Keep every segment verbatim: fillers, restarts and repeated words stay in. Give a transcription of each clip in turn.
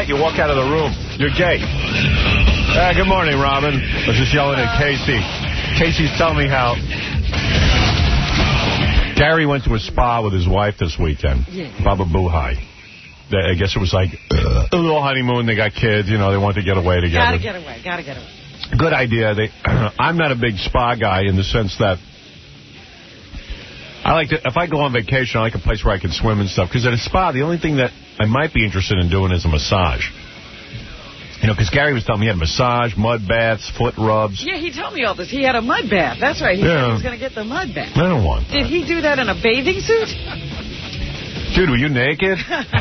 that, you walk out of the room. You're gay. Uh, good morning, Robin. I was just yelling at Casey. Casey's telling me how Gary went to a spa with his wife this weekend. Yeah. Baba Boohai. I guess it was like uh, a little honeymoon. They got kids. You know, they want to get away together. Gotta get away. Gotta get away. Good idea. They, I'm not a big spa guy in the sense that I like to, if I go on vacation, I like a place where I can swim and stuff. Because at a spa, the only thing that I might be interested in doing is a massage. You know, because Gary was telling me he had a massage, mud baths, foot rubs. Yeah, he told me all this. He had a mud bath. That's right. He yeah. said he was going to get the mud bath. I don't want that. Did he do that in a bathing suit? Dude, were you naked?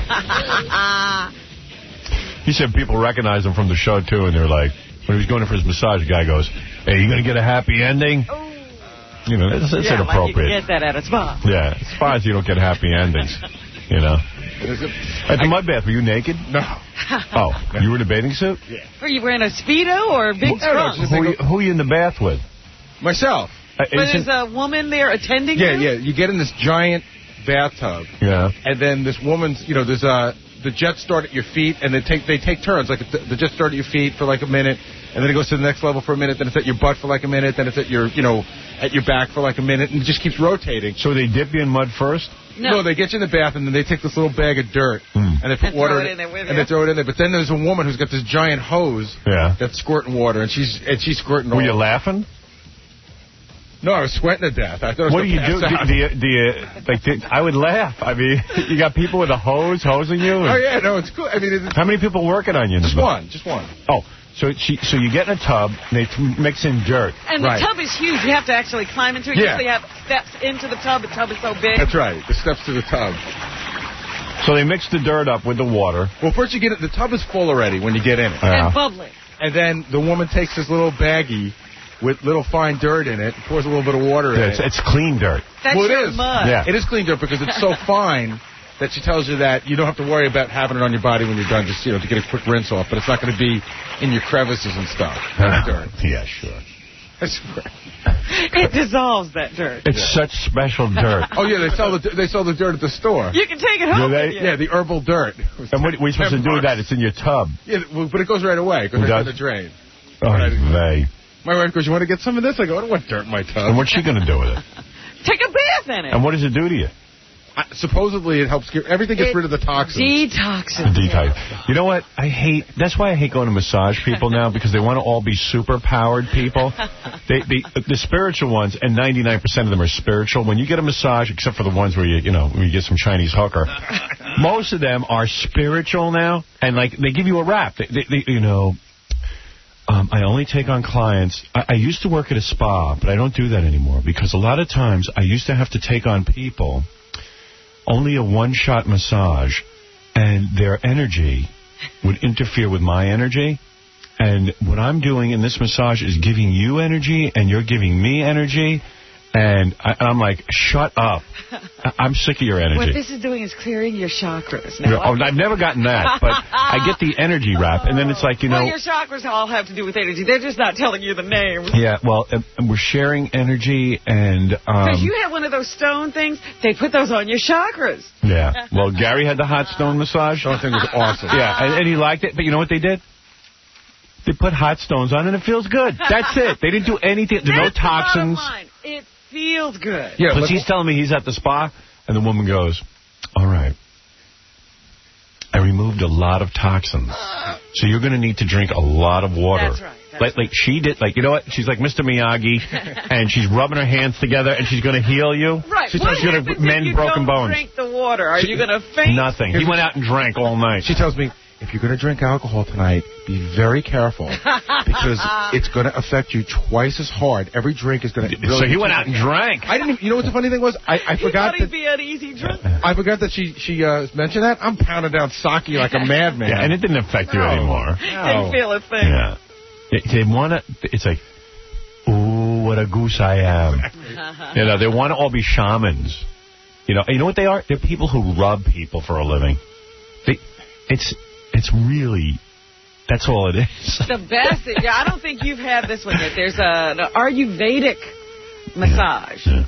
He said people recognize him from the show, too, and they're like, when he was going in for his massage, the guy goes, hey, you going to get a happy ending? Oh. You know, it's, it's yeah, inappropriate. Like you can get that at a spa. Yeah, at spas you don't get happy endings, you know. At the mud bath, were you naked? No. Oh, you were in a bathing suit? Yeah. Were you wearing a Speedo or a big trunks? Who, who, who are you in the bath with? Myself. Uh, but there's a woman there attending Yeah, you? yeah. You get in this giant bathtub. Yeah. And then this woman's, you know, there's a... The jets start at your feet, and they take they take turns. Like the, the jets start at your feet for like a minute, and then it goes to the next level for a minute. Then it's at your butt for like a minute. Then it's at your, you know, at your back for like a minute, and it just keeps rotating. So they dip you in mud first? No, no they get you in the bath, and then they take this little bag of dirt, mm. and they put and water throw it in there with and you. they throw it in there. But then there's a woman who's got this giant hose yeah. that's squirting water, and she's and she's squirting. Were all you laughing? No, I was sweating to death. I thought what do you do? Do, do, you, do you, like, do, I would laugh. I mean, you got people with a hose hosing you? Oh, yeah, no, it's cool. I mean, it's, how many people working on you? Just one, just one. Oh, so she, so you get in a tub, and they mix in dirt. And right. the tub is huge. You have to actually climb into it. Yeah. You have steps into the tub. The tub is so big. That's right, the steps to the tub. So they mix the dirt up with the water. Well, first you get it, the tub is full already when you get in it. Yeah. And bubbling. And then the woman takes this little baggie with little fine dirt in it, pours a little bit of water yeah, in it's, it. It's clean dirt. That's well, it your is. mud. Yeah. It is clean dirt because it's so fine that she tells you that you don't have to worry about having it on your body when you're done, just, you know, to get a quick rinse off. But it's not going to be in your crevices and stuff. That's dirt. Yeah, sure. It dissolves that dirt. It's yeah. such special dirt. Oh yeah, they sell the they sell the dirt at the store. You can take it home. Do they? With you. Yeah, the herbal dirt. And what are we supposed to do with that? It's in your tub. Yeah, well, but it goes right away. It goes right down the drain. Oh, they. My wife goes, "You want to get some of this?" I go, "I don't want dirt in my tub." And what's she going to do with it? Take a bath in it. And what does it do to you? Uh, supposedly, it helps get everything gets it rid of the toxins. Detoxes. Detox. You know what? I hate. That's why I hate going to massage people now, because they want to all be super powered people. They, they, the spiritual ones, and ninety-nine percent of them are spiritual. When you get a massage, except for the ones where you, you know, where you get some Chinese hooker, most of them are spiritual now, and like they give you a rap. They, they, they, you know. Um, I only take on clients. I, I used to work at a spa, but I don't do that anymore because a lot of times I used to have to take on people only a one-shot massage, and their energy would interfere with my energy. And what I'm doing in this massage is giving you energy, and you're giving me energy. And I, I'm like, shut up. I'm sick of your energy. What this is doing is clearing your chakras. Now, oh, I've never gotten that, but I get the energy rap. And then it's like, you know. Well, your chakras all have to do with energy. They're just not telling you the name. Yeah, well, uh, we're sharing energy and. Um, if you have one of those stone things, they put those on your chakras. Yeah. Well, Gary had the hot stone massage. Stone thing was awesome. Yeah, and, and he liked it. But you know what they did? They put hot stones on and it feels good. That's it. They didn't do anything. There's no toxins. The bottom line. It feels good. Yeah, but he's telling me he's at the spa, and the woman goes, all right, I removed a lot of toxins, so you're going to need to drink a lot of water. That's right. That's like, like she did, like, you know what? She's like Mister Miyagi, and she's rubbing her hands together, and she's going to heal you. Right. She's what going to mend you broken don't bones. Drink the water. Are she, you going to faint? Nothing. He went out and drank all night. She tells me, if you're going to drink alcohol tonight, be very careful, because it's going to affect you twice as hard. Every drink is going to really... So he went out and drank. I didn't even, you know what the funny thing was? I, I he forgot thought that... he'd be an easy drunk. I forgot that she she uh, mentioned that. I'm pounding down sake like a madman. Yeah, and it didn't affect you no. anymore. No. Didn't feel a thing. Yeah. They, they want to... It's like, ooh, what a goose I am. You know, they want to all be shamans. You know, you know what they are? They're people who rub people for a living. They, it's... It's really, that's all it is. The best. Yeah, I don't think you've had this one yet. There's a, an Ayurvedic massage. Yeah.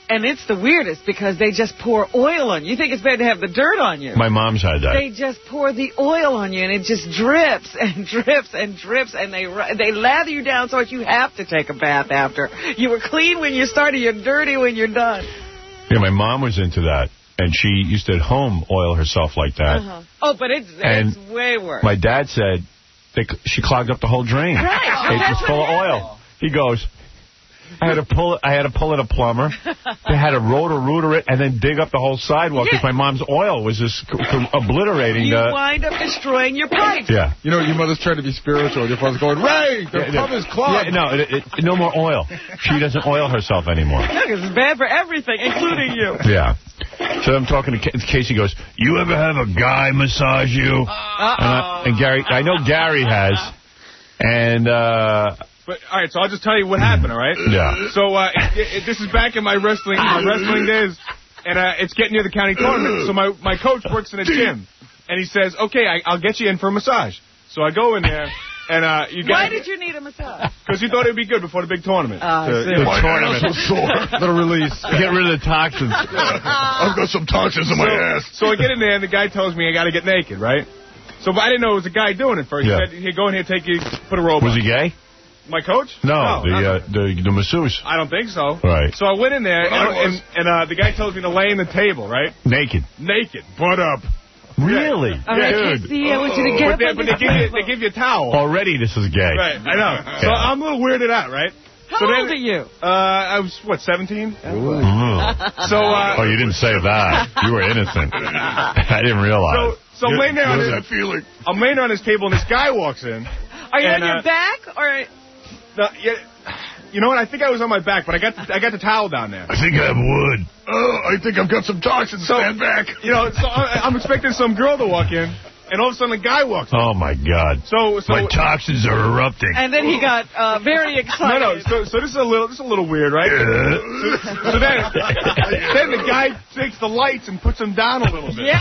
And it's the weirdest because they just pour oil on you. You think it's better to have the dirt on you. My mom's had that. They just pour the oil on you, and it just drips and drips and drips, and they they lather you down so that you have to take a bath after. You were clean when you started, you're dirty when you're done. Yeah, my mom was into that, and she used to at home oil herself like that. Uh-huh. Oh, but it's, and it's way worse. My dad said they, she clogged up the whole drain. Right. It was full of oil. He goes, I had to pull it. I had to pull in a plumber. They had to rotor-rooter it and then dig up the whole sidewalk because yeah. my mom's oil was just c- c- obliterating. You the... wind up destroying your pipes. Yeah. You know, your mother's trying to be spiritual. Your father's going, Ray, the yeah, pump is clogged. Yeah, no, it, it, no more oil. She doesn't oil herself anymore. Look, it's bad for everything, including you. Yeah. So I'm talking to Casey. Goes, you ever have a guy massage you? Uh-oh. And, I, and Gary, I know Gary has. And, uh... But, all right, so I'll just tell you what happened, all right? Yeah. So uh, it, it, this is back in my wrestling my wrestling days, and uh, it's getting near the county tournament. So my, my coach works in a gym, and he says, okay, I, I'll get you in for a massage. So I go in there, and uh, you get... Why did you need a massage? Because he thought it would be good before the big tournament. Uh, to, the my tournament. ass was sore. Little release. Get rid of the toxins. I've got some toxins in my so, ass. So I get in there, and the guy tells me I got to get naked, right? So but I didn't know it was a guy doing it first. Yeah. He said, here, go in here, take you, put a robe Was on. he gay? My coach? No, no the, uh, the the masseuse. I don't think so. Right. So I went in there, and, and, and uh, the guy tells me to lay in the table, right? Naked. Naked. Butt up. Really? All right, Dude. Casey, I want you to get But, up they, on but this they, give you, table. they give you a towel. Already this is gay. Right, I know. So Yeah. I'm a little weirded out, right? How so old then, are you? Uh, I was, what, seventeen? Mm. So, uh... Oh, you didn't say that. You were innocent. I didn't realize. So, so I'm laying there on that this, feeling. I'm laying on this table, and this guy walks in. Are you and, on your uh, back, or... No, yeah, you know what? I think I was on my back, but I got the, I got the towel down there. I think I have wood. Oh, I think I've got some toxins. So, stand back. You know, so I, I'm expecting some girl to walk in, and all of a sudden a guy walks in. Oh, my God. So, so my toxins are erupting. And then he got uh, very excited. No, no. So, so this is a little, this is a little weird, right? Yeah. So then, then the guy takes the lights and puts them down a little bit. Yes.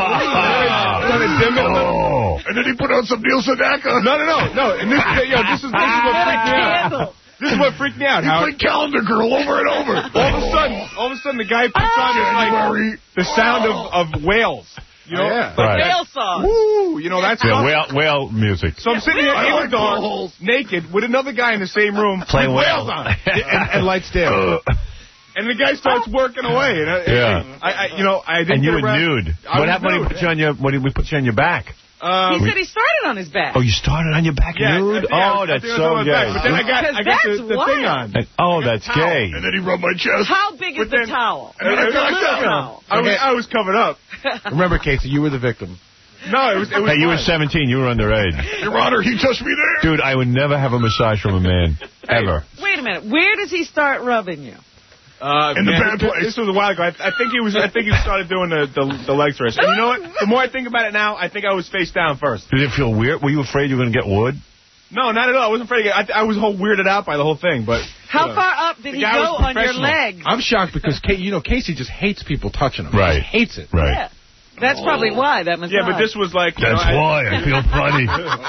Kind of dim it a little. Oh. And then he put on some Neil Sedaka. No, no, no, no. And this, yo, this is this is what freaked me out. This is what freaked me out. How played Calendar Girl over and over. All of a sudden, all of a sudden, the guy puts on like the sound of of whales. You know, Oh, yeah. like Right. that- Whale song. Woo, you know that's Yeah, whale, whale music. So I'm sitting here in the dark, naked, with another guy in the same room, Playing with whales. whales on, and, and lights dim. And the guy starts working away. And I, Yeah. I, I, you know, I didn't And you get were around. nude. I What was happened when he nude. put you on your, when he put you on your back? Um, He said he started on his back. Oh, you started on your back yeah, nude? yeah, Oh, I that's think I was on so my gay. back, But then I got, I got the, Because the that's thing on. And- oh, that's towel. gay. And then he rubbed my chest. How big is But the then- towel? And I, It's a I, little I, towel. I, was, I was covered up. Remember, Casey, you were the victim. No, it was. It was Hey, you were fine. seventeen. You were underage. Your Honor, he touched me there. Dude, I would never have a massage from a man. Ever. Wait a minute. Where does he start rubbing you? Uh, In the man, bad this, place. This was a while ago. I, I think he was. I think he started doing the, the the leg thrust. And you know what? The more I think about it now, I think I was face down first. Did it feel weird? Were you afraid you were going to get wood? No, not at all. I wasn't afraid. To get, I, I was whole weirded out by the whole thing. But How you know. far up did The he guy go was on your professional. leg? I'm shocked because, Kay, you know, Casey just hates people touching him. Right. He just hates it. Right. Yeah. That's probably why that massage. Yeah, but this was like. You That's know, I- why I feel funny.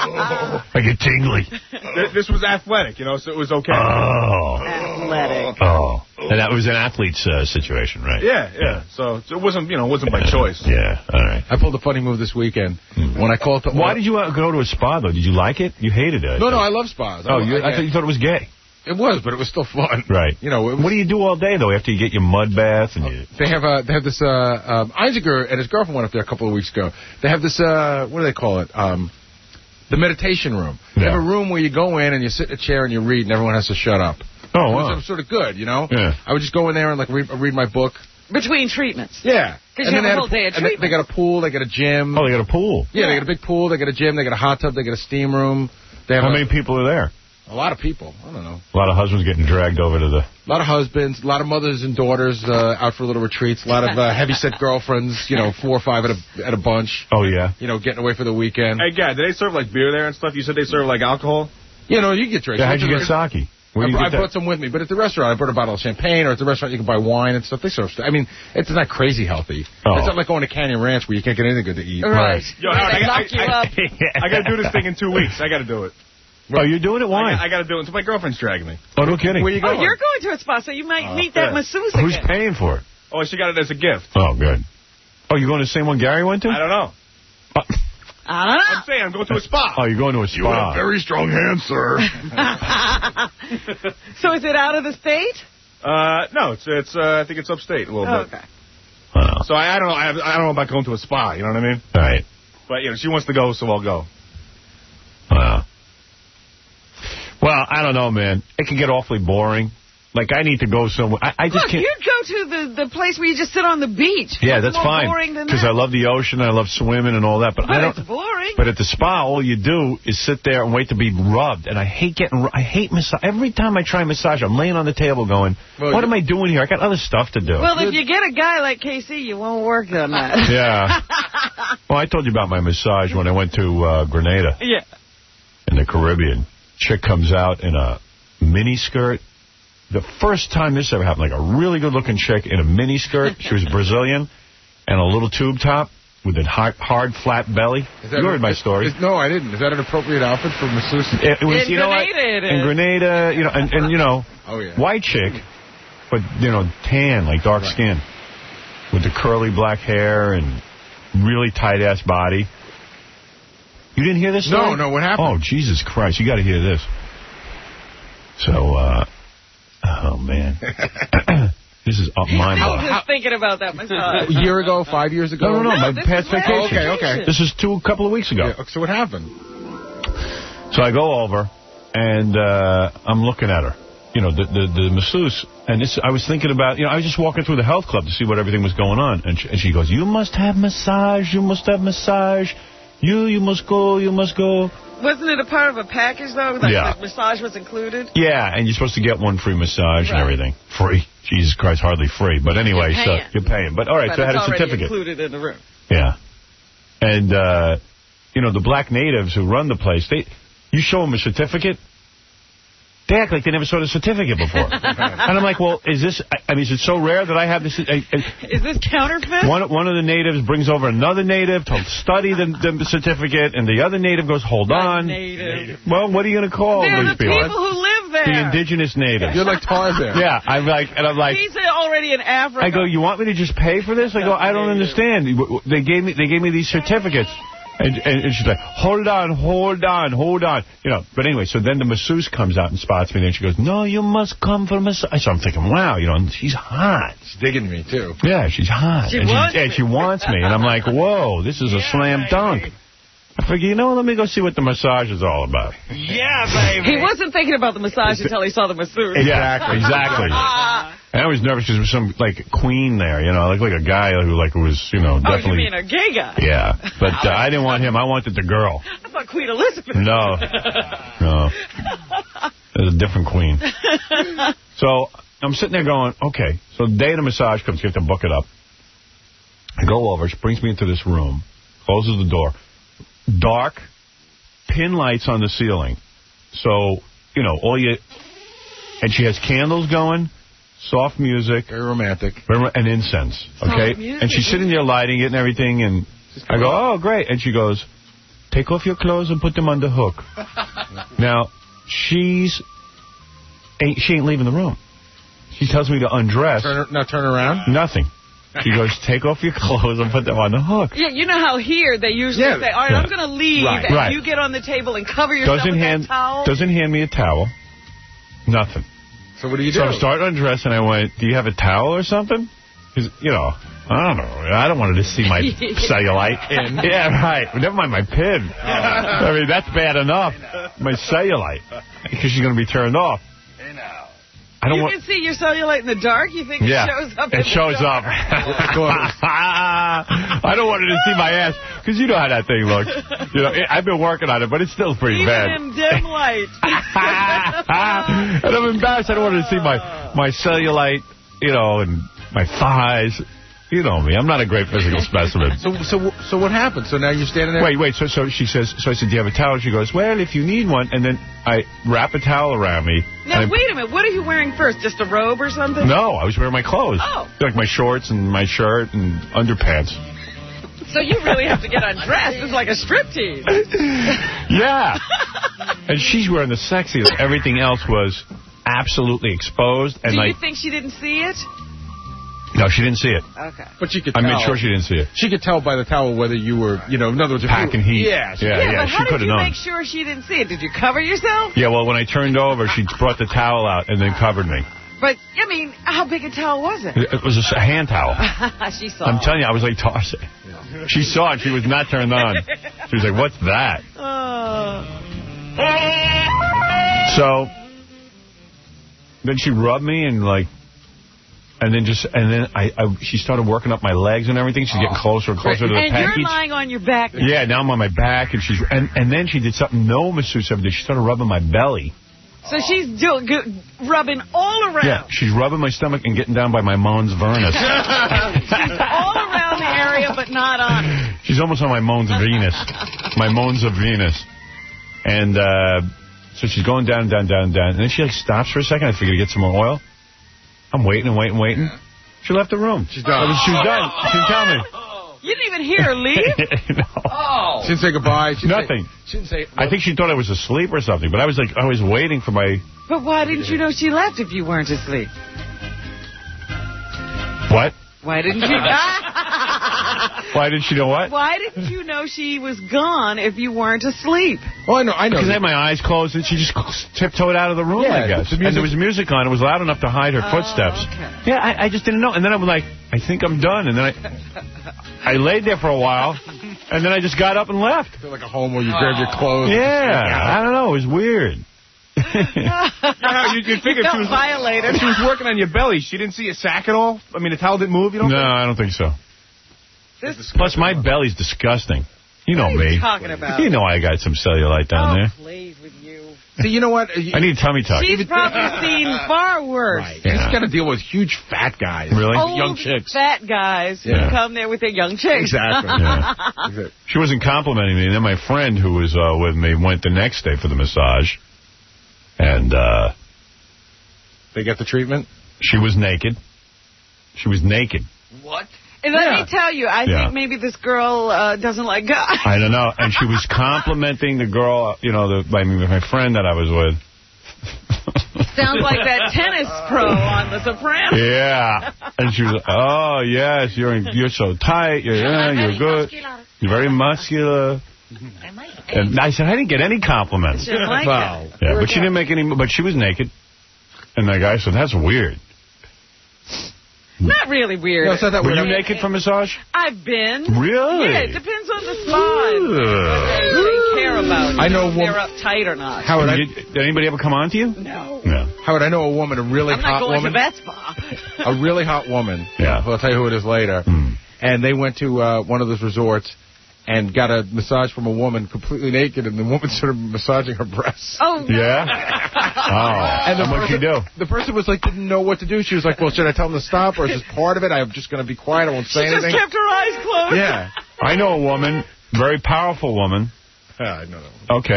I get tingly. th- This was athletic, you know, so it was okay. Oh. Athletic. Oh. And that was an athlete's uh, situation, right? yeah, yeah. So, so it wasn't, you know, it wasn't by choice. Yeah, all right. I pulled a funny move this weekend when I called. To, Why did you uh, go to a spa, though? Did you like it? You hated it. No, no, I love spas. Oh, I, you, I, I thought you thought it was gay. it was, but it was still fun. Right. You know, it was, What do you do all day, though, after you get your mud bath? and you? They have uh, they have this. Uh, um, Einziger and his girlfriend went up there a couple of weeks ago. They have this. Uh, what do they call it? Um, the meditation room. They Yeah. have a room where you go in and you sit in a chair and you read, and everyone has to shut up. Oh, It wow. was sort of good, you know. Yeah. I would just go in there and like read, read my book. Between treatments. Yeah. 'Cause And you then have they a had whole day of and they, they got a pool. They got a gym. Oh, they got a pool. Yeah, Yeah. they got a big pool. They got a gym. They got a hot tub. They got a steam room. They have How a, many people are there? a lot of people. I don't know. A lot of husbands getting dragged over to the... A lot of husbands, a lot of mothers and daughters uh, out for little retreats. A lot of uh, heavy-set girlfriends, you know, four or five at a at a bunch. Oh, yeah? You know, getting away for the weekend. Hey, guy, do they serve like beer there and stuff? You said they serve like alcohol? You know, you get drinks. Yeah, how'd you get I, sake? Where you I get that? brought some with me, but at the restaurant, I brought a bottle of champagne, or at the restaurant, you can buy wine and stuff. They serve stuff. I mean, it's not crazy healthy. Oh. It's not like going to Canyon Ranch where you can't get anything good to eat. Right. Yo, Where Howard, they I, lock you I, up. I, I got to do this thing in two weeks. I got to do it. Oh, you're doing it? Why? I, I got to do it until my girlfriend's dragging me. Oh, no kidding. Where you Oh, going? you're going to a spa, so you might Oh, meet that yeah. masseuse Who's again. paying for it? Oh, she got it as a gift. Oh, good. Oh, you going to the same one Gary went to? I don't know. Uh, I don't know. I'm saying I'm going to a spa. oh, you're going to a You have spa. very strong hands, sir. So is it out of the state? Uh, no, it's it's. Uh, I think it's upstate a little Oh, bit. okay. Oh, So I, I don't know. I, have, I don't know about going to a spa. You know what I mean? all right. But you know, she wants to go, so I'll go. Wow. Well, I don't know, man. It can get awfully boring. Like, I need to go somewhere. I, I just Look, can't. you go to the, the place where you just sit on the beach. Yeah, What's that's more fine. boring than Because that? I love the ocean. I love swimming and all that. But, But I don't. it's boring. But at the spa, all you do is sit there and wait to be rubbed. And I hate getting. ru- I hate massage. Every time I try massage, I'm laying on the table going, Well, "What you- am I doing here? I got other stuff to do." Well, if you get a guy like K C, you won't work on that. Yeah. Well, I told you about my massage when I went to uh, Grenada Yeah. in the Caribbean. Chick comes out in a mini skirt. The first time this ever happened, like a really good-looking chick in a mini skirt. She was Brazilian and a little tube top with a hard, hard flat belly. Is You that heard an- my is- story. is- no, I didn't. Is that an appropriate outfit for masseuse? It, it was, In you know what? Grenada it In is. Grenada, you know, and, and you know, Oh, yeah. white chick, but, you know, tan, like dark skin, with the curly black hair and really tight-ass body. You didn't hear this story? No, no, what happened? Oh, Jesus Christ, you got to hear this. So, uh, oh, man. This is up my I was mind. just thinking about that A massage. year ago, five years ago? No, no, no, No, my this past is last vacation. Okay, okay. vacation. This is two, a couple of weeks ago. Yeah, so what happened? So I go over, and uh, I'm looking at her, you know, the the, the masseuse. And this, I was thinking about, you know, I was just walking through the health club to see what everything was going on. And she, and she goes, you must have massage, you must have massage. You, you must go, you must go. Wasn't it a part of a package, though? Like Yeah. the massage was included? Yeah, and you're supposed to get one free massage and Right. everything. Free. Jesus Christ, hardly free. But anyway, You're so paying. you're paying. But all right, But so I had it's a already certificate. included in the room. Yeah. And, uh, you know, the black natives who run the place, they, you show them a certificate, they act like they never saw the certificate before. And I'm like, well, is this, I, I mean, is it so rare that I have this? I, I, Is this counterfeit? one, one of the natives brings over another native to study the, the certificate, and the other native goes, hold on. Native. Well, what are you going to call They're these the people? people who live there. The indigenous natives. You're like Tarzan. Yeah, I'm like, and I'm like, He's already in Africa. I go, you want me to just pay for this? I go, I don't understand. They gave me they gave me these certificates. And, and, and she's like, hold on, hold on, hold on. You know, but anyway, so then the masseuse comes out and spots me. And then she goes, no, you must come for massage. So I'm thinking, wow, you know, and she's hot. She's digging me, too. Yeah, she's hot. She and, wants she, and me. she wants me. And I'm like, whoa, this is a Yeah, slam dunk. baby. I figure, you know what, let me go see what the massage is all about. Yeah, baby. He wasn't thinking about the massage until he saw the masseuse. Exactly, exactly. Ah. And I was nervous because there was some, like, queen there, you know, like like a guy who, like, was, you know, Oh, you definitely... mean a gay guy? Yeah, but uh, I didn't want him. I wanted the girl. I thought Queen Elizabeth. No. No. There's a different queen. So I'm sitting there going, okay, so the day of the massage comes, you have to book it up. I go over, she brings me into this room, closes the door. Dark, pin lights on the ceiling. So, you know, all you... And she has candles going, soft music, Very romantic. and incense, okay? Soft music, And she's sitting there lighting it and everything, and I go, oh, great. And she goes, take off your clothes and put them on the hook. Now, she's... Ain't, she ain't leaving the room. She tells me to undress. Turn, now turn around. Nothing. She goes, take off your clothes and put them on the hook. Yeah, you know how here they usually Yeah. say, all right, Yeah. I'm going to leave, Right. and Right. you get on the table and cover yourself Doesn't with hand, that towel. doesn't hand me a towel. Nothing. So what do you do? So I'm starting to undress, and I went, do you have a towel or something? Because, you know, I don't know. I don't want her to see my cellulite. Pin. Yeah, right. Never mind my pin. I mean, that's bad enough. My cellulite. Because she's going to be turned off. I don't You want... can see your cellulite in the dark? You think Yeah, it shows up in it the shows dark? up. I don't want her to see my ass, because you know how that thing looks. You know, it, I've been working on it, but it's still pretty Even bad. in dim light. And I'm embarrassed. I don't want her to see my, my cellulite, you know, and my thighs. You know me. I'm not a great physical specimen. So, so, so what happened? So now you're standing there? Wait, wait. So, so she says, so I said, do you have a towel? She goes, well, if you need one. And then I wrap a towel around me. Now, and I- wait a minute. What are you wearing first? Just a robe or something? No, I was wearing my clothes. Oh. Like my shorts and my shirt and underpants. So you really have to get undressed. It's like a striptease. Yeah. And she's wearing the sexiest. Everything else was absolutely exposed. And Do you like, think she didn't see it? no, she didn't see it. Okay. But she could I tell. made sure she didn't see it. She could tell by the towel whether you were, you know, in other words, if Packing you, heat. Yeah, she- Yeah, Yeah, yeah, but she how did could have you known. make sure she didn't see it? Did you cover yourself? Yeah, well, when I turned over, she brought the towel out and then covered me. But, I mean, how big a towel was it? It was a s- a hand towel. She saw I'm it. telling you, I was like tossing. She saw it. She was not turned on. She was like, what's that? Oh. So then she rubbed me and like, and then just, and then I, I she started working up my legs and everything. She's getting closer and closer to the And package. you're lying on your back. Yeah, now I'm on my back, and she's, and, and then she did something no masseuse ever did. She started rubbing my belly. So she's do, go, rubbing all around. Yeah, she's rubbing my stomach and getting down by my mons Venus. She's all around the area, but not on it. She's almost on my mons Venus. My mons of Venus. And uh, so she's going down, down, down, down. And then she like stops for a second. I figured to get some more oil. I'm waiting and waiting, waiting. She left the room. She's done. She was done. She didn't tell me. You didn't even hear her leave? No. Oh. She didn't say goodbye. She didn't Nothing. Say, she didn't say. I think she thought I was asleep or something, but I was like, I was waiting for my... But why didn't you know she left if you weren't asleep? What? Why didn't you? Why did she know what? Why didn't you know she was gone if you weren't asleep? Oh, I know, I know. Because I had my eyes closed and she just tiptoed out of the room, Yeah, I guess. the music- And there was music on. It was loud enough to hide her Oh, footsteps. okay. Yeah, I, I just didn't know. And then I was like, I think I'm done. And then I I laid there for a while, and then I just got up and left. Feel like a home where you grab your clothes. Yeah, I don't know. It was weird. Yeah, you, you'd figure You if she felt was, violated. if she was working on your belly, she didn't see a sack at all? I mean, the towel didn't move, you don't No, think? I don't think so. This, Plus, my belly's disgusting. You know what are you me. talking about? You know I got some cellulite down oh, there. please, with you. See, you know what? You, I need a tummy tuck. She's probably seen far worse. Right. Yeah. You just got to deal with huge fat guys. Really? Old, Young chicks. fat guys Yeah. who come there with their young chicks. Exactly. Yeah. Exactly. She wasn't complimenting me. And then my friend who was uh, with me went the next day for the massage. And uh, They get the treatment? she was naked. She was naked. What? And let Yeah. me tell you, I Yeah. think maybe this girl uh, doesn't like guys. I don't know. And she was complimenting the girl, you know, the, my, my friend that I was with. Sounds like that tennis pro on The Sopranos. Yeah. And she was like, oh, yes, you're you're so tight. You're, yeah, you're good. You're very muscular. And I said, I didn't get any compliments. She didn't like Wow. that. Yeah, but she didn't make any, but she was naked. And the guy said, that's weird. Not really weird. No, it's not that Were weird. you naked for massage? I've been. Really? Yeah, it depends on the spot. Whether they care about you. I know if one- they're uptight or not. Howard, I, Did, did anybody ever come on to you? No. No. Howard, I know a woman, a really I'm not hot going woman. to that spa. A really hot woman. Yeah. Well, I'll tell you who it is later. Mm. And they went to uh, one of those resorts and got a massage from a woman completely naked, and the woman started massaging her breasts. Oh, no. Yeah? Oh. And the And what'd you person- do? The person was like, didn't know what to do. She was like, well, should I tell them to stop, or is this part of it? I'm just going to be quiet. I won't say She just anything. kept her eyes closed. Yeah. I know a woman, very powerful woman. Yeah, I know that. Okay.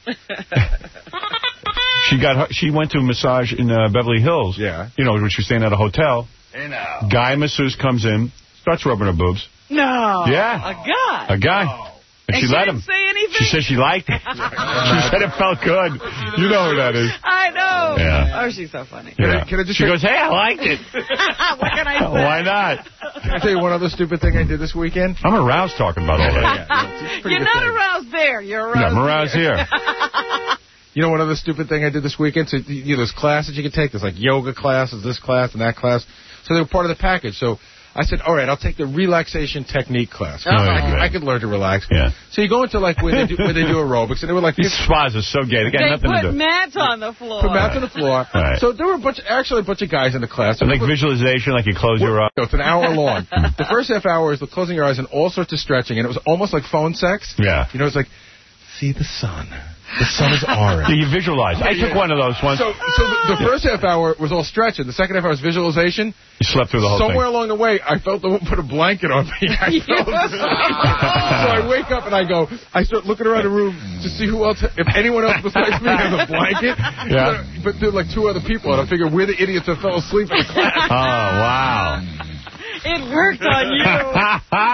She got her, she went to a massage in uh, Beverly Hills. Yeah. You know, when she was staying at a hotel. Hey now. Guy masseuse comes in, starts rubbing her boobs. No. Yeah. A guy. A guy. And, And she she let didn't him. say anything? She said she liked it. She said it felt good. You know who that is. I know. Yeah. Oh, she's so funny. Yeah. Can I just she say- goes, hey, I liked it. What can I say? Why not? Can I tell you one other stupid thing I did this weekend? I'm aroused talking about all that. It's a pretty You're good not thing. aroused there. You're Yeah, aroused I'm aroused here. You know, one other stupid thing I did this weekend? So, you know, there's classes you can take. There's like yoga classes, this class and that class. So they were part of the package. So I said, all right, I'll take the relaxation technique class. Oh, I, could, great. I could learn to relax. Yeah. So you go into like where they do, where they do aerobics, and they were like, These spas are so gay. They got They nothing to put do. mats on the floor. put mats on the floor. Right. So there were a bunch, actually a bunch of guys in the class. And like visualization, like you close your eyes. So it's an hour long. The first half hour is the closing your eyes and all sorts of stretching, and it was almost like phone sex. Yeah. You know, it's like, see the sun. The sun is orange. Yeah, you visualize. I took one of those once. So, so the, the first half hour was all stretching. The second half hour was visualization. You slept through the whole Somewhere thing. along the way, I felt the woman put a blanket on me. I fell asleep. So I wake up and I go, I start looking around the room to see who else, if anyone else besides me has a blanket. Yeah. But there were like two other people, and I figured we're the idiots that fell asleep in the class. Oh, wow. It worked on you. You know me,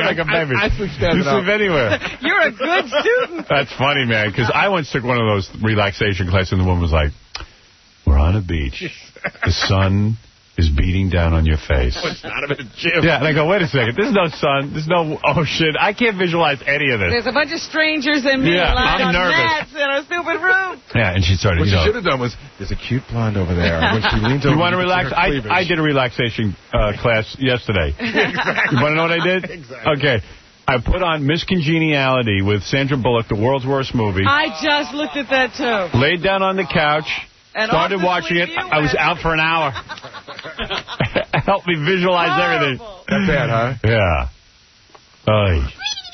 like a baby. I, I sleep standing You sleep up. anywhere. You're a good student. That's funny, man, because I once took one of those relaxation classes, and the woman was like, we're on a beach. The sun is beating down on your face. Oh, it's not a gym. Yeah, and I go, wait a second. There's no sun. There's no ocean. I can't visualize any of this. There's a bunch of strangers and me Yeah, lying I'm on nervous. mats in a stupid room. Yeah, and she started, What you you know. should have done was, there's a cute blonde over there. When she leans over, You want to can see relax? her I, cleavage. I did a relaxation uh, class yesterday. Exactly. You want to know what I did? Exactly. Okay. I put on Miss Congeniality with Sandra Bullock, the world's worst movie. I just looked at that, too. Laid down on the couch. And Started off to watching it. sleep you I was went. out for an hour. Helped me visualize everything. Horrible. That bad, huh? Yeah. Oy.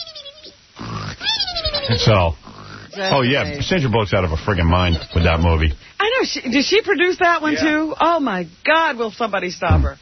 So, oh, yeah, Sandra Bullock's out of her friggin' mind with that movie. I know. She, did she produce that one, Yeah. too? Oh, my God, will somebody stop her?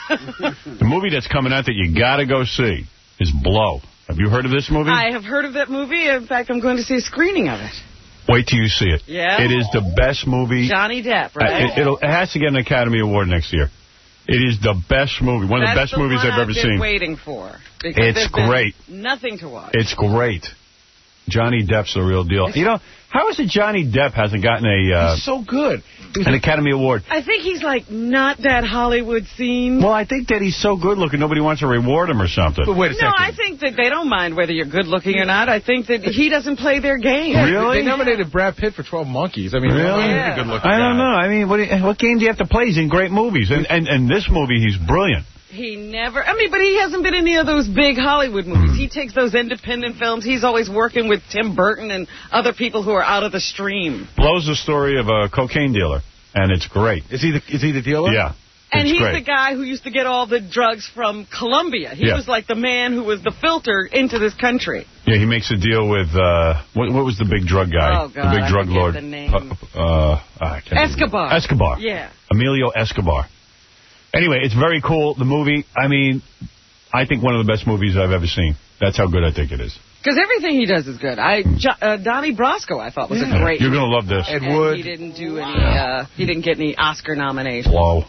The movie that's coming out that you got to go see is Blow. Have you heard of this movie? I have heard of that movie. In fact, I'm going to see a screening of it. Wait till you see it. Yeah? It is the best movie. Johnny Depp, Uh, right? It, it'll, it has to get an Academy Award next year. It is the best movie, one of the That's best movies one I've ever been seen. waiting for. Because It's there's been great. Nothing to watch. It's great. Johnny Depp's the real deal. You know, how is it Johnny Depp hasn't gotten a uh, He's so good. an Academy Award? I think he's like not that Hollywood scene. Well, I think that he's so good looking, nobody wants to reward him or something. But wait a No, second. I think that they don't mind whether you're good looking or not. I think that he doesn't play their game. Really? They nominated Brad Pitt for twelve Monkeys. I mean, Really? he's Yeah. a good looking I don't guy. know. I mean, what, what game do you have to play? He's in great movies. And, and, and this movie, he's brilliant. He never, I mean, but he hasn't been in any of those big Hollywood movies. He takes those independent films. He's always working with Tim Burton and other people who are out of the stream. Blow's the story of a cocaine dealer, and it's great. Is he the is he the dealer? Yeah. And it's he's great. the guy who used to get all the drugs from Colombia. He Yeah. was like the man who was the filter into this country. Yeah, he makes a deal with, uh, what, what was the big drug guy? Oh, God, the big I drug forget lord. the name. Uh, uh, I can't remember. Escobar. Escobar. Yeah. Emilio Escobar. Anyway, it's very cool. The movie, I mean, I think one of the best movies I've ever seen. That's how good I think it is. Because everything he does is good. I, jo- uh, Donnie Brasco, I thought was Yeah. a great. You're going to love this. Ed and Wood. he didn't do any. Uh, he didn't get any Oscar nominations. Blow.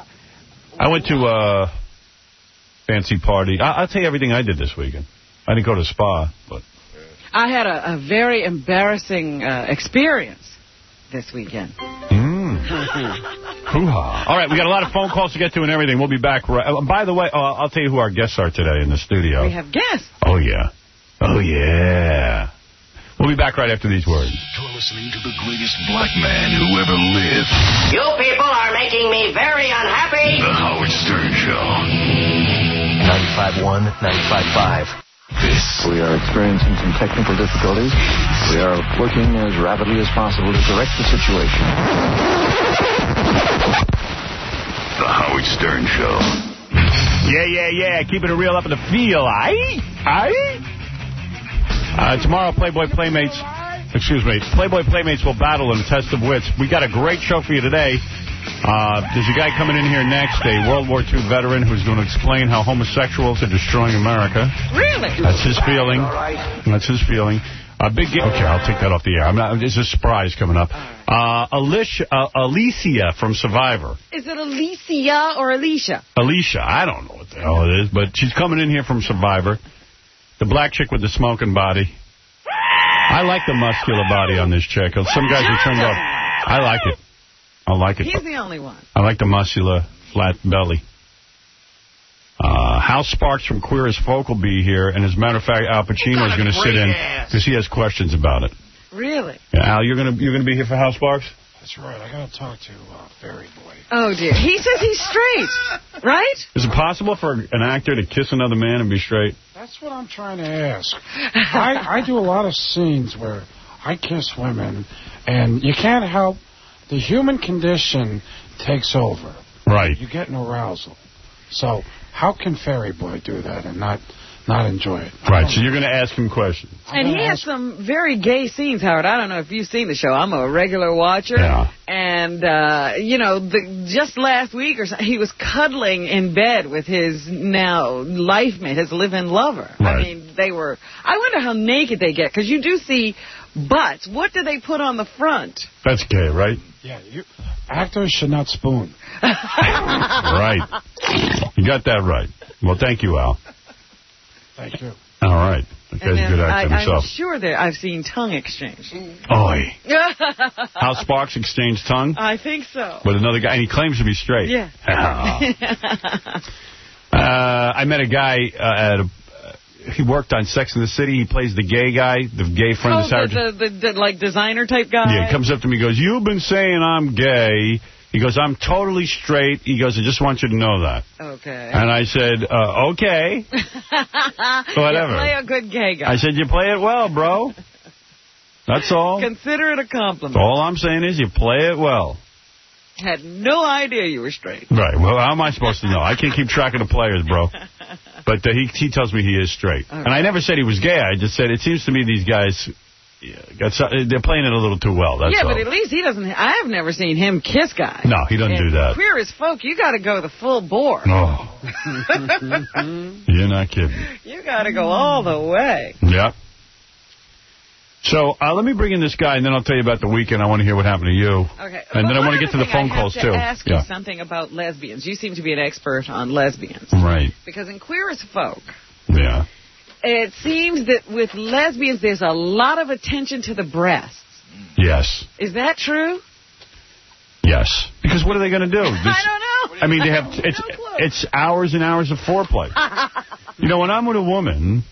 I went to a fancy party. I, I'll tell you everything I did this weekend. I didn't go to a spa, but... I had a, a very embarrassing uh, experience this weekend. Mm. Hoo-ha. All right, we got a lot of phone calls to get to and everything. We'll be back. Right, uh, by the way, uh, I'll tell you who our guests are today in the studio. We have guests. Oh, yeah. Oh, yeah. We'll be back right after these words. You're listening to the greatest black man who ever lived. You people are making me very unhappy. The Howard Stern Show. ninety-five point one, ninety-five point five. This We are experiencing some technical difficulties. We are working as rapidly as possible to correct the situation. The Howard Stern Show. Yeah, yeah, yeah. Keeping it real up in the field. Aye? Aye? Uh, tomorrow, Playboy Playmates, excuse me, Playboy Playmates will battle in a test of wits. We got a great show for you today. Uh, there's a guy coming in here next, a World War Two veteran, who's going to explain how homosexuals are destroying America. Really? That's his feeling. That's his feeling. A big game. Okay, I'll take that off the air. I'm not, there's a surprise coming up. Uh, Alicia, uh, Alicia from Survivor. Is it Alicia or Alicia? Alicia, I don't know what the hell it is, but she's coming in here from Survivor. The black chick with the smoking body. I like the muscular body on this chick. Some guys are turned off. I like it. I like it. He's the only one. I like the muscular, flat belly. Uh, Hal Sparks from Queer as Folk will be here, and as a matter of fact, Al Pacino is going to sit in because he has questions about it. Really? Yeah, Al, you're going to you're going to be here for Hal Sparks? That's right. I got to talk to uh, Fairy Boy. Oh, dear. He says he's straight, right? Is it possible for an actor to kiss another man and be straight? That's what I'm trying to ask. I, I do a lot of scenes where I kiss women, and you can't help. The human condition takes over. Right. You get an arousal. So how can Fairy Boy do that and not not enjoy it? Right, so you're going to ask him questions. And he has some very gay scenes, Howard. I don't know if you've seen the show. I'm a regular watcher. Yeah. And, uh, you know, the, just last week or so, he was cuddling in bed with his now life mate, his live-in lover. Right. I mean, they were... I wonder how naked they get, because you do see butts. What do they put on the front? That's gay, right? Yeah, you actors should not spoon. Right. You got that right. Well, thank you, Al. Thank you. All right. That guy's a good actor I, himself. I'm sure that I've seen tongue exchange. Oi. Hal Sparks exchanged tongue? I think so. With another guy, and he claims to be straight. Yeah. uh, I met a guy uh, at a... He worked on Sex and the City. He plays the gay guy, the gay friend oh, of Sarah. the, the, the, the like designer type guy. Yeah, he comes up to me and goes, "You've been saying I'm gay." He goes, "I'm totally straight." He goes, "I just want you to know that." Okay. And I said, uh, "Okay." Whatever. You play a good gay guy. I said, "You play it well, bro." That's all. Consider it a compliment. All I'm saying is you play it well. Had no idea you were straight. Right. Well, how am I supposed to know? I can't keep track of the players, bro. But uh, he he tells me he is straight. Okay. And I never said he was gay. I just said it seems to me these guys, yeah, got so, they're playing it a little too well. That's yeah, all. but at least he doesn't. I have never seen him kiss guys. No, he doesn't and do that. Queer as folk, you got to go the full bore. No. You're not kidding. You got to go all the way. Yeah. So uh, let me bring in this guy, and then I'll tell you about the weekend. I want to hear what happened to you. Okay. And but then I want to get to the phone I calls, have to too. ask yeah. you something about lesbians. You seem to be an expert on lesbians. Right. Because in Queer as Folk, yeah, it seems that with lesbians, there's a lot of attention to the breasts. Yes. Is that true? Yes. Because what are they going to do? This, I don't know. I mean, they have it's no clue. it's hours and hours of foreplay. You know, when I'm with a woman...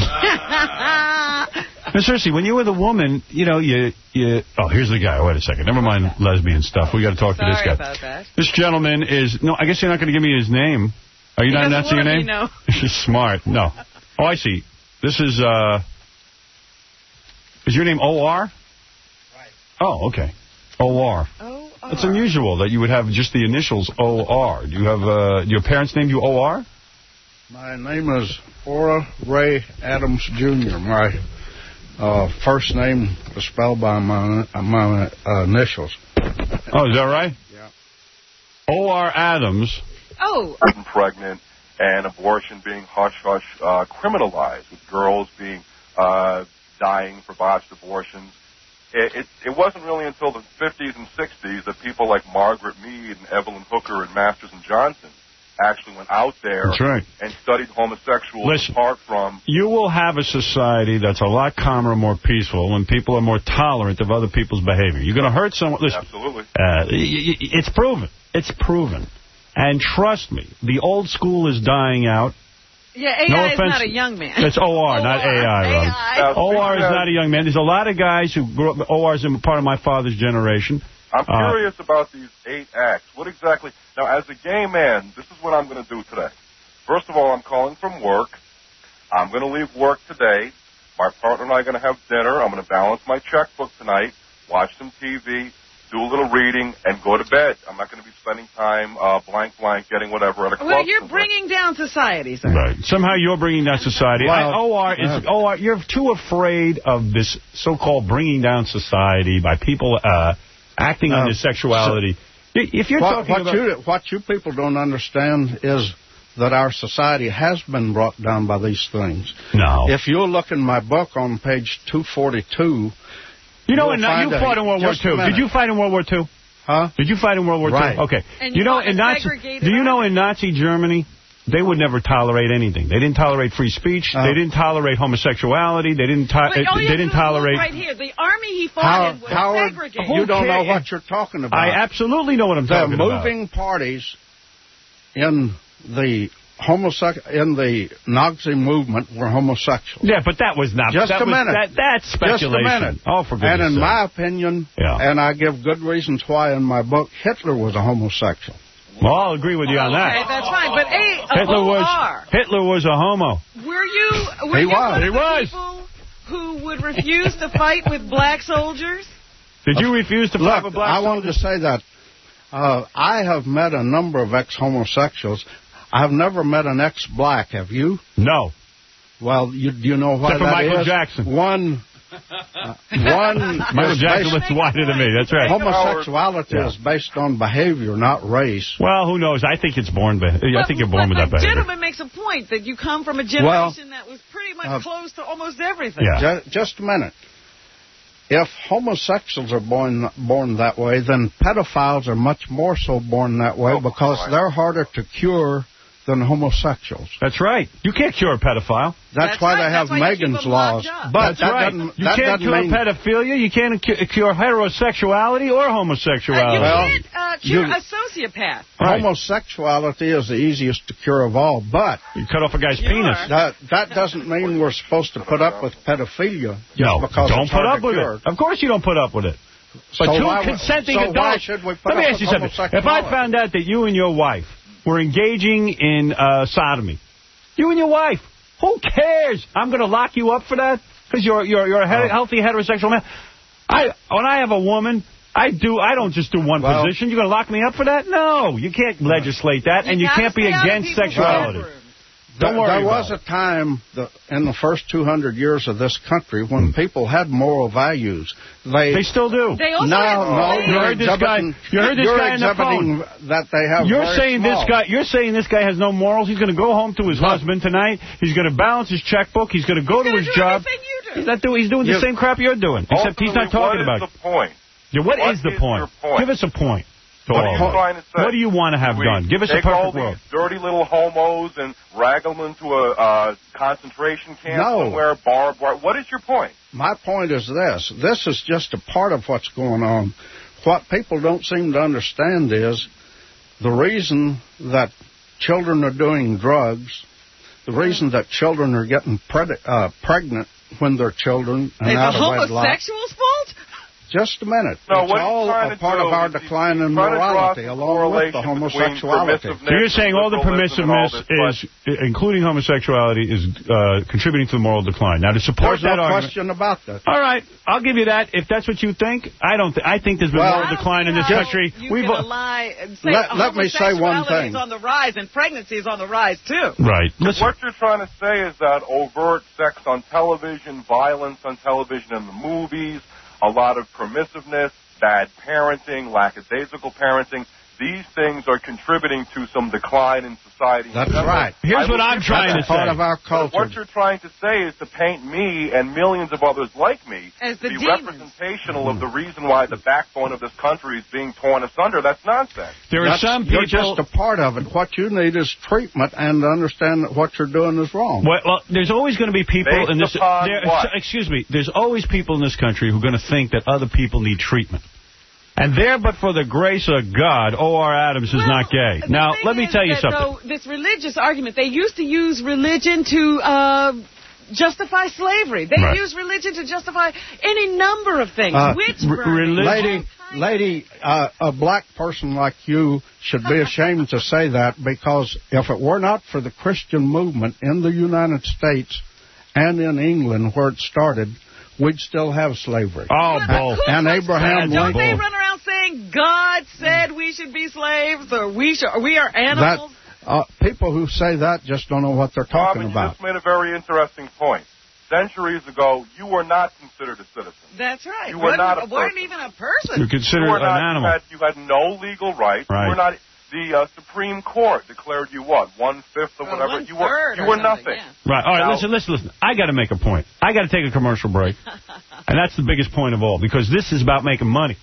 No, seriously, when you're with a woman, you know, you... you oh, here's the guy. Wait a second. Never mind lesbian stuff. We got to talk Sorry to this guy. about that. This gentleman is... No, I guess you're not going to give me his name. Are you he not announcing your name? No. She's smart. No. Oh, I see. This is... uh. Is your name O R? Right. Oh, okay. O R. O R. It's unusual that you would have just the initials O R. Do you have... Uh, your parents named you O R? My name is Ora Ray Adams Junior My uh, first name was spelled by my, my uh, initials. Oh, is that right? Yeah. O R Adams. Oh. Pregnant and abortion being hush-hush uh, criminalized, with girls being uh, dying for botched abortions. It, it, it wasn't really until the fifties and sixties that people like Margaret Mead and Evelyn Hooker and Masters and Johnson actually went out there that's right. and studied homosexuals. Listen, apart from... You will have a society that's a lot calmer and more peaceful when people are more tolerant of other people's behavior. You're going to hurt someone... Listen, absolutely. Uh, it's proven. It's proven. And trust me, the old school is dying out. Yeah, A I no is offense. not a young man. It's O R, not A I, Rob. O R is not a young man. There's a lot of guys who grew up... O R is part of my father's generation. I'm Uh, curious about these eight acts. What exactly... Now, as a gay man, this is what I'm going to do today. First of all, I'm calling from work. I'm going to leave work today. My partner and I are going to have dinner. I'm going to balance my checkbook tonight, watch some T V, do a little reading, and go to bed. I'm not going to be spending time uh, blank, blank, getting whatever at a club. Well, you're somewhere. bringing down society, sir. Right. Somehow you're bringing down society. Well, I, O R is uh, O R. You're too afraid of this so-called bringing down society by people uh, acting uh, on their sexuality. So if you're what, talking what about... You, what you people don't understand is that our society has been brought down by these things. No. If you look in my book on page two forty-two... You know, and you fought in World War Two. Did you fight in World War Two? Huh? Did you fight in World War right. Two? Okay. And you, you know, in Nazi... Do you know in Nazi Germany... They would never tolerate anything. They didn't tolerate free speech. Uh, they didn't tolerate homosexuality. They didn't. To Wait, oh, they yeah, didn't tolerate. Right here, the army he fought How, in was Howard, segregated. you don't know cares? what you're talking about. I absolutely know what I'm the talking about. The moving parties in the homosex in the Nazi movement were homosexual. Yeah, but that was not. Just that a was, minute. That, that's speculation. Just a minute. Oh, for goodness And in sake. my opinion, yeah. and I give good reasons why in my book, Hitler was a homosexual. Well, I'll agree with you on that. Okay, that's fine. But A, Hitler O R, was Hitler was a homo. Were you? Were he you was. one of he the was. people who would refuse to fight with black soldiers? Did you refuse to fight Look, with black I soldiers? wanted to say that uh, I have met a number of ex-homosexuals. I have never met an ex-black. Have you? No. Well, you, do you know why Except for that Michael is? Jackson. One. Uh, one Michael Jackson looks wider than me. That's right. Homosexuality yeah. is based on behavior, not race. Well, who knows? I think it's born. Be- I think you're born with that the behavior. gentleman makes a point that you come from a generation well, that was pretty much uh, close to almost everything. Yeah. Just, just a minute. If homosexuals are born born that way, then pedophiles are much more so born that way oh, because right. they're harder to cure than homosexuals. That's right. You can't cure a pedophile. That's, That's why right. they have Megan's laws. But that that right. doesn't, you that can't doesn't cure mean... pedophilia. You can't cu- cure heterosexuality or homosexuality. Uh, you well, can't uh, cure you, a sociopath. Right. Homosexuality is the easiest to cure of all, but... You cut off a guy's sure. penis. That, that doesn't mean we're supposed to put up with pedophilia. No, because don't it's put hard up to with cure. it. Of course you don't put up with it. But so two why, consenting so adults... Why should we put Let me up ask you with something. If I found out that you and your wife were engaging in uh, sodomy, you and your wife, who cares? I'm going to lock you up for that because you're you're you're a he- healthy heterosexual man. I when I have a woman, I do I don't just do one well, position. You're going to lock me up for that? No, you can't legislate that, you and you can't be against sexuality. Well, Don't worry There was about a time the, in the first two hundred years of this country when people had moral values. They they still do. They also no, have no. You heard this guy. You heard this you're guy on the exhibiting phone. that they have. You're very saying small. this guy. You're saying this guy has no morals. He's going to go home to his But, husband tonight. He's going to balance his checkbook. He's going to go he's to his do job. You do. He's not doing. He's doing you, the same crap you're doing, except he's not talking what about. What is the point? Yeah, what, what is the is point? point? Give us a point. What are you trying to say? What do you want to have we done? Give us a take perfect all world. these dirty little homos and rag them into a uh, concentration camp No. somewhere, barbed wire. What is your point? My point is this. This is just a part of what's going on. What people don't seem to understand is the reason that children are doing drugs, the reason that children are getting pred- uh, pregnant when they're children and Is out the of wedlock. homosexuals' fault? Just a minute. No, it's what all trying a to part do of our is decline in trying to draw morality, some along with the correlation between homosexuality. permissiveness So you're saying all the liberalism and all permissiveness this, is, including homosexuality, is uh, contributing to the moral decline. Now, to support There's that no argument, question about that. all right, I'll give you that. If that's what you think, I don't. Th- I think there's been Well, moral decline in this How country. You We've can lie and say Let- let me say one homosexuality is thing. on the rise and pregnancy is on the rise too. right. Listen, What you're trying to say is that overt sex on television, violence on television in the movies, a lot of permissiveness, bad parenting, lackadaisical parenting, these things are contributing to some decline in society. That's right. here's I what I'm believe trying to That's part say. of our But culture. what you're trying to say is to paint me and millions of others like me As to the be demons. representational of the reason why the backbone of this country is being torn asunder. That's nonsense. There are That's- some You're people. just a part of it. What you need is treatment and to understand that what you're doing is wrong. Well, well, there's always going to be people Based in this. upon there- what? Excuse me. There's always people in this country who are going to think that other people need treatment. And there, but for the grace of God, O R Adams is Well, not gay. the Now, thing let me is tell you that, something. Though, this religious argument, they used to use religion to uh, justify slavery. They Right. use religion to justify any number of things. Uh, Witch r- burning, religion- Lady, all kinds lady, uh, a black person like you should be ashamed to say that, because if it were not for the Christian movement in the United States and in England where it started, we'd still have slavery. Oh, But bull. who And puts Abraham that? Don't they Lincoln. run around saying God said we should be slaves or we should, we are animals? That, uh, people who say that just don't know what they're talking Robin, you about. just made a very interesting point. Centuries ago, you were not considered a citizen. That's right. You were not a weren't person. even a person. You're considered you were an not, animal. You had, you had no legal rights. Right. You were not. The uh, Supreme Court declared you what, one fifth or Well, whatever. one you were. third You or were something, nothing. yeah. Right. All right. Now- listen, listen, listen. I got to make a point. I got to take a commercial break. And that's the biggest point of all, because this is about making money.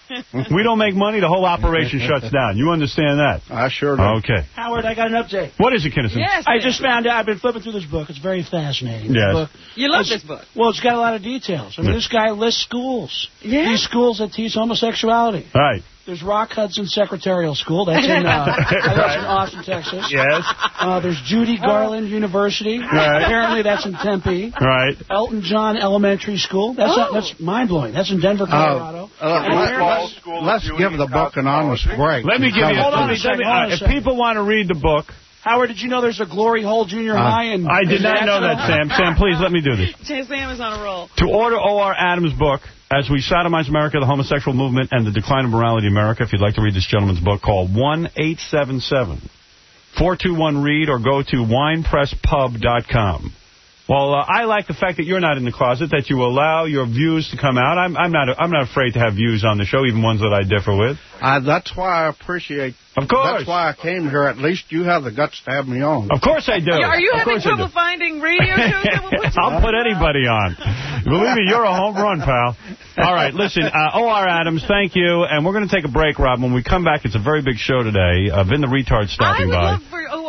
We don't make money, the whole operation shuts down. You understand that? I sure do. Okay. Howard, I got an update. What is it, Kinnison? Yes, I ma'am. just found out. I've been flipping through this book. It's very fascinating. Yes. This book. You love It's- this book. Well, it's got a lot of details. I mean, Yeah. this guy lists schools. Yeah. These schools that teach homosexuality. All right. There's Rock Hudson Secretarial School. That's in, uh, that's in Austin, Texas. Yes. Uh, there's Judy Garland University. Right. Apparently, that's in Tempe. Right. Elton John Elementary School. That's not, Oh. that's mind blowing. That's in Denver, Colorado. Uh, And let, apparently- let's let's give the book an honest break. Let me give you. Hold on let me- a second, let me- hold on uh, a if second. people want to read the book, Howard, did you know there's a Glory Hole Junior High? In I did in not know that, Nashville? Sam. Sam, please let me do this. Jay Sam is on a roll. To order O R Adams' book, As We Sodomize America, the Homosexual Movement, and the Decline of Morality in America, if you'd like to read this gentleman's book, call one eight seven seven, four two one, read or go to wine press pub dot com. Well, uh, I like the fact that you're not in the closet, that you allow your views to come out. I'm, I'm not I'm not afraid to have views on the show, even ones that I differ with. Uh, that's why I appreciate. Of course. That's why I came here. At least you have the guts to have me on. Of course I do. Are you of having course I do. trouble finding radio shows that will put you I'll put anybody on. Believe me, you're a home run, pal. All right, listen, uh, O R Adams, thank you. And we're going to take a break, Rob. When we come back, it's a very big show today. Uh, Vin the Retard I stopping would by. love for O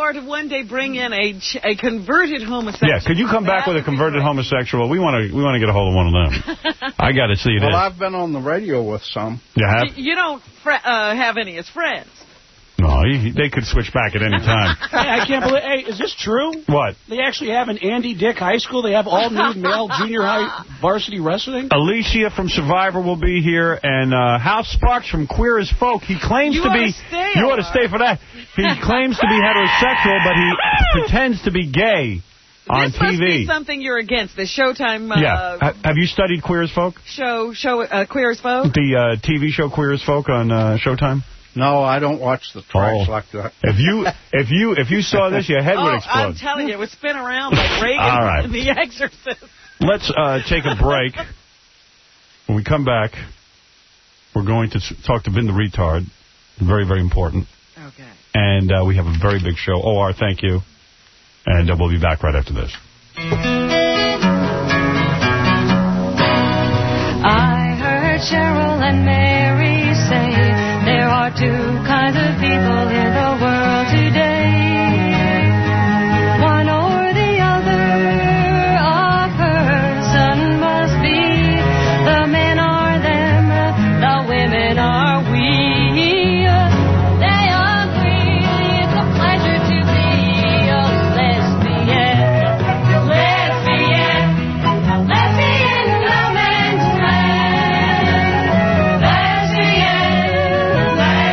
to one day bring in a ch a converted homosexual. Yeah, could you come back with a converted homosexual? We want to we want to get a hold of one of them. I got to see it. Well, I've been on the radio with some. You have? You, you don't fr uh, have any as friends. No, he, they could switch back at any time. Hey, I can't believe. Hey, is this true? What? They actually have an Andy Dick High School. They have all nude male junior high varsity wrestling. Alicia from Survivor will be here, and uh, Hal Sparks from Queer as Folk. He claims you to be. To stay, you ought to stay for that. He claims to be heterosexual, but he pretends to be gay on this T V. This must be something you're against. The Showtime. Uh, yeah. Ha have you studied Queer as Folk? Show, show, uh, Queer as Folk. The uh, T V show Queer as Folk on uh, Showtime. No, I don't watch the trash oh. like that. If you if you if you saw this, your head oh, would explode. I'm telling you, it would spin around like Reagan All right. in The Exorcist. Let's uh, take a break. When we come back, we're going to talk to Vin the Retard. Very, very important. Okay. And uh, we have a very big show. O R, thank you. And uh, we'll be back right after this. I heard Cheryl and Mary say there are two kinds of people in the world today. One or the other, a person must be. The men are them, the women are we. They agree it's a pleasure to be a lesbian. Lesbian, lesbian, no man's land. Lesbian,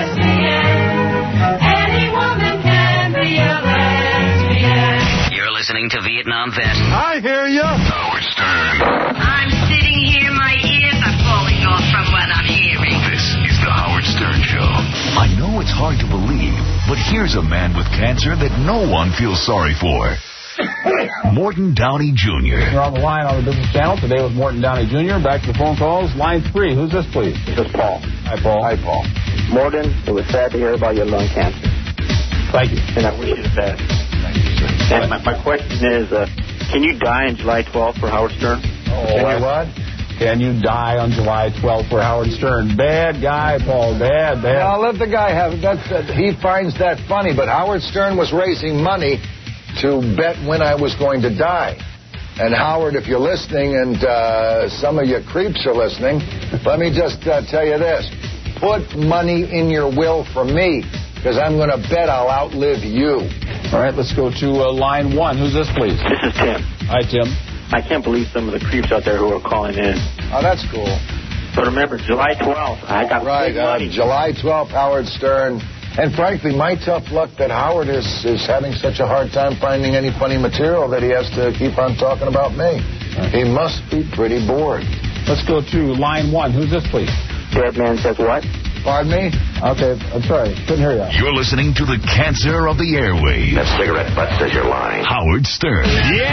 lesbian, any woman can be a lesbian. You're listening to Vietnam Vet. I hear you. Howard Stern. I'm sitting here, my ears are falling off from what I'm hearing. This is the Howard Stern Show. I know it's hard to believe, but here's a man with cancer that no one feels sorry for. Morton Downey Junior You're on the line on the Business Channel today with Morton Downey Junior Back to the phone calls. Line three. Who's this, please? This is Paul. Hi, Paul. Hi, Paul. Morton, it was sad to hear about your lung cancer. Thank you. And I wish you the best. Thank you, sir. And my, my question is, uh, can you die on July twelfth for Howard Stern? Oh, can you what? Can you die on July twelfth for Howard Stern? Bad guy, Paul. Bad, bad. Now, let the guy have it. That's, uh, he finds that funny, but Howard Stern was raising money to bet when I was going to die. And Howard, if you're listening, and uh, some of you creeps are listening, let me just uh, tell you this. Put money in your will for me, because I'm going to bet I'll outlive you. All right, let's go to uh, line one. Who's this, please? This is Tim. Hi, Tim. I can't believe some of the creeps out there who are calling in. Oh, that's cool. But remember, July twelfth, I got right, big uh, money. July twelfth, Howard Stern. And frankly, my tough luck that Howard is, is having such a hard time finding any funny material that he has to keep on talking about me. He must be pretty bored. Let's go to line one. Who's this, please? Dead man says what? Pardon me? Okay, I'm sorry. Couldn't hear you. You're listening to the cancer of the airwaves. That cigarette butt says you're lying. Howard Stern.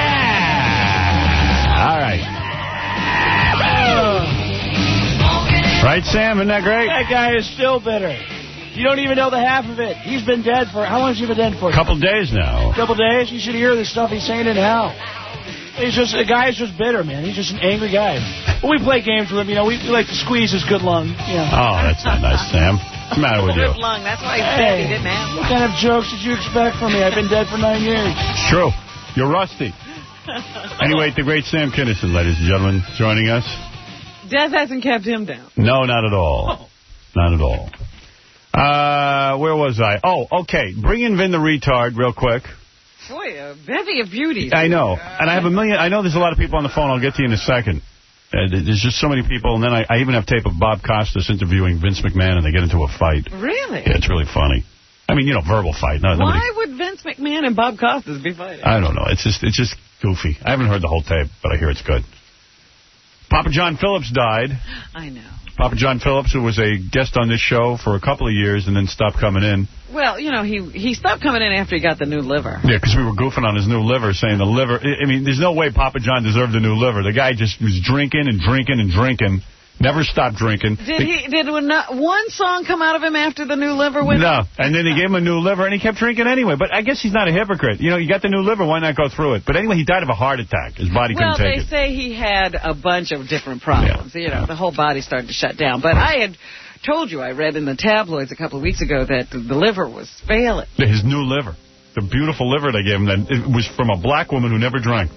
Yeah! All right. Right, Sam? Isn't that great? That guy is still bitter. You don't even know the half of it. He's been dead for... How long has he been dead for? A couple days now. A couple days? You should hear the stuff he's saying in hell. He's just... The guy's just bitter, man. He's just an angry guy. But we play games with him. You know, we, we like to squeeze his good lung. You know. Oh, that's not nice, Sam. What's the matter with you? Good lung. That's why he said he didn't have one. What kind of jokes did you expect from me? I've been dead for nine years. It's true. You're rusty. Anyway, the great Sam Kinison, ladies and gentlemen, joining us. Death hasn't kept him down. No, not at all. Not at all. Uh, where was I? Oh, okay. Bring in Vin the Retard real quick. Boy, a bevy of beauties. I know. And I have a million... I know there's a lot of people on the phone. I'll get to you in a second. Uh, there's just so many people. And then I, I even have tape of Bob Costas interviewing Vince McMahon, and they get into a fight. Really? Yeah, it's really funny. I mean, you know, verbal fight. No, Why nobody... would Vince McMahon and Bob Costas be fighting? I don't know. It's just it's just goofy. I haven't heard the whole tape, but I hear it's good. Papa John Phillips died. I know. Papa John Phillips, who was a guest on this show for a couple of years and then stopped coming in. Well, you know, he he stopped coming in after he got the new liver. Yeah, because we were goofing on his new liver, saying the liver... I mean, there's no way Papa John deserved a new liver. The guy just was drinking and drinking and drinking. Never stopped drinking. Did he? Did not one song come out of him after the new liver went? No, and then they gave him a new liver, and he kept drinking anyway. But I guess he's not a hypocrite. You know, you got the new liver, why not go through it? But anyway, he died of a heart attack. His body well, couldn't take it. Well, they say he had a bunch of different problems. Yeah. You know, the whole body started to shut down. But I had told you, I read in the tabloids a couple of weeks ago that the liver was failing. His new liver. the beautiful liver they gave him. Then it was from a black woman who never drank.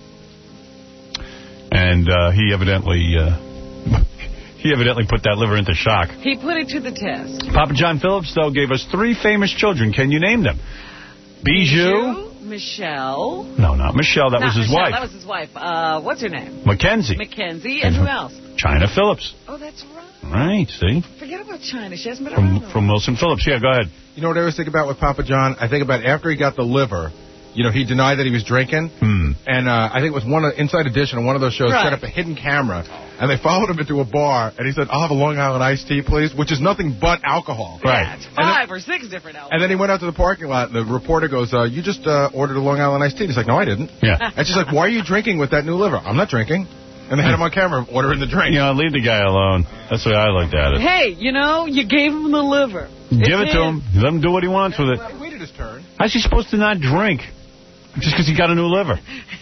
And uh, he evidently uh, he evidently put that liver into shock. He put it to the test. Papa John Phillips, though, gave us three famous children. Can you name them? Bijou. Michelle. No, not Michelle. That Not was his Michelle, wife. That was his wife. Uh, what's her name? Mackenzie. Mackenzie. And who else? China Phillips. Oh, that's right. Right, see? Forget about China. She hasn't been From, around. from Wilson Phillips. Yeah, go ahead. You know what I always think about with Papa John? I think about after he got the liver, you know, he denied that he was drinking. Hmm. And uh, I think it was one of Inside Edition on one of those shows Right. set up a hidden camera. And they followed him into a bar. And he said, I'll have a Long Island iced tea, please, which is nothing but alcohol. Yeah, it's five or six different albums. And then he went out to the parking lot, and the reporter goes, uh, you just uh, ordered a Long Island iced tea. He's like, no, I didn't. Yeah. And she's like, why are you drinking with that new liver? I'm not drinking. And they had him on camera ordering the drink. You know, leave the guy alone. That's the way I looked at it. Hey, you know, you gave him the liver. Give It's it to his. him. Let him do what he wants with it. He waited his turn. How's he supposed to not drink just because he got a new liver?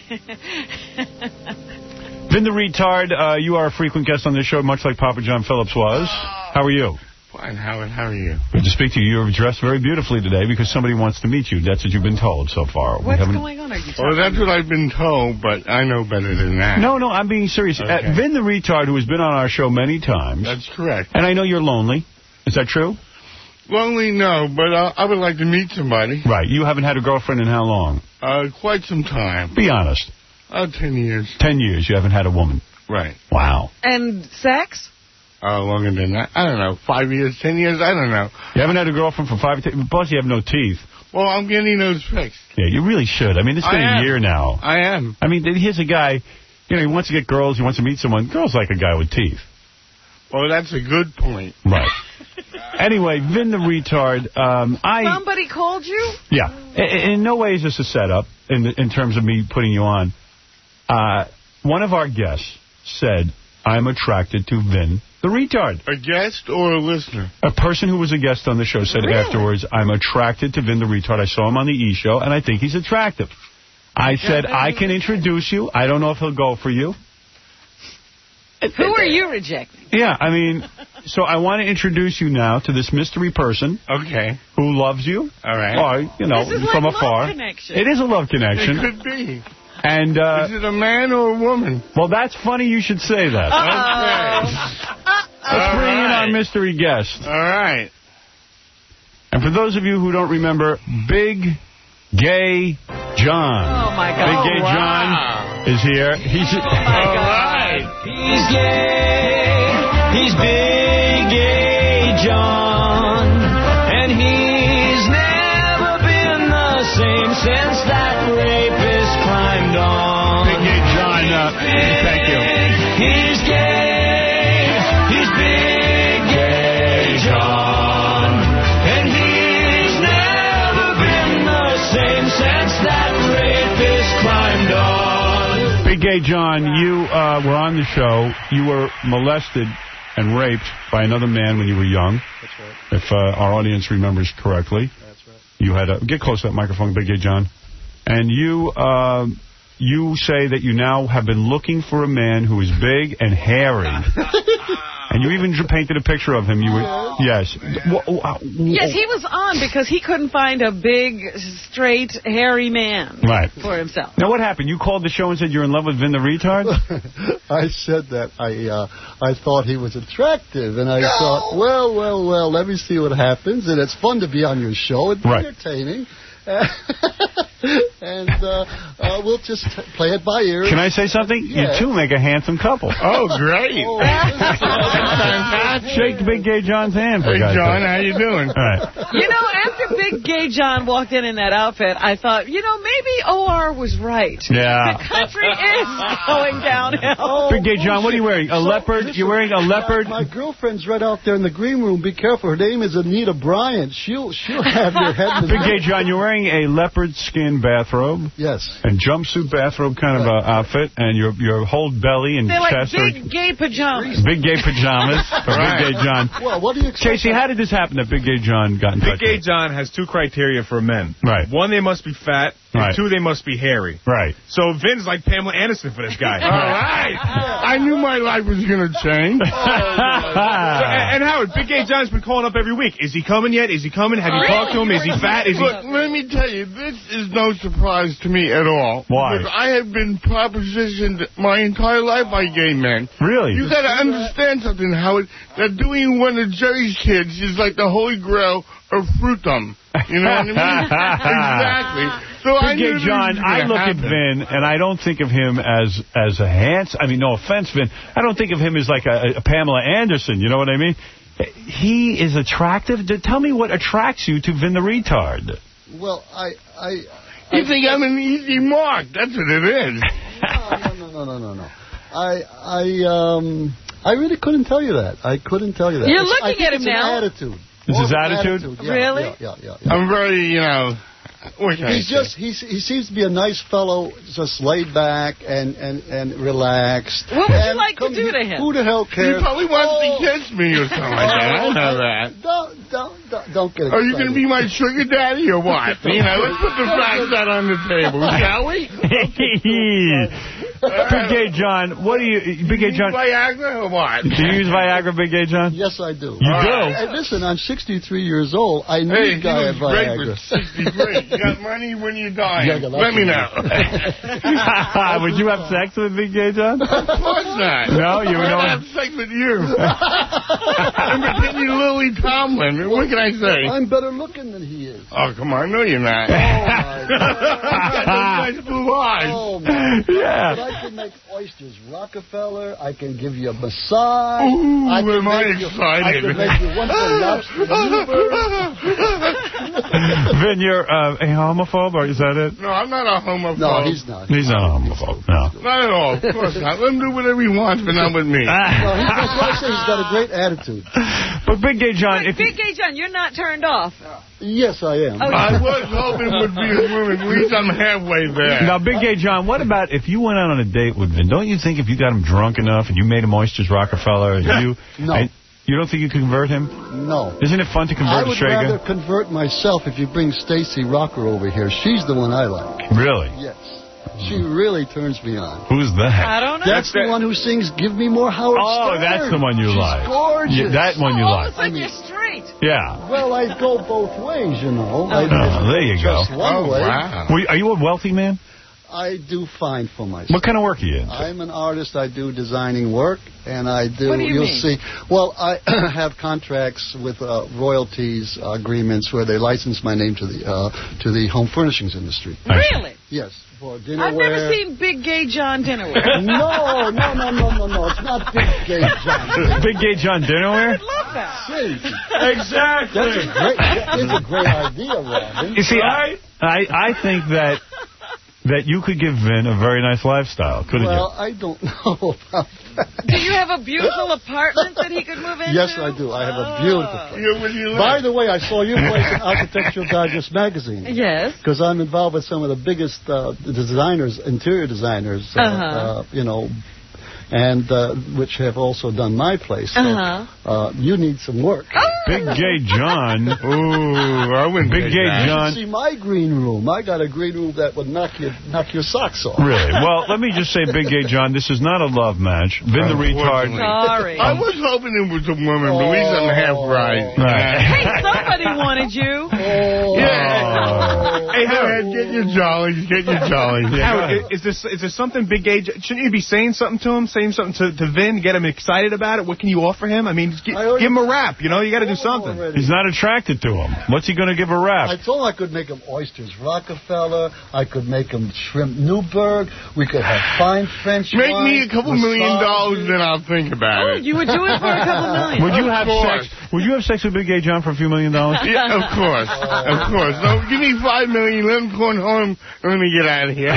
Vin the Retard, uh, you are a frequent guest on this show, much like Papa John Phillips was. How are you? Fine, Howard. How are you? Good to speak to you. You're dressed very beautifully today because somebody wants to meet you. That's what you've been told so far. We What's haven't- going on? Are you talking Well, that's what I've been told, but I know better than that. No, no, I'm being serious. Okay. Uh, Vin the Retard, who has been on our show many times. That's correct. And I know you're lonely. Is that true? Lonely, no, but uh, I would like to meet somebody. Right. You haven't had a girlfriend in how long? Uh, quite some time. Be honest. Uh, ten years. Ten years you haven't had a woman. Right. Wow. And sex? Uh, longer than that. I don't know. Five years, ten years, I don't know. You haven't had a girlfriend for five... T- plus, you have no teeth. Well, I'm getting those fixed. Yeah, you really should. I mean, it's been I a am. year now. I am. I mean, here's a guy, you know, he wants to get girls, he wants to meet someone. Girls like a guy with teeth. Well, that's a good point. Right. Anyway, Vin the Retard, um, I... Somebody called you? Yeah. In, in no way is this a setup in, in terms of me putting you on. Uh, one of our guests said, I'm attracted to Vin the Retard. A guest or a listener? A person who was a guest on the show said Really? afterwards, I'm attracted to Vin the Retard. I saw him on the E! Show, and I think he's attractive. I said, I can introduce you. I don't know if he'll go for you. Who are you rejecting? Yeah, I mean, so I want to introduce you now to this mystery person. Okay. Who loves you. All right. Or, you know, This is from like afar. Love Connection. It is a love connection. It could be. And, uh, Is it a man or a woman? well, that's funny you should say that. Okay. Let's bring in our mystery guest. All right. And for those of you who don't remember, Big Gay John. Oh, my God. Big Gay Oh, wow. John is here. He's Oh, my All God. right. He's gay, he's Big Gay John, and he's never been the same since that rapist climbed on. Big Gay John, uh, thank you. He's gay, he's Big Gay John, and he's never been the same since that rapist climbed on. Big Gay John, you uh, were on the show. You were molested and raped by another man when you were young. That's right. If uh, our audience remembers correctly. That's right. You had a... Get close to that microphone, Big Gay John. And you... Uh, you say that you now have been looking for a man who is big and hairy. And you even painted a picture of him. You were... Yes. Yes, he was on because he couldn't find a big, straight, hairy man Right. for himself. Now, what happened? You called the show and said you're in love with Vin the Retard? I said that I uh, I thought he was attractive, and I thought, well, well, well, let me see what happens. And it's fun to be on your show. It's Right. entertaining. and uh, uh, we'll just t- play it by ear. Can I say something? Yes. You two make a handsome couple. Oh, great. Oh, Fantastic. Shake Big Gay John's hand. For Hey, God's John, sake. how you doing? All right. You know, after Big Gay John walked in in that outfit, I thought, you know, maybe O R was right. Yeah. The country is going downhill. Big Gay John, what are you wearing? A leopard? You're wearing a leopard? My girlfriend's right out there in the green room. Be careful. Her name is Anita Bryant. She'll she'll have your head. in the Big Gay John, you're wearing a leopard skin bathrobe. Yes. And jumpsuit bathrobe kind of uh, outfit, and your your whole belly and They're like chest big are gay pajamas. big gay pajamas for Right. Big Gay John. Well, what do you expect? Casey, how did this happen that Big Gay John got in Big touch Gay with John has two criteria for men. Right. One, they must be fat, Right. Two, they must be hairy. Right. So Vin's like Pamela Anderson for this guy. All right. I knew my life was going to change. So, and, and Howard, Big Gay John's been calling up every week. Is he coming yet? Is he coming? Have you Really? talked to him? Is he fat? Is he... Look, let me tell you, this is no surprise to me at all. Why? Because I have been propositioned my entire life by gay men. Really? You got to understand something, Howard, that doing one of Jerry's kids is like the holy grail of fruitum. You know what I mean? Exactly. So I Big knew Gay this John, was I gonna look happen. at Vin, and I don't think of him as as a handsome... I mean, no offense, Vin. I don't think of him as like a, a Pamela Anderson, you know what I mean? He is attractive. Tell me what attracts you to Vin the Retard. Well, I... I You think I'm an easy mark. That's what it is. no, no, no, no, no, no. I, I, um... I really couldn't tell you that. I couldn't tell you that. You're It's, I looking think at him it's now. An attitude. It's his More of an attitude? Yeah, Really? Yeah, yeah, yeah, yeah. I'm very, you know... What can I He's say? just, he's, he seems to be a nice fellow, just laid back and, and, and relaxed. What would you And like to come do here- to him? Who the hell He cares? probably wants Oh. to kiss me or something like that. I know that. Don't, don't, don't, don't get excited. Are you going to be my sugar daddy or what? You know, let's put the facts out on the table, shall we? Big Gay John, what do you... Big Gay John... Viagra or what? Do you use Viagra, Big Gay John? Yes, I do. You All do? right. Hey, listen, I'm sixty-three years old. I need Hey, a guy you at was great Viagra. with sixty-three. You got money when you die. Yeah, I got lots Let me of know. Would you have sex with Big Gay John? Of course not. No, you would I'd not. have sex with you. I'm pretending you're Lily Tomlin. What can I say? I'm better looking than he is. Oh, come on. No, you're not. Oh, my You got those nice blue eyes. Oh, my Yeah. But I can make oysters Rockefeller. I can give you a massage. Ooh, I can am I make you, excited. I can make you one for lobster Newburgh. Vin, you're uh, a homophobe, or is that it? No, I'm not a homophobe. No, he's not. He's not a homophobe, no. Not at all. Of course not. Let him do whatever he wants, but not with me. No, he's, that's why I say he's got a great attitude. But Big Gay John, Wait, if you... Big Gay John, you're not turned off. Yes, I am. Oh, I was hoping it would be a woman. At least I'm halfway there. Now, Big Gay John, what about if you went out on a date with Vin? Don't you think if you got him drunk enough and you made him oysters Rockefeller, and you... No. and you don't think you can convert him? No. Isn't it fun to I convert a would straight rather guy? convert myself if you bring Stacy Rocker over here. She's the one I like. Really? Yes. She really turns me on. Who's that? I don't know. That's the one who sings "Give Me More Howard Oh, Stern." that's the one you She's like. gorgeous. Yeah, that one you oh, like. it's like you're straight. Yeah. Well, I go both ways, you know. I, Oh, there you go. Just one Oh, way. wow. Were you- Are you a wealthy man? I do fine for myself. What kind of work are you in? I'm an artist. I do designing work, and I do. What do you you'll mean? see. Well, I have contracts with uh, royalties uh, agreements where they license my name to the uh, to the home furnishings industry. Really? Yes, for dinnerware. I've never seen Big Gay John dinnerware. No, no, no, no, no, no. It's not Big Gay John. Big Gay John dinnerware? I love that. See, Exactly. that's a great. That is a great idea, Robin. You see, I, I I think that that you could give Vin a very nice lifestyle, couldn't Well, I don't know about that. Do you have a beautiful apartment that he could move into? Yes, I do. I have a beautiful place. Yeah, when you By the way, I saw your place in Architectural Digest magazine. Yes. Because I'm involved with some of the biggest uh, designers, interior designers, uh, Uh-huh. uh, you know, and uh, which have also done my place. So, Uh-huh. uh, you need some work. Oh. Big Gay John. Ooh, I wouldn't Big take Gay that. John. See my green room. I got a green room that would knock your knock your socks off. Really? Well, let me just say, Big Gay John, this is not a love match. Vin the Retard. Sorry. I was hoping it was a woman, but at least I'm half right. Right. Hey, somebody wanted you. Oh. Yeah. Hey, Howard, get your jollies, get your jollies. Howard, is, is this is there something Big Gay? Shouldn't you be saying something to him, saying something to, to Vin, get him excited about it? What can you offer him? I mean, just gi- I already- give him a rap. You know, you got to do something. Already. He's not attracted to him. What's he going to give a I rap? told him I could make him oysters Rockefeller. I could make him shrimp Newburgh. We could have fine French Make wine, me a couple million massages. dollars, then I'll think about Oh, it. you would do it for a couple million. Would you Of have course. sex? Would you have sex with Big Gay John for a few million dollars? Yeah, of course, of course. No, give me five million. Let him go home. Let me get out of here.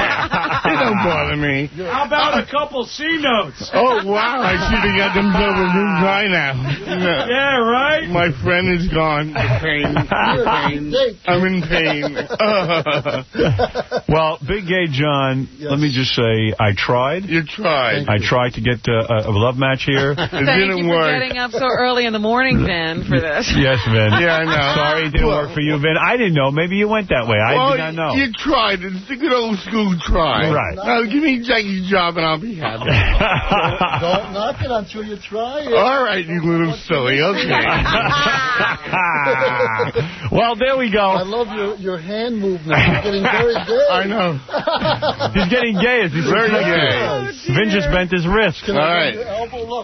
It don't bother me. How about a couple C notes? Oh wow! I see they got themselves a new guy now. Yeah, right? My friend is gone. The pain. The pain. I'm in pain. Well, Big Gay John, Yes. let me just say, I tried. You tried. I tried to get uh, a, a love match here. It Thank didn't you for work. getting up so early in the morning. morning, Vin, for this. Yes, Vin. Yeah, I know. Sorry it didn't Well, work for you, Vin. I didn't know. Maybe you went that way. I well, did not know. You tried. It's a good old school try. Right. Now, give me Jackie's job and I'll be happy. don't, don't knock it until you try it. All right, you little silly. Okay. Well, there we go. I love your, your hand movement. You're getting very gay. I know. He's getting gay as he's Very gay. gay. Vin just bent his wrist. Can All I right. your elbow? Look.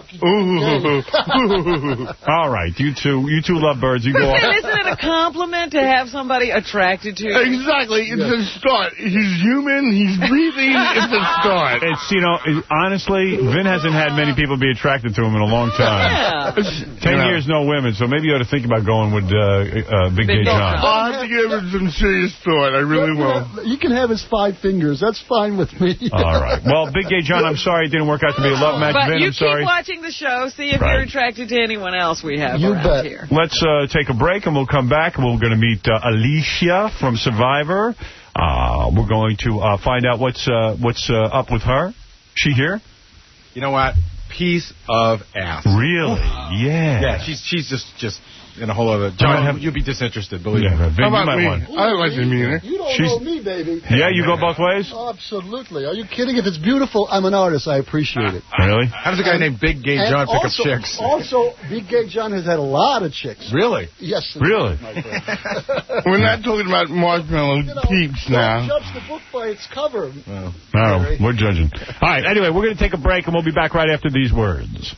Ooh. All right, you two, you two love birds. You go But on. Vin, isn't it a compliment to have somebody attracted to you? Exactly. It's a start. He's human. He's breathing. It's a start. It's, you know, it, honestly, Vin hasn't had many people be attracted to him in a long time. Yeah. Ten You know. years, no women, so maybe you ought to think about going with uh, uh, Big Gay Big John. I'll have to give him some serious thought. I really will. You can have his five fingers. That's fine with me. All right. Well, Big Gay John, I'm sorry it didn't work out to be a love match. But Vin, you I'm keep sorry. watching the show. See if Right. you're attracted to anyone else we have You around bet. here. Let's uh, take a break, and we'll come back, and we're going to meet uh, Alicia from Survivor. Uh, we're going to uh, find out what's uh, what's uh, up with her. She here? You know what? Piece of ass. Really? Yeah. Yeah, she's she's just just in a whole other. John, have- you'd be disinterested, believe Yeah, me. but Vin, How you about might me? want. I like the meaner. You don't She's- know me, baby. Yeah, you go both ways? Absolutely. Are you kidding? If it's beautiful, I'm an artist. I appreciate it. Really? How does a guy named Big Gay And John pick also, up chicks? Also, Big Gay John has had a lot of chicks. Really? Yes. Really? my friend. We're not talking about marshmallow You know, peeps don't now. judge the book by its cover. No, we're judging. All right, anyway, we're going to take a break, and we'll be back right after these words.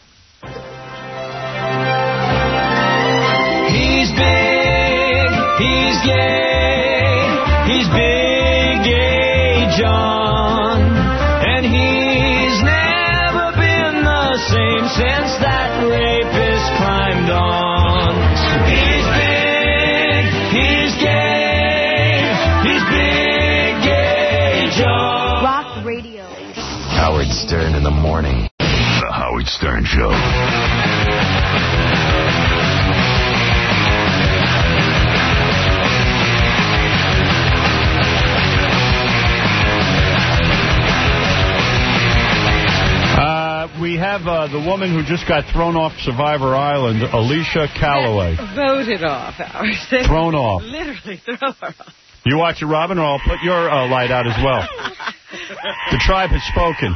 He's big, he's gay, he's Big Gay John, and he's never been the same since that rapist climbed on. He's big, he's gay, he's Big Gay John. Rock radio. Howard Stern in the morning. The Howard Stern Show. Uh, we have uh, the woman who just got thrown off Survivor Island, Alicia Calloway. Voted off. Howard. Thrown off. Literally throw her off. You watch it, Robin, or I'll put your uh, light out as well. The tribe has spoken.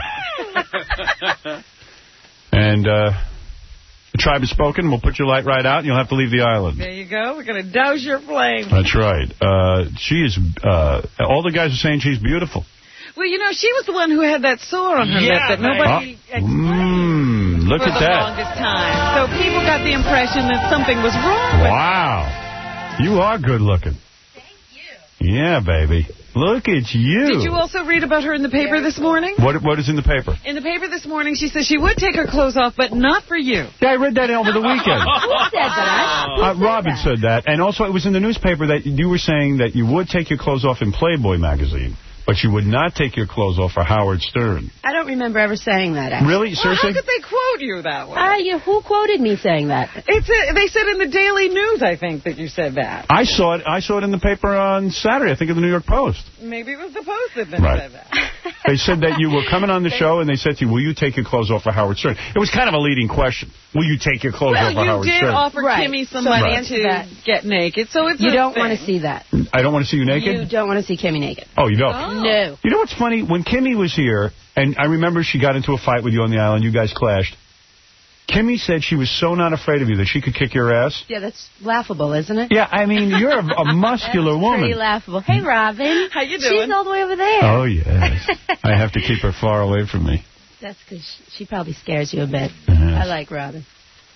And uh, the tribe has spoken. We'll put your light right out, and you'll have to leave the island. There you go. We're going to douse your flame. That's right. Uh, she is, uh, all the guys are saying she's beautiful. Well, you know, she was the one who had that sore on her Yeah, lip that nobody Uh, mm, look for at the that. longest time. So people got the impression that something was wrong with her. Wow. You are good looking. Yeah, baby. Look at you. Did you also read about her in the paper this morning? What What is in the paper? In the paper this morning, she said she would take her clothes off, but not for you. Yeah, I read that over the weekend. Who said that? Who Uh, said Robin that? said that. And also, it was in the newspaper that you were saying that you would take your clothes off in Playboy magazine, but you would not take your clothes off for Howard Stern. I don't remember ever saying that, actually. Really? Well, Seriously? how could they quote you that way? Uh, you, who quoted me saying that? It's a, they said in the Daily News, I think, that you said that. I saw it. I saw it in the paper on Saturday. I think in the New York Post. Maybe it was the Post that then Right. said that. They said that you were coming on the show, and they said to you, "Will you take your clothes off for Howard Stern?" It was kind of a leading question. Will you take your clothes Well, off for you Howard did Stern? offer Right. Kimmy So somebody Right. answer to that. get naked, so it's You a don't thing. want to see that. I don't want to see you naked. You don't want to see Kimmy naked. Oh, you don't. Oh. No. You know what's funny? When Kimmy was here, and I remember she got into a fight with you on the island, you guys clashed. Kimmy said she was so not afraid of you that she could kick your ass. Yeah, that's laughable, isn't it? Yeah, I mean, you're a, a muscular That's woman. pretty laughable. Hey, Robin. How you doing? She's all the way over there. Oh, yes. I have to keep her far away from me. That's because she probably scares you a bit. Yes. I like Robin.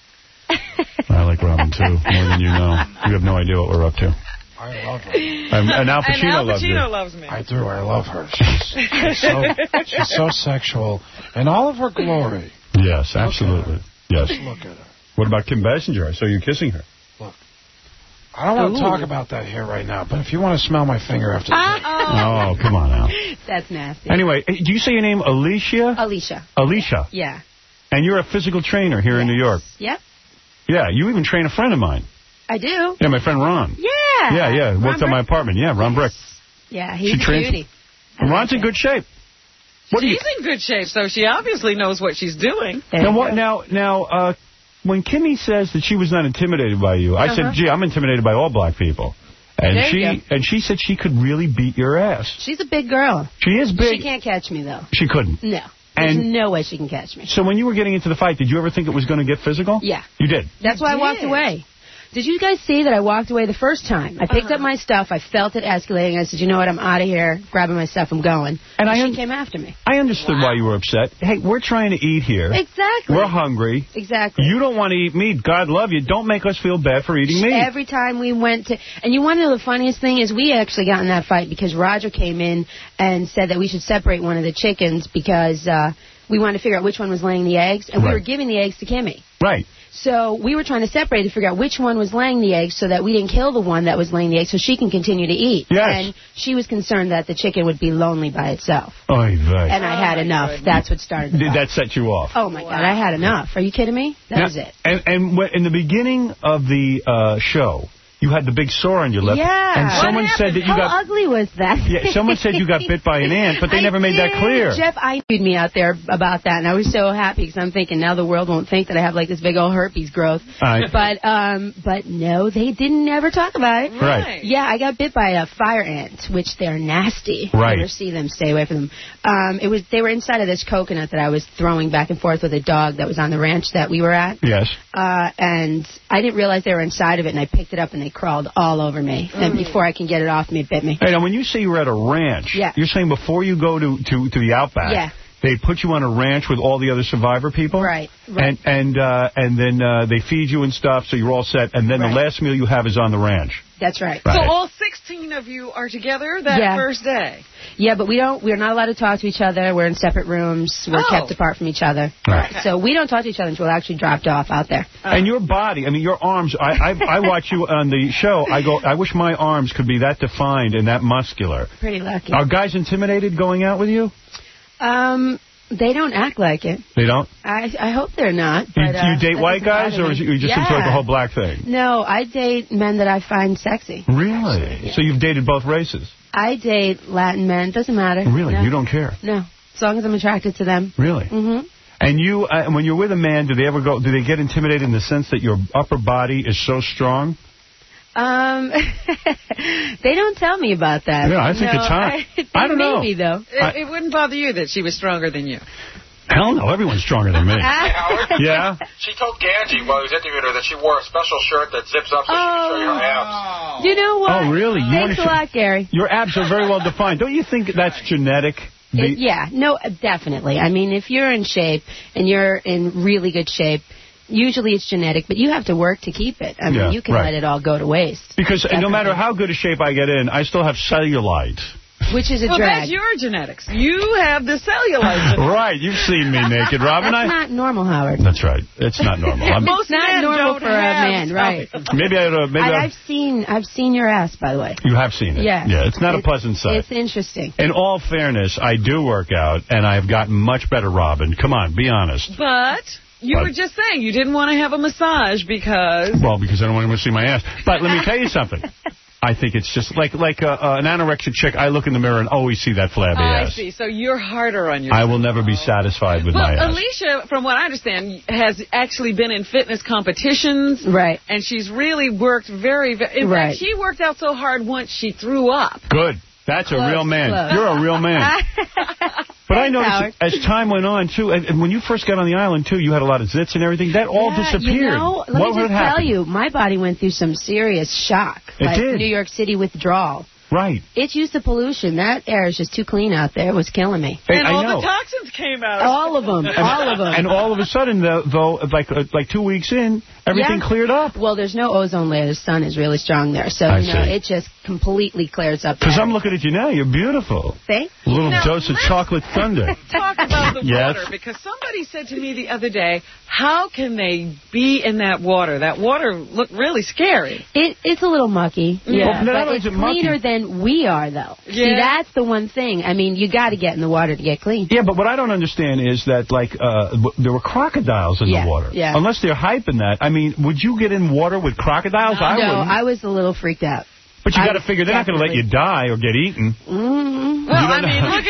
I like Robin, too, more than you know. You have no idea what we're up to. I love her. Um, and Al Pacino, and Al loves you. Pacino loves me. I do. I love her. She's, she's, so, she's so sexual in all of her glory. Yes, absolutely. Yes. Look at her. What about Kim Basinger? I saw you kissing her. I don't want to Ooh. talk about that here right now, but if you want to smell my finger after this. Oh, come on, Al. That's nasty. Anyway, do you say your name Alicia? Alicia. Alicia. Yeah. And you're a physical trainer here in New York. Yep. Yeah, you even train a friend of mine. I do. Yeah, my friend Ron. Yeah. Yeah, yeah, Ron works at my Brick. apartment. Yeah, Ron Brick. Yeah, he's She a trains- beauty. And Ron's in good shape. What do you? She's in good shape, so she obviously knows what she's doing. Now, what? Now, now, uh, when Kimmy says that she was not intimidated by you, I Uh-huh. said, gee, I'm intimidated by all black people. And There she you go. and she said she could really beat your ass. She's a big girl. She is big. She can't catch me, though. She couldn't. No. There's And- no way she can catch me. So when you were getting into the fight, did you ever think it was going to get physical? Yeah. You did? That's why I walked away. Did you guys see that I walked away the first time? I picked Uh-huh. up my stuff. I felt it escalating. I said, you know what? I'm out of here. Grabbing my stuff. I'm going. And And, I she un- came after me. I understood why you were upset. Hey, we're trying to eat here. Exactly. We're hungry. Exactly. You don't want to eat meat. God love you. Don't make us feel bad for eating meat. Every time we went to... And you want to know the funniest thing is we actually got in that fight because Roger came in and said that we should separate one of the chickens because uh, we wanted to figure out which one was laying the eggs. And Right. we were giving the eggs to Kimmy. Right. So we were trying to separate to figure out which one was laying the eggs so that we didn't kill the one that was laying the eggs so she can continue to eat. Yes. And she was concerned that the chicken would be lonely by itself. Oy vey. And I had enough. That's what started the Did fight. that set you off? Oh, my God. I had enough. Are you kidding me? That Now- was it. And, and when- in the beginning of the uh, show, you had the big sore on your lip. Yeah. And someone What said that you How got... ugly was that? Yeah, someone said you got bit by an ant, but they I never made that did. clear. Jeff, I knew me out there about that, and I was so happy because I'm thinking now the world won't think that I have like this big old herpes growth. Right. But um, but no, they didn't ever talk about it. Right. Yeah, I got bit by a fire ant, which they're nasty. Right. Never see them. Stay away from them. Um, it was they were inside of this coconut that I was throwing back and forth with a dog that was on the ranch that we were at. Yes. Uh, and I didn't realize they were inside of it, and I picked it up, and they crawled all over me. And before I can get it off me, it bit me. Hey, now, when you say you were at a ranch, Yeah. you're saying before you go to, to, to the Outback, Yeah. they put you on a ranch with all the other Survivor people? Right, right. And and uh, and then uh, they feed you and stuff, so you're all set, and then Right. the last meal you have is on the ranch. That's right. So all sixteen of you are together that Yeah. first day. Yeah, but we don't. We're not allowed to talk to each other. We're in separate rooms. We're Oh. kept apart from each other. Right. So we don't talk to each other until we're actually dropped off out there. And your body, I mean, your arms, I, I I watch you on the show, I go, I wish my arms could be that defined and that muscular. Pretty lucky. Are guys intimidated going out with you? Um, they don't act like it. They don't? I I hope they're not. You, But, uh, you date that white doesn't guys, bother or me. is it, you just yeah. into like the whole black thing? No, I date men that I find sexy. Really? So you've dated both races? I date Latin men. Doesn't matter. Really? No. You don't care? No, as long as I'm attracted to them. Really? Mm-hmm. And you, uh, when you're with a man, do they ever go? Do they get intimidated in the sense that your upper body is so strong? Um, they don't tell me about that. Yeah, I think No, it's hot. I, I don't know. Maybe though. It, it wouldn't bother you that she was stronger than you. Hell no, everyone's stronger than me. Yeah? She told Ganji while he was interviewing her that she wore a special shirt that zips up so she can show you her abs. You know what? Oh, really? You Thanks wanna a show- lot, Gary. Your abs are very well defined. Don't you think that's genetic? The- It, yeah, no, definitely. I mean, if you're in shape and you're in really good shape, usually it's genetic, but you have to work to keep it. I mean, Yeah, you can right. let it all go to waste. Because no Definitely. matter how good a shape I get in, I still have cellulite. Which is a well, drag. that's your genetics. You have the cellulite genetics. Right, you've seen me naked, Robin. That's I. not normal, Howard. That's right. It's not normal. I'm, It's not men normal don't for a have man, right? maybe I. Uh, maybe I, I, I've seen, I've seen your ass, by the way. you have seen it. Yeah. Yeah. It's not a pleasant sight. It's interesting. In all fairness, I do work out, and I've gotten much better, Robin. Come on, be honest. But you But- were just saying you didn't want to have a massage because... Well, because I don't want anyone to see my ass. But let me tell you something. I think it's just like like uh, uh, an anorexic chick. I look in the mirror and always see that flabby I ass. see. So you're harder on yourself. I will never be satisfied with Well, my ass. Alicia, from what I understand, has actually been in fitness competitions. Right. And she's really worked very, very... In Right. fact, she worked out so hard once she threw up. Good. That's a Close, real man. close. You're a real man. But I noticed Howard. as time went on, too, and, and when you first got on the island, too, you had a lot of zits and everything. That all Yeah, disappeared. You know, let what me would just tell happen? you, my body went through some serious shock. It like did. New York City withdrawal. Right. It's used to pollution. That air is just too clean out there. It was killing me. Hey, and I all know. the toxins came out. All of them. All of them. And all of a sudden, though, though like uh, like two weeks in, everything Yeah. cleared up. Well, there's no ozone layer. The sun is really strong there. So, I you know, see. it just completely clears up. Because the I'm area. looking at you now. You're beautiful. Thanks. A little Now, dose of let's- chocolate thunder. Talk about the Yes. water, because somebody said to me the other day, how can they be in that water? That water looked really scary. It, it's a little mucky. Well, Yeah. not but only it's is it mucky- cleaner than we are, though. See, Yeah. that's the one thing. I mean, you got to get in the water to get clean. Yeah, but what I don't understand is that, like, uh, w- there were crocodiles in Yeah, the water. yeah. Unless they're hyping that. I mean, would you get in water with crocodiles? I no, wouldn't. I was a little freaked out. But you I got to figure they're not going to let you die or get eaten. Mm-hmm. Well, You I don't mean, know. look at look at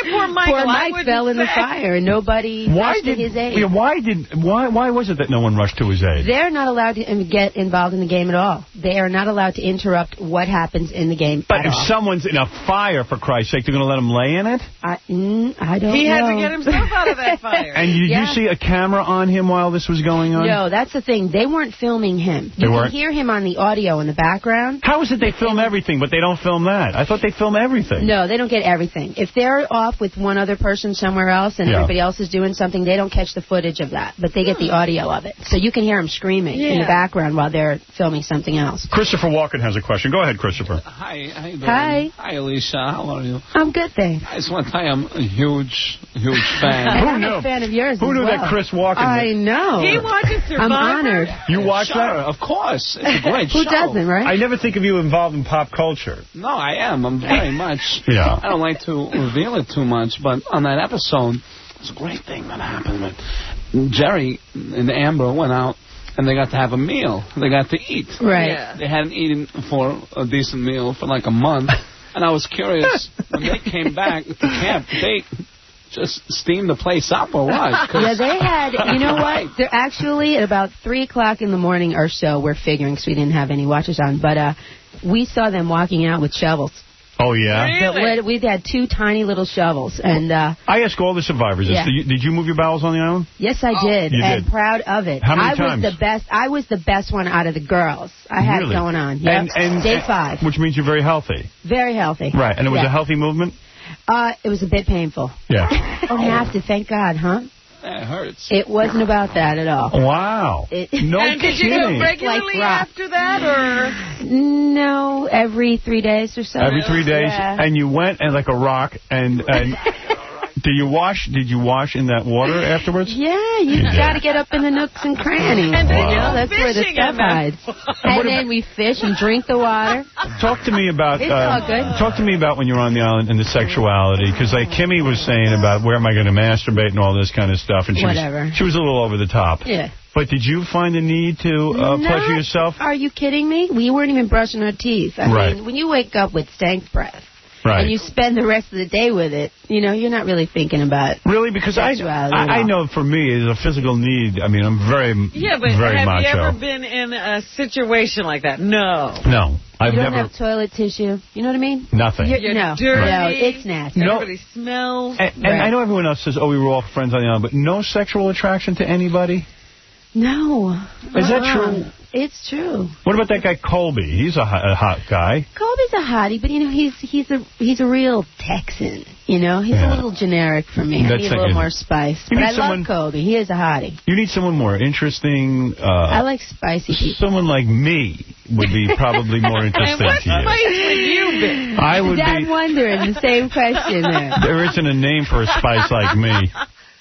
poor Michael. Poor I Mike fell in the say. fire, and nobody Why rushed did to his aid. Yeah, why did why why was it that no one rushed to his aid? They're not allowed to um, get involved in the game at all. They are not allowed to interrupt what happens in the game But at if all. someone's in a fire, for Christ's sake, they're going to let him lay in it? I, mm, I don't He know. had to get himself out of that fire. And did Yeah. you see a camera on him while this was going on? No, that's the thing. They weren't filming him. They You weren't? can hear him on the audio in the background. How is it they film everything, but they don't film that? I thought they film everything. No, they don't get everything. If they're off with one other person somewhere else and Yeah. everybody else is doing something, they don't catch the footage of that, but they get the audio of it. So you can hear them screaming in the Yeah. background while they're filming something else. Christopher Walken has a question. Go ahead, Christopher. Hi, how you doing? Hi. Hi, Alicia. How are you? I'm good, thanks. I just want to tell you I'm a huge, huge fan. I'm a fan of yours Who as knew well. that Chris Walken I know. He watches Survivor. I'm honored. You watch sure, that? of course. It's a great Who show. doesn't, right? I never think of you involved in pop culture. No, I am. I'm very much. Yeah. I don't like to reveal it too much, but on that episode, it's a great thing that happened. But Jerry and Amber went out, and they got to have a meal. They got to eat. Right. Yeah. They hadn't eaten for a decent meal for like a month. And I was curious, when they came back to camp, they just steamed the place up or what? 'Cause- Yeah, they had, you know what? They're actually at about three o'clock in the morning or so, we're figuring, because we didn't have any watches on, but uh, we saw them walking out with shovels. Oh, yeah? Really? We had two tiny little shovels, and uh, I ask all the survivors this. Yeah. Did you, did you move your bowels on the island? yes, I did, You and did. proud of it. How many I times? was the best. I was the best one out of the girls. I had Really? it going on. Yep. And, and, Day five. Which means you're very healthy. Very healthy. Right, and it was Yeah. a healthy movement? Uh, it was a bit painful. Yeah. Oh, have to, thank God, huh? It hurts. It wasn't about that at all. Wow. It, No And did you kidding. go regularly Like rock. after that, or? No, every three days or so. Every three days, Yeah. and you went and like a rock, and and did you wash? Did you wash in that water afterwards? Yeah, you Yeah. got to get up in the nooks and crannies. And then you you know, go that's where the fishing stuff in that hides. And then we fish and drink the water. Talk to me about. It's uh, all good. Talk to me about when you're on the island and the sexuality, because like Kimmy was saying about where am I going to masturbate and all this kind of stuff, and she Whatever. was she was a little over the top. Yeah. But did you find a need to uh, No. pleasure yourself? Are you kidding me? We weren't even brushing our teeth. I Right. mean, when you wake up with stank breath Right. and you spend the rest of the day with it, you know, you're not really thinking about Really, because I, sexuality at I I all. know for me it's a physical need. I mean, I'm very Yeah, but very have macho. you ever been in a situation like that? No. No, I've you don't never. have toilet tissue. You know what I mean? Nothing. You're, You're no, dirty. no, it's nasty. No. Everybody smells. And, and Right. I know everyone else says, "Oh, we were all friends on the island," but no sexual attraction to anybody. No. Is that Uh-uh. true? It's true. What about that guy Colby? He's a hot, a hot guy. Colby's a hottie, but you know he's he's a he's a real Texan. You know he's Yeah. a little generic for me. I That's need a it. little more spice. You But need I someone- love Colby. He is a hottie. You need someone more interesting. Uh, I like spicy people. Someone like me would be probably more And interesting what to you. spice would you be? I would Dad be. wondering the same question there. There isn't a name for a spice like me.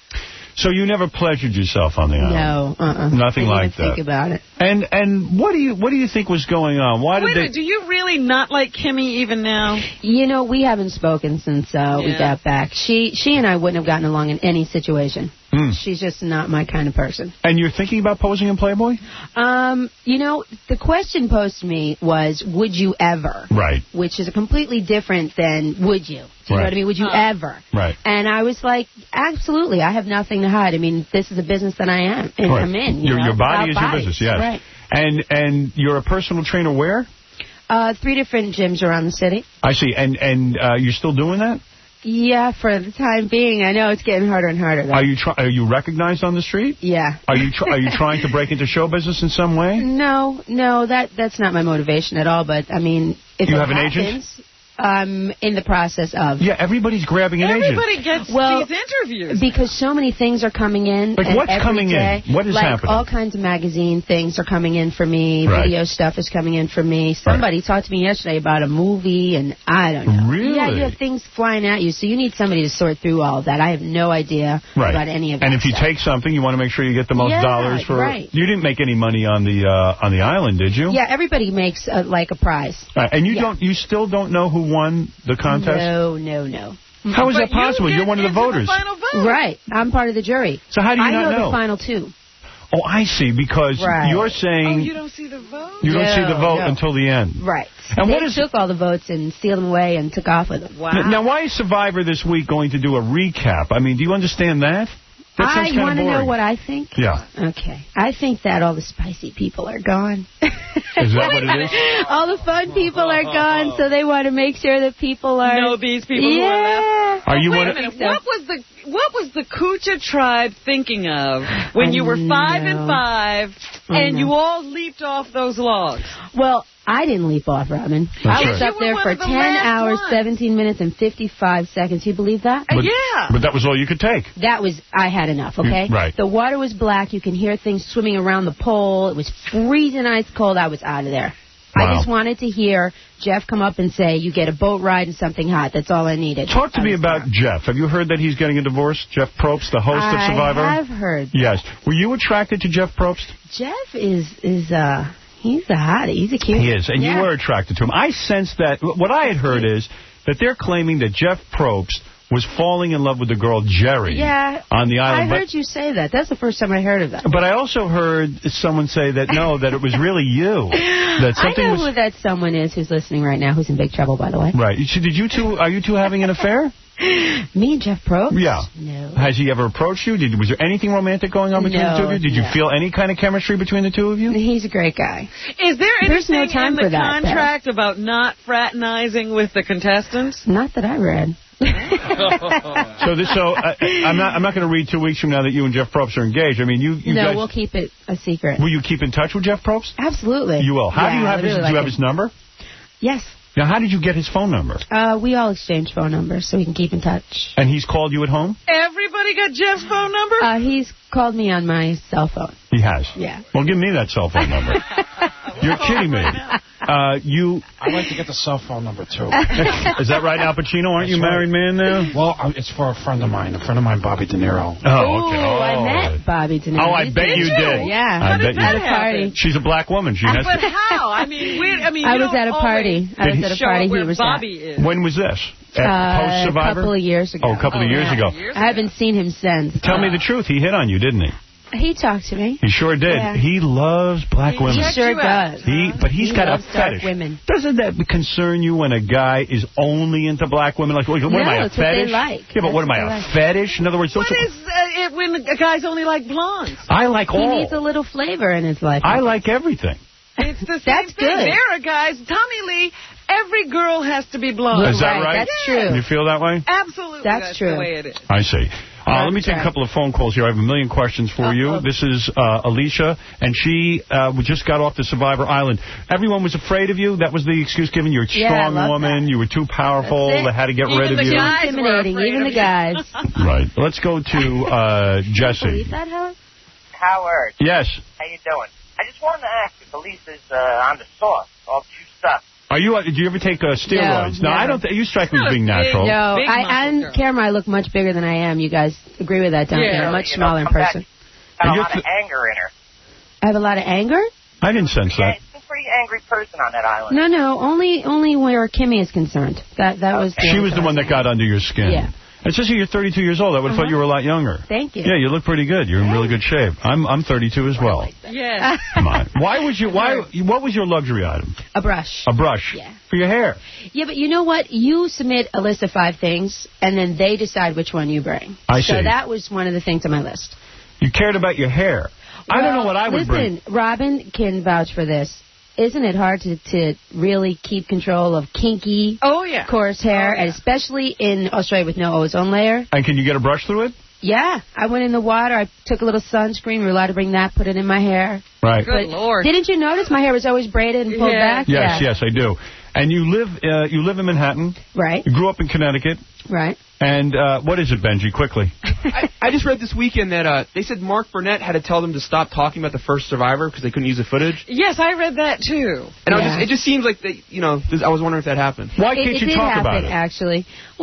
So you never pleasured yourself on the island? No, uh-uh. Nothing Didn't like even think that. about it. And and what do you what do you think was going on? Why did Wait a they? minute, do you really not like Kimmy even now? You know, we haven't spoken since uh, we Yeah. got back. She she and I wouldn't have gotten along in any situation. Hmm. She's just not my kind of person. And you're thinking about posing in Playboy? Um, you know, the question posed to me was, would you ever? Right. Which is a completely different than would you. Do you know Right. what I mean? Would you ever? Right. And I was like, absolutely. I have nothing to hide. I mean, this is a business that I am. And Right. I'm in. You your know, your body without is your bodies. business, yes. Right. And and you're a personal trainer where? Uh, three different gyms around the city. I see. And and uh, you're still doing that? Yeah, for the time being. I know it's getting harder and harder, though. Are you try, are you recognized on the street? Yeah. Are you tr- are you trying to break into show business in some way? No, no, that that's not my motivation at all. But I mean, if You it have an happens, agent? I'm in the process of. Yeah, everybody's grabbing an Everybody agent. gets Well, these interviews. Because so many things are coming in. Like, and what's every coming in? day, What is like happening? all kinds of magazine things are coming in for me. Right. Video stuff is coming in for me. Somebody talked to me yesterday about a movie, and I don't know. Really? Yeah, you have things flying at you, so you need somebody to sort through all of that. I have no idea Right. about any of that And if you stuff. take something, you want to make sure you get the most Yeah, dollars for. right. You didn't make any money on the uh, on the island, did you? Yeah, everybody makes uh, like a prize. Right. And you Yeah. don't. You still don't know who won the contest. No, no, no. How is But that possible? you You're one of the get into voters. the final vote. Right. I'm part of the jury. So how do you I not know know? the final two. Oh, I see. Because Right. you're saying. Oh, you don't see the vote? You don't see the No, vote no. until the end. Right. And they what is- took all the votes and sealed them away and took off with them. N- Now, why is Survivor this week going to do a recap? I mean, do you understand that? That I sounds kind want of to know boring. what I think. Yeah. Okay. I think that all the spicy people are gone. Is that what it is? All the fun people are gone, so they want to make sure that people are... know these people yeah. who are left. Are you Wait one a of- minute. What was the what was the Kucha tribe thinking of when I you were five know. and five I and know. you all leaped off those logs? Well, I didn't leap off, Robin. That's I was right. up You were there one for of the ten last hours, ones. seventeen minutes, and fifty-five seconds. You believe that? But, yeah. But that was all you could take. That was, I had enough, okay? Mm, right. The water was black. You can hear things swimming around the pole. It was freezing ice cold. I was out of there. Wow. I just wanted to hear Jeff come up and say, you get a boat ride and something hot. That's all I needed. Talk to I me was about there. Jeff. Have you heard that he's getting a divorce? Jeff Probst, the host of Survivor? I have heard. Yes. Were you attracted to Jeff Probst? Jeff is, is uh, he's a hottie. He's a cute. He is, and yeah. you were attracted to him. I sense that, what I had heard is that they're claiming that Jeff Probst was falling in love with the girl Jerry Yeah. on the I island. heard you say that. That's the first time I heard of that. But, but I also heard someone say that, no, that it was really you. That something I know was... who that someone is who's listening right now, who's in big trouble, by the way. Right. So did you two, are you two having an affair? Me and Jeff Probst? Yeah. No. Has he ever approached you? Did, was there anything romantic going on between No, the two of you? Did you no. feel any kind of chemistry between the two of you? He's a great guy. Is there There's anything no time in the for that, contract about not fraternizing with the contestants? Not that I read. So this, so uh, I'm not, I'm not going to read two weeks from now that you and Jeff Probst are engaged. I mean, you, you no, guys, we'll keep it a secret. will you keep in touch with Jeff Probst? Absolutely. You will. How yeah, do you have I his? really Do you like have him. his number? Yes. Now, how did you get his phone number? Uh, we all exchange phone numbers so we can keep in touch. And he's called you at home? Everybody got Jeff's phone number? Uh, he's called me on my cell phone. He has. Yeah. Well, give me that cell phone number. You're kidding me. Uh, you. I'd like to get the cell phone number, too. Is that right, Al Pacino? Aren't That's you a married right. man now? Well, uh, it's for a friend of mine, a friend of mine, Bobby De Niro. Oh, okay. Ooh, Oh. I met Bobby De Niro. Oh, I bet Did you did. Yeah. I How bet did you that At a party. happen? She's a black woman. She has But to. how? I mean, we, I mean, I you was don't at a always party. I Did was he- at a show party where he was Bobby at. is. When was this? At Uh, post-Survivor? a couple of years ago. Oh, a couple of Oh, years yeah. ago. Years I haven't seen him since. Tell me the truth. He hit on you, didn't he? He talked to me. He sure did. Yeah. He loves black He women. He checked sure you out. does. He, but he's He got a loves dark fetish. women. Doesn't that concern you when a guy is only into black women? Like, what No, am I, a it's what they fetish? like. Yeah, but what am That's I, what a they like. fetish? In other words, What those are- is uh, it when the guys only like blondes? I like He all. needs a little flavor in his life. I like everything. It's the same That's thing. good. There are guys, Tommy Lee, every girl has to be blonde. You're Is that right, right? that's true. You feel that way? Absolutely. That's That's true. the way it is. I see. Uh, let me take a Okay. couple of phone calls here. I have a million questions for you. This is uh, Alicia, and she uh, we just got off the Survivor Island. Everyone was afraid of you. That was the excuse given. You're a Yeah, I strong love woman. that. You were too powerful. That's it. They had to get Even rid of the you. guys were Intimidating, afraid even of the you. guys. Right. Let's go to uh, Jesse. Believe that, Howard? Howard, Yes. how you doing? I just wanted to ask if Elisa's uh, on the sauce, all juiced up. Are you? Uh, do you ever take uh, steroids? No, I never. don't. Th- you strike me as Not being a big- natural. No, Big I, muscle on girl. camera I look much bigger than I am. You guys agree with that, don't Yeah. you? I'm a much You know, smaller in come back. person. Got And a you're lot of th- anger in her. I have a lot of anger? I didn't sense Yeah, that. she's a pretty angry person on that island. No, no, only only where Kimmy is concerned. That that was. She was the one that got under your skin. Yeah. It says here you're thirty-two years old. I would have thought Uh-huh. you were a lot younger. Thank you. Yeah, you look pretty good. You're in really good shape. I'm I'm thirty-two as well. Yes. Come on. Why was you? Why? What was your luxury item? A brush. A brush. Yeah. For your hair. Yeah, but you know what? You submit a list of five things, and then they decide which one you bring. I So see. that was one of the things on my list. You cared about your hair. I don't know what I would listen, bring. Robin can vouch for this. Isn't it hard to, to really keep control of kinky, oh yeah, coarse hair, Oh, yeah. and especially in Australia with no ozone layer? And can you get a brush through it? Yeah, I went in the water. I took a little sunscreen. We were allowed to bring that, put it in my hair. Right. Good Lord. Didn't you notice my hair was always braided and pulled Yeah. back? Yes, yeah. yes, I do. And you live uh, you live in Manhattan. Right. You grew up in Connecticut. Right. And uh, what is it, Benji? Quickly. I, I just read this weekend that uh, they said Mark Burnett had to tell them to stop talking about the first Survivor because they couldn't use the footage. Yes, I read that too. And I was Yeah. just, it just seems like they, you know, this, I was wondering if that happened. Why It, can't it you did talk happen, about it? actually. Well,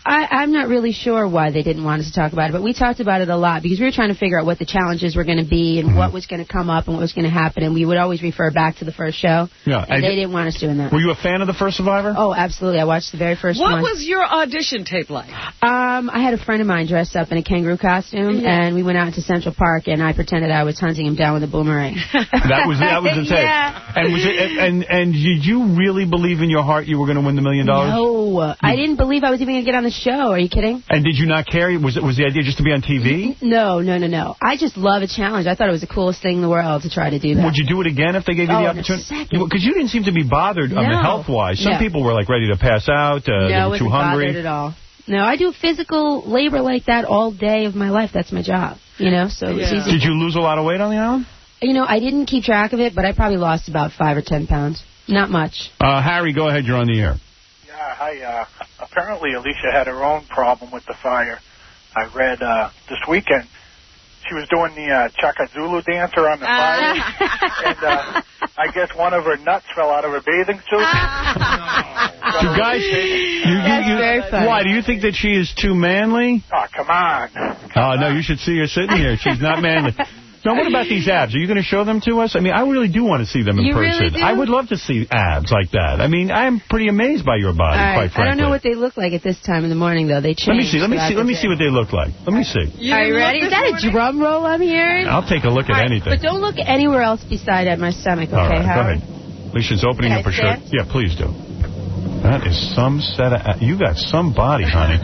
I, I'm not really sure why they didn't want us to talk about it, but we talked about it a lot because we were trying to figure out what the challenges were going to be and mm-hmm. what was going to come up and what was going to happen, and we would always refer back to the first show. Yeah, and, and they didn't want us doing that. Were you a fan of the first Survivor? Oh, absolutely. I watched the very first what one. What was your audition tape like? Um, I had a friend of mine dressed up in a kangaroo costume, yeah. and we went out to Central Park, and I pretended I was hunting him down with a boomerang. that was that was the tape. Yeah. And was it? And and did you really believe in your heart you were going to win the million dollars? No, you, I didn't believe I was even going to get on the show. Are you kidding? And did you not care? Was it was the idea just to be on T V? No, no, no, no. I just love a challenge. I thought it was the coolest thing in the world to try to do that. Would you do it again if they gave you oh, the opportunity? Because you didn't seem to be bothered no. I mean, health-wise. Some no. people were like ready to pass out. Uh, no, they I were wasn't too hungry. bothered at all. No, I do physical labor like that all day of my life. That's my job, you know, so yeah. it's easy. Did you lose a lot of weight on the island? You know, I didn't keep track of it, but I probably lost about five or ten pounds. Not much. Uh, Harry, go ahead. You're on the air. Yeah, hi. Uh, apparently, Alicia had her own problem with the fire. I read uh, this weekend she was doing the uh, Chaka Zulu dancer on the fire, and uh, I guess one of her nuts fell out of her bathing suit. You guys, you, you, you, very funny. Why, do you think that she is too manly? Oh, come on. Oh, no, you should see her sitting here. She's not manly. Now, what about these abs? Are you going to show them to us? I mean, I really do want to see them in you person. Really do? I would love to see abs like that. I mean, I'm pretty amazed by your body, right. quite frankly. I don't know what they look like at this time in the morning, though. They change. Let me see. Let me see. Let me see what they look like. Let me see. You Are you ready? Is that a drum roll I'm hearing? I'll take a look at right, anything. But don't look anywhere else beside at my stomach, okay, All right, Howard? go ahead. Alicia's opening Can up her stand? shirt. Yeah, please do. That is some set of... You got some body, honey.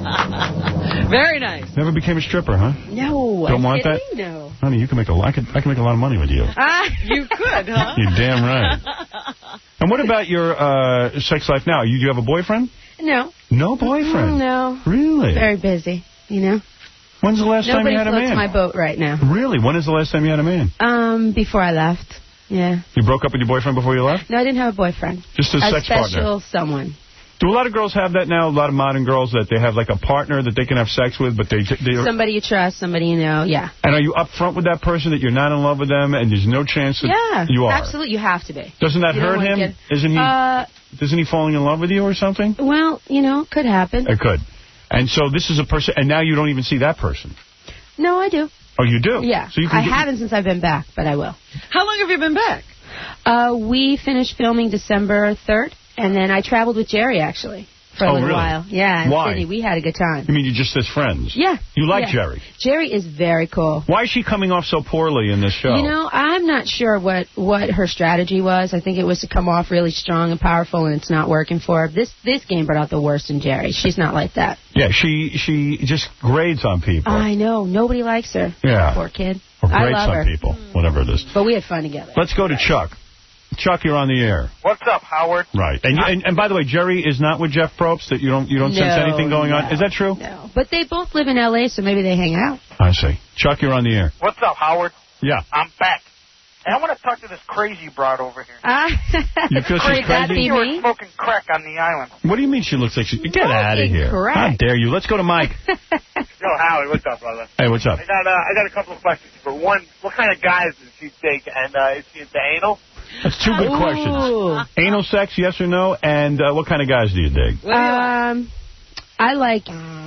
Very nice. Never became a stripper, huh? No. Don't want kidding? that? No. Honey, you can make a I could I can make a lot of money with you. Ah, you could, huh? You're damn right. And what about your uh, sex life now? You, do you have a boyfriend? No. No boyfriend? No. Really? Very busy, you know. When's the last Nobody time you had a man? Nobody floats my boat right now. Really? When is the last time you had a man? Um, before I left. Yeah. You broke up with your boyfriend before you left? No, I didn't have a boyfriend. Just a, a sex partner? A special someone. Do a lot of girls have that now? A lot of modern girls that they have like a partner that they can have sex with, but they... they somebody you trust, somebody you know, yeah. And are you up front with that person that you're not in love with them and there's no chance that yeah, you are? Absolutely, you have to be. Doesn't that you hurt him? Get, Isn't he... Uh, isn't he falling in love with you or something? Well, you know, could happen. It could. And so this is a person... And now you don't even see that person. No, I do. Oh, you do? Yeah. So you can I get, haven't since I've been back, but I will. How long have you been back? Uh, we finished filming December third, and then I traveled with Jerry, actually, for a oh, little really? while. Yeah, in Why? Sydney. We had a good time. You mean you just as friends? Yeah. You like yeah. Jerry? Jerry is very cool. Why is she coming off so poorly in this show? You know, I'm not sure what, what her strategy was. I think it was to come off really strong and powerful, and it's not working for her. This this game brought out the worst in Jerry. She's not like that. Yeah, she she just grades on people. I know. Nobody likes her. Yeah. Poor kid. Or I grades love on her. people, whatever it is. But we had fun together. Let's go to Chuck. Chuck, you're on the air. What's up, Howard? Right. And, you, and and by the way, Jerry is not with Jeff Probst? That you don't you don't no, sense anything going no, on? Is that true? No. But they both live in L A, so maybe they hang out. I see. Chuck, you're on the air. What's up, Howard? Yeah. I'm back. And I want to talk to this crazy broad over here. Ah. You feel she's crazy? You were smoking crack on the island. What do you mean she looks like she... Get out of here. Crack. How dare you? Let's go to Mike. Yo, Howard, what's up, brother? Hey, what's up? I got, uh, I got a couple of questions. For one, what kind of guys does she dig? And uh, is she into anal? That's two good Ooh. questions. Anal sex, yes or no? And uh, what kind of guys do you dig? Um, I like...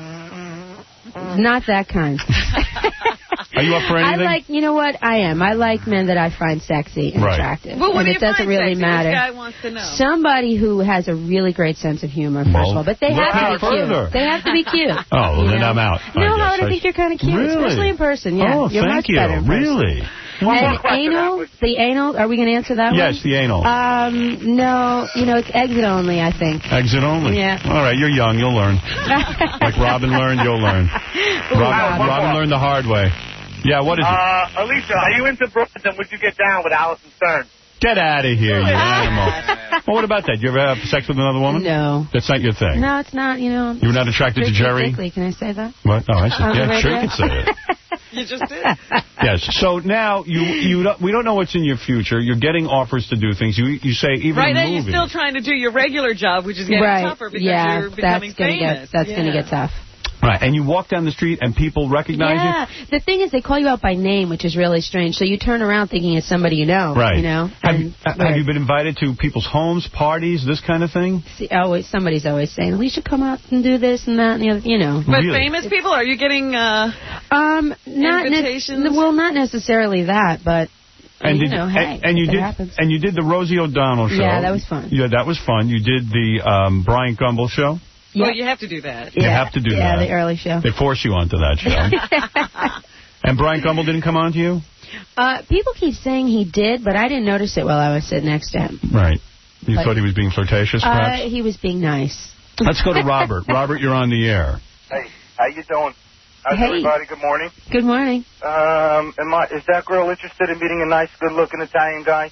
Not that kind. Are you up for anything? I like, you know what? I am. I like men that I find sexy and right. attractive. Well, what and do it you doesn't find really sexy? matter. This guy wants to know. Somebody who has a really great sense of humor, first well, of all. But they have to be further. cute. They have to be cute. Oh, well, then know? I'm out. No, I Howard, I think you're kind of cute, really? especially in person. Yeah, oh, you're thank much you. better in person. Really? And anal, the anal, are we going to answer that yes, one? Yes, the anal. Um, no, you know, it's exit only, I think. Exit only? Yeah. All right, you're young, you'll learn. Like Robin learned, you'll learn. Ooh, Robin, Robin. Robin learned the hard way. Yeah, what is it? Uh, Alicia, are you into Brooklyn? Would you get down with Allison Stern? Get out of here, you animal. Well, what about that? You ever have sex with another woman? No. That's not your thing? No, it's not, you know. You were not attracted to Jerry? Strictly, can I say that? What? Oh, I said, On yeah, the sure you radio? can say it. You just did. Yes. So now you you don't, we don't know what's in your future. You're getting offers to do things. You you say even right in now movies. you're still trying to do your regular job, which is getting right. tougher because yeah, you're becoming that's gonna famous. Get, that's yeah. going to get tough. Right, and you walk down the street and people recognize yeah. you? The thing is, they call you out by name, which is really strange. So you turn around thinking it's somebody you know. Right. You know. Have, And, have right. you been invited to people's homes, parties, this kind of thing? See, always somebody's always saying, "We should come out and do this and that and the other." You know. But Really? famous people, are you getting uh, um not ne- invitations? well, not necessarily that, but And you did know, and, hey, and you if it did happens. and you did the Rosie O'Donnell show. Yeah, that was fun. Yeah, that was fun. You did the um, Brian Gumbel show. Well, you have to do that. You Yeah. have to do yeah, that. the early show. They force you onto that show. And Brian Gumbel didn't come on to you? Uh, people keep saying he did, but I didn't notice it while I was sitting next to him. Right. You But- thought he was being flirtatious, perhaps? Uh, he was being nice. Let's go to Robert. Robert, you're on the air. Hey, how you doing? How's Hey. everybody? Good morning. Good morning. Um, am I, is that girl interested in meeting a nice, good-looking Italian guy?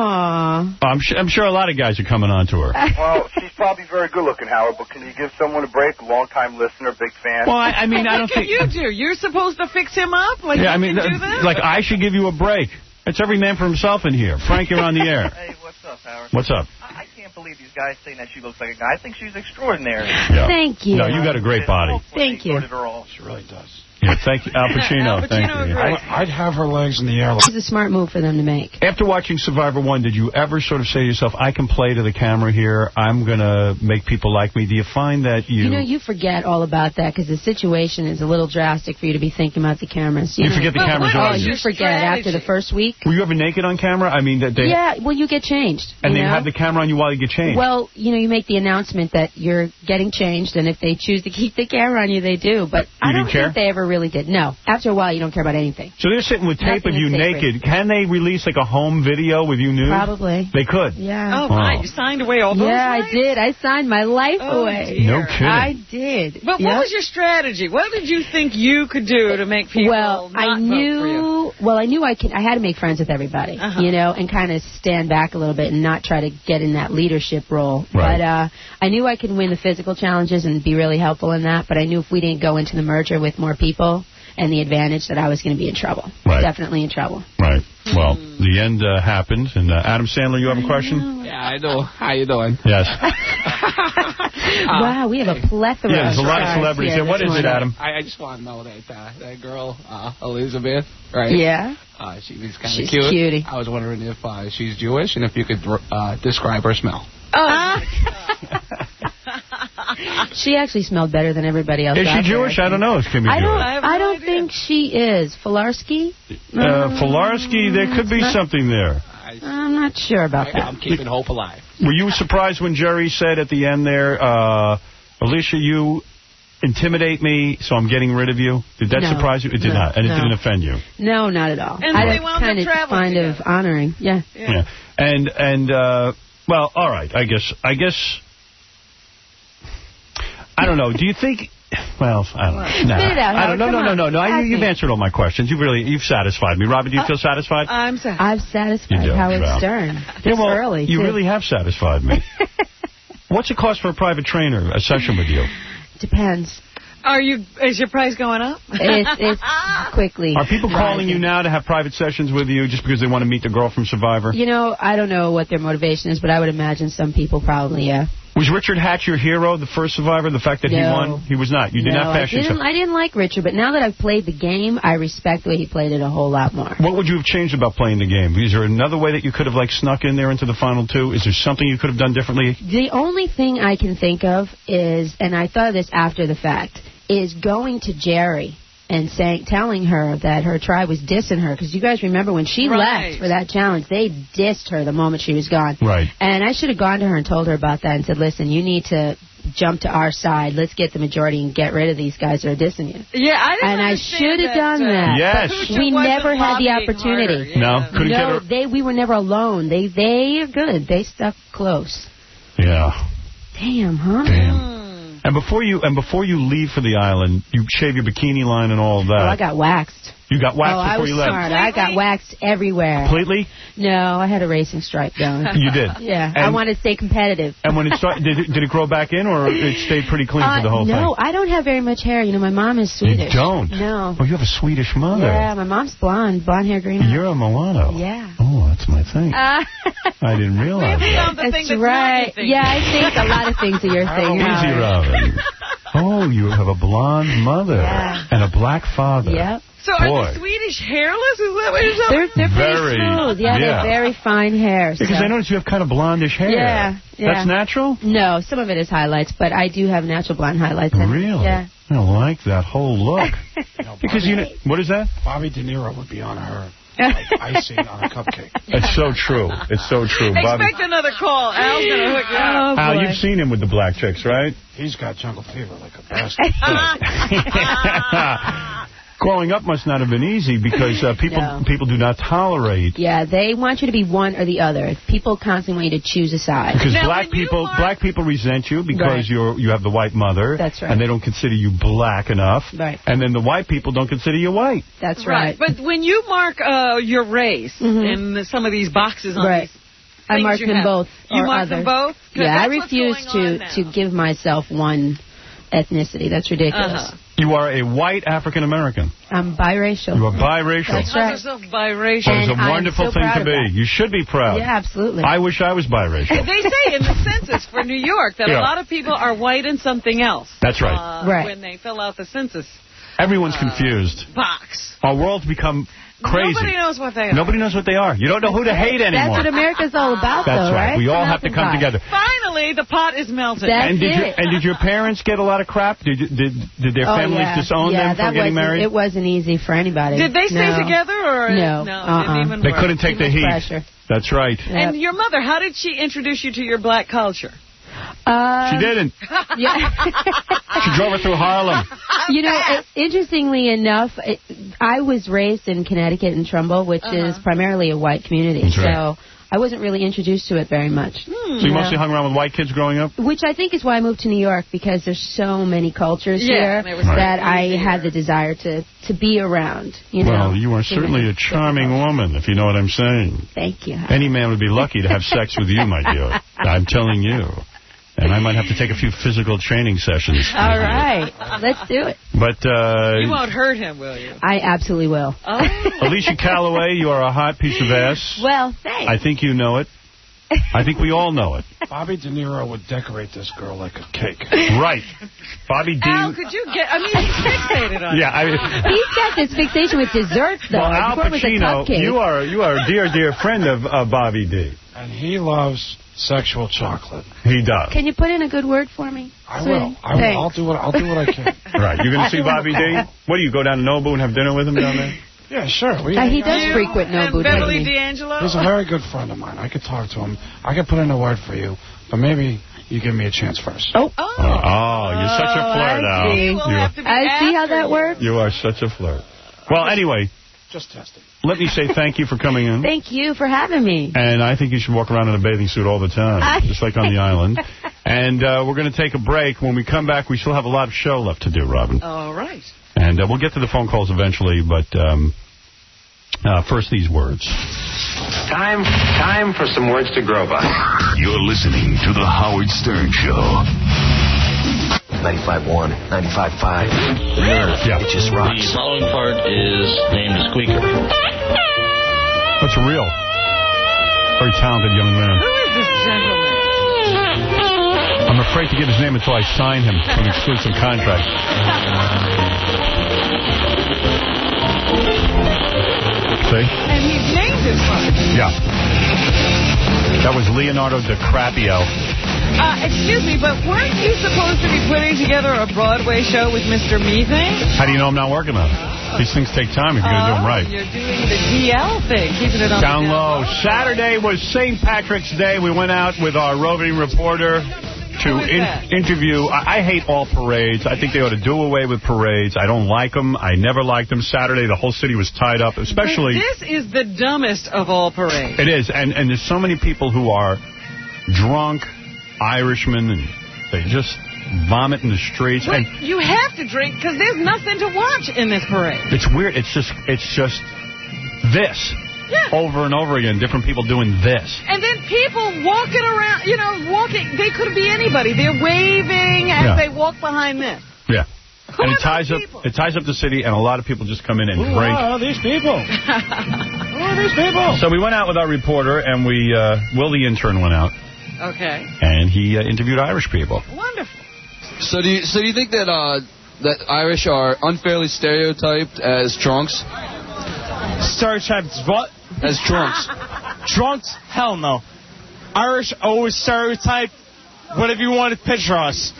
Aww. I'm, su- I'm sure a lot of guys are coming on to her. Well, she's probably very good-looking, Howard, but can you give someone a break? A long-time listener, big fan. Well, I, I mean, I don't What can think... you do? You're supposed to fix him up? Like, yeah, you I mean, can do uh, that? like, I should give you a break. It's every man for himself in here. Frank, you're on the air. Hey, what's up, Howard? What's up? I, I can't believe these guys saying that she looks like a guy. I think she's extraordinary. Yeah. Thank you. No, you got a great body. Thank you. She really does. Yeah, thank you. Al Pacino, Al thank Pacino you. agrees. I'd have her legs in the air. It's a smart move for them to make. After watching Survivor one, did you ever sort of say to yourself, I can play to the camera here, I'm going to make people like me? Do you find that you... You know, you forget all about that because the situation is a little drastic for you to be thinking about the cameras. You know? forget the But cameras what are on is you. you forget after the first week. Were you ever naked on camera? I mean, that they... Yeah, well, you get changed. And you they know? have the camera on you while you get changed. Well, you know, you make the announcement that you're getting changed, and if they choose to keep the camera on you, they do. But You I don't didn't care? think they ever really did. No. After a while, you don't care about anything. So they're sitting with tape Nothing of you is sacred. naked. Can they release like a home video with you nude? Probably. They could. Yeah. Oh, my. You signed away all those Yeah, I rights? did. I signed my life Oh, away. dear. No kidding. I did. But Yeah. what was your strategy? What did you think you could do to make people Well, not I vote for you? knew. Well, I knew I could. I had to make friends with everybody, Uh-huh. you know, and kind of stand back a little bit and not try to get in that leadership role. Right. But uh, I knew I could win the physical challenges and be really helpful in that. But I knew if we didn't go into the merger with more people and the advantage, that I was going to be in trouble. Right. Definitely in trouble. Right. Well, the end uh, happened. And uh, Adam Sandler, you have a question? Yeah, I know. How you doing? Yes. Wow, we have a plethora. Yeah, there's a of lot of stars celebrities here here. What this is it, morning. Adam? I, I just want to know that uh, that girl, uh, Elizabeth, right? Yeah. Uh, she was kind She's of cute. cutie. I was wondering if uh, she's Jewish and if you could uh, describe her smell. Oh. She actually smelled better than everybody else. Is out she there, Jewish? I I don't know if she can be I don't. Jewish. I have I no don't idea. think she is. Filarski? Uh, Filarski, there could be Not- something there. I'm not sure about I, that. I'm keeping hope alive. Were you surprised when Jerry said at the end there, uh, Alicia, you intimidate me, so I'm getting rid of you? Did that No. surprise you? It did No. not, and it No. didn't offend you. No, not at all. And I they just wound up kind of traveling kind of honoring. Yeah. Yeah. And, and uh, well, all right, I guess, I guess, I don't know. Do you think... Well, I don't know. Spit Nah. it out, I don't. No, Howard. no, Come no, no, on. no. I, Ask you've me. answered all my questions. You've really, you've satisfied me. Robin, do you feel satisfied? I'm sorry. I've satisfied You do, Howard Val. Stern. Yeah, This well, early, you too. really have satisfied me. What's it cost for a private trainer, a session with you? Depends. Are you? Is your price going up? It's, it's quickly. Are people calling you rising. now to have private sessions with you just because they want to meet the girl from Survivor? You know, I don't know what their motivation is, but I would imagine some people probably, yeah. Was Richard Hatch your hero, the first Survivor, the fact that he No. won? He was not. You did no, not I fashion didn't, yourself. I didn't like Richard, but now that I've played the game, I respect the way he played it a whole lot more. What would you have changed about playing the game? Is there another way that you could have, like, snuck in there into the final two? Is there something you could have done differently? The only thing I can think of is, and I thought of this after the fact, is going to Jerry and saying, telling her that her tribe was dissing her. Because you guys remember when she Right. left for that challenge, they dissed her the moment she was gone. Right. And I should have gone to her and told her about that and said, listen, you need to jump to our side. Let's get the majority and get rid of these guys that are dissing you. Yeah, I didn't And I understand should have that, done uh, that. Yes. But Lucha we wasn't never had the lobbying opportunity. harder, yeah. No? Couldn't get No, her... they we were never alone. They they are good. They stuck close. Yeah. Damn, huh? Damn. And before you and before you leave for the island, you shave your bikini line and all of that. Oh, I got waxed. You got waxed oh, I before was you left. smart. I got waxed everywhere. Completely? No, I had a racing stripe going. You did? Yeah, I And- wanted to stay competitive. And when it started, did it, did it grow back in, or it stayed pretty clean Uh, for the whole no, thing? I don't have very much hair. You know, my mom is Swedish. You don't? No. Oh, you have a Swedish mother. Yeah, my mom's blonde, blonde hair, green eyes. You're a mulatto. Yeah. Oh, that's my thing. Uh, I didn't realize that. the thing that's that's right. not your thing. Yeah, I think a lot of things are your thing. Easy, Howard. Robin. Oh, Oh, you have a blonde mother Yeah. and a black father. Yep. So Boy. are the Swedish hairless? Is that what you're saying? They're, they're pretty Very, smooth. Yeah, yeah. they're very fine hair. Because so. I noticed you have kind of blondish hair. Yeah, yeah. That's natural? No, some of it is highlights, but I do have natural blonde highlights. in it. Really? Yeah. I like that whole look. You know, Because you know, what is that? Bobby De Niro would be on her like icing on a cupcake. It's so true. It's so true. Bobby. Expect another call. Al's going to hook you up. Oh, Al, boy. you've seen him with the black chicks, right? He's got jungle fever like a bastard. Growing up must not have been easy because uh, people No. people do not tolerate. Yeah, they want you to be one or the other. People constantly want you to choose a side. Because Now, black when you people are- black people resent you because Right. you're you have the white mother. That's right. And they don't consider you black enough. Right. And then the white people don't consider you white. That's right. But when you mark uh, your race Mhm. in some of these boxes on Right. these I things mark you them have, both. You or mark other. them both? 'Cause Yeah, I that's what's refuse going on to, now. to give myself one ethnicity. That's ridiculous. Uh-huh. You are a white African American. I'm biracial. You are biracial. That's Call right. yourself biracial. That is a And I'm wonderful so thing proud to of be. that. You should be proud. Yeah, absolutely. I wish I was biracial. They say in the census for New York that Yeah. a lot of people are white and something else. That's right. Uh, Right. When they fill out the census Everyone's confused. box. Our world's become crazy. Nobody knows what they are. Nobody knows what they are. You don't know who to hate That's anymore. what America's all about, That's though, right. right? We all It's a have to melting come pot. together. Finally, the pot is melted. That's And did, it. your, and did your parents get a lot of crap? Did you, did did their Oh, families yeah. disown yeah, them that from getting wasn't- married? It wasn't easy for anybody. Did they stay No. together or No. no? Uh-uh. Didn't even They work. couldn't take Too the much heat. pressure. That's right. And your mother, how did she introduce you to your black culture? Um, She didn't. Yeah. She drove her through Harlem. You know, it, interestingly enough, it, I was raised in Connecticut in Trumbull, which Uh-huh. is primarily a white community. That's right. So I wasn't really introduced to it very much. Hmm. So you Yeah. mostly hung around with white kids growing up? Which I think is why I moved to New York, because there's so many cultures Yeah, here there was that so I easier. had the desire to, to be around. You know, Well, you are certainly a charming woman, if you know what I'm saying. Thank you. Any man would be lucky to have sex with you, my dear. I'm telling you. And I might have to take a few physical training sessions. All right, let's do it. But, uh... You won't hurt him, will you? I absolutely will. Oh. Alicia Calloway, you are a hot piece of ass. Well, thanks. I think you know it. I think we all know it. Bobby De Niro would decorate this girl like a cake. Right. Bobby D. Al, could you get... I mean, he's fixated on Yeah, I He's got this fixation with desserts, though. Well, Al Before it was a Pacino, cupcake. you are you are a dear, dear friend of uh, Bobby D. And he loves sexual chocolate. He does. Can you put in a good word for me? I sweetie? will. I will. Thanks. I'll do what I'll do what I can. Right. You're going to see Bobby D? What do you go down to Nobu and have dinner with him down there? Yeah, sure. We, Uh, he does You frequent and Nobu, Beverly doesn't he? D'Angelo? He's a very good friend of mine. I could talk to him. I could put in a word for you, but maybe you give me a chance first. Oh. Oh. Oh, you're such a flirt, I Al. see. We'll You, have to be I see how after that you. works. you are such a flirt. Well, anyway, Just testing. let me say thank you for coming in. Thank you for having me. And I think you should walk around in a bathing suit all the time, just like on the island. And uh, we're going to take a break. When we come back, we still have a lot of show left to do, Robin. All right. And uh, we'll get to the phone calls eventually, but um, uh, first these words. Time, time for some words to grow by. You're listening to The Howard Stern Show. ninety-five point one, ninety-five point five. The Nerve. Yeah. It just rocks. The following part is named a squeaker. That's a real, very talented young man. Who is this gentleman? I'm afraid to give his name until I sign him to an exclusive contract. See? And he's named his son. Yeah. That was Leonardo DiCaprio. Uh, excuse me, but weren't you supposed to be putting together a Broadway show with Mister Meething? How do you know I'm not working on it? These things take time if you're going to do them right. You're doing the D L thing, keeping it on Down the low. Saturday was Saint Patrick's Day. We went out with our roving reporter to Who is in that? interview. I, I hate all parades. I think they ought to do away with parades. I don't like them. I never liked them. Saturday, the whole city was tied up, especially... This is the dumbest of all parades. It is, and, and there's so many people who are drunk Irishmen, and they just vomit in the streets. But And you have to drink because there's nothing to watch in this parade. it's weird. It's just, it's just this. Yeah. Over and over again, different people doing this. And then people walking around, you know, walking. They could be anybody. They're waving as Yeah. they walk behind this. Yeah. Who and are it ties those up people? it ties up the city, and a lot of people just come in and Who drink. are these people? Who are these people? So we went out with our reporter, and we, uh, Will the intern went out, Okay. and he uh, interviewed Irish people. Wonderful. So do you so do you think that uh, that Irish are unfairly stereotyped as drunks? Stereotyped as what? As drunks. Drunks? Hell no. Irish always stereotyped whatever you want to picture us.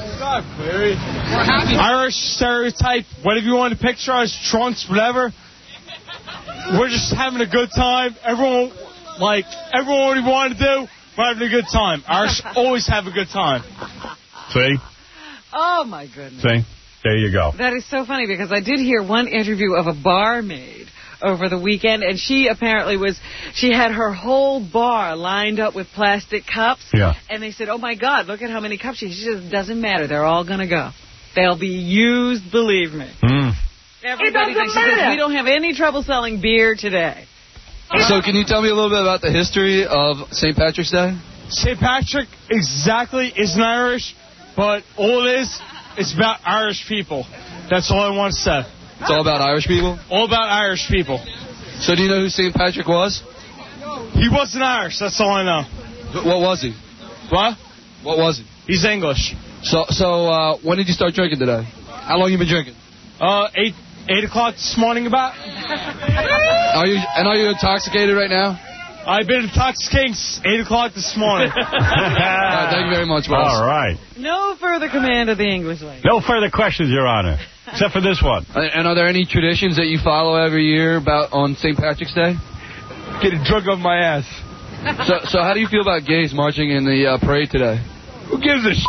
Irish stereotype, whatever you want to picture us, drunks, whatever. We're just having a good time. Everyone, like, everyone what we want to do, we're having a good time. Irish always have a good time. See? Oh, my goodness. See? There you go. That is so funny because I did hear one interview of a barmaid over the weekend, and she apparently was, she had her whole bar lined up with plastic cups. Yeah. And they said, oh, my God, look at how many cups. She said, it doesn't matter. They're all going to go. They'll be used, believe me. Mm. Everybody thinks, she says, we don't have any trouble selling beer today. So can you tell me a little bit about the history of Saint Patrick's Day? Saint Patrick exactly isn't Irish, but all it is, it's about Irish people. That's all I want to say. It's all about Irish people? All about Irish people. So do you know who Saint Patrick was? He wasn't Irish, that's all I know. But what was he? What? What was he? He's English. So so uh, when did you start drinking today? How long you been drinking? Uh, eight eight o'clock this morning about. Are you and are you intoxicated right now? I've been intoxicating since eight o'clock this morning. uh, thank you very much, boss. All right. No further command of the English language. No further questions, Your Honor, except for this one. And are there any traditions that you follow every year about on Saint Patrick's Day? Getting drunk off my ass. So so how do you feel about gays marching in the uh, parade today? Who gives a shit?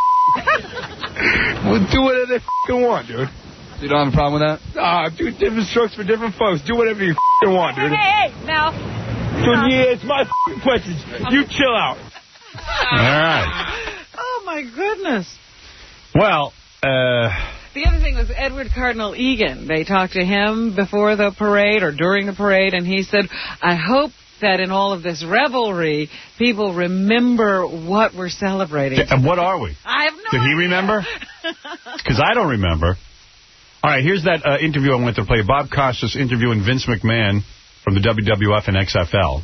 We'll do whatever they f***ing want, dude. You don't have a problem with that? Ah, do different strokes for different folks. Do whatever you f***ing want, dude. Hey, hey, now. Dude, yeah, it's my f***ing questions. You chill out. All right. Oh, my goodness. Well, uh... the other thing was Edward Cardinal Egan. They talked to him before the parade or during the parade, and he said, I hope that in all of this revelry, people remember what we're celebrating. And what are we? I have no Did he idea. remember? Because I don't remember. All right, here's that uh, interview I went to play. Bob Costas interviewing Vince McMahon from the W W F and X F L.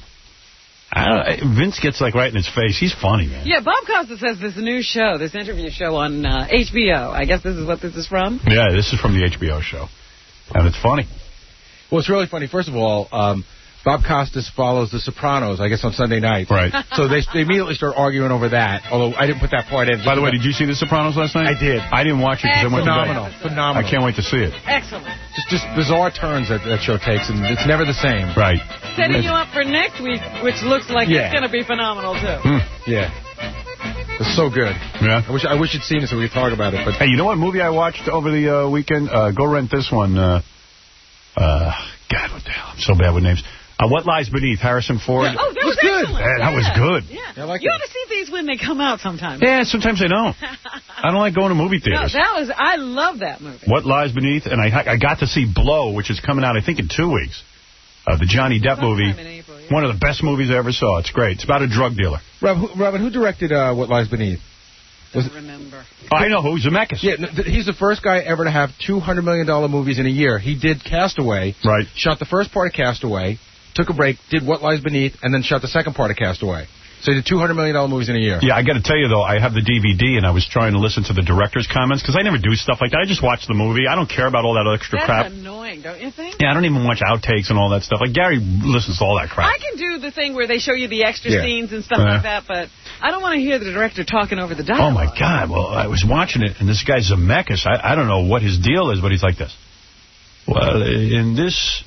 I don't, Vince gets like right in his face. He's funny, man. Yeah, Bob Costas has this new show, this interview show on uh, H B O. I guess this is what this is from. Yeah, this is from the H B O show. And it's funny. Well, it's really funny. First of all, um, Bob Costas follows The Sopranos, I guess, on Sunday night. Right. So they, they immediately start arguing over that, although I didn't put that part in. By the way, did you see The Sopranos last night? I did. I didn't watch it because I went to bed. Phenomenal. Phenomenal. I can't wait to see it. Excellent. Just, just bizarre turns that that show takes, and it's never the same. Right. Setting you up for next week, which looks like Yeah. it's going to be phenomenal, too. Mm. Yeah. It's so good. Yeah. I wish I wish you'd seen it so we could talk about it. But Hey, you know what movie I watched over the uh, weekend? Uh, go rent this one. Uh, uh, God, what the hell? I'm so bad with names. Uh, What Lies Beneath, Harrison Ford. Oh, that was good. excellent. Man, that yeah. was good. Yeah. I like you it. ought to see these when they come out sometime. Yeah, sometimes I don't. I don't like going to movie No, theaters. that was, I love that movie. What Lies Beneath, and I I got to see Blow, which is coming out, I think, in two weeks. Uh, the Johnny Depp movie. Sometime in April, yeah. One of the best movies I ever saw. It's great. It's about a drug dealer. Rob, who, Robin, who directed uh, What Lies Beneath? I don't remember. Oh, I know who. Zemeckis. Yeah, no, th- he's the first guy ever to have two hundred million dollars movies in a year. He did Castaway. Right. Shot the first part of Castaway, took a break, did What Lies Beneath, and then shot the second part of Castaway. So he did two hundred million dollars movies in a year. Yeah, I got to tell you, though, I have the D V D, and I was trying to listen to the director's comments, because I never do stuff like that. I just watch the movie. I don't care about all that extra That's crap. annoying, don't you think? Yeah, I don't even watch outtakes and all that stuff. Like, Gary listens to all that crap. I can do the thing where they show you the extra Yeah. scenes and stuff Yeah. like that, but I don't want to hear the director talking over the dialogue. Oh, my God. Well, I was watching it, and this guy Zemeckis, I, I don't know what his deal is, but he's like this. Well, in this,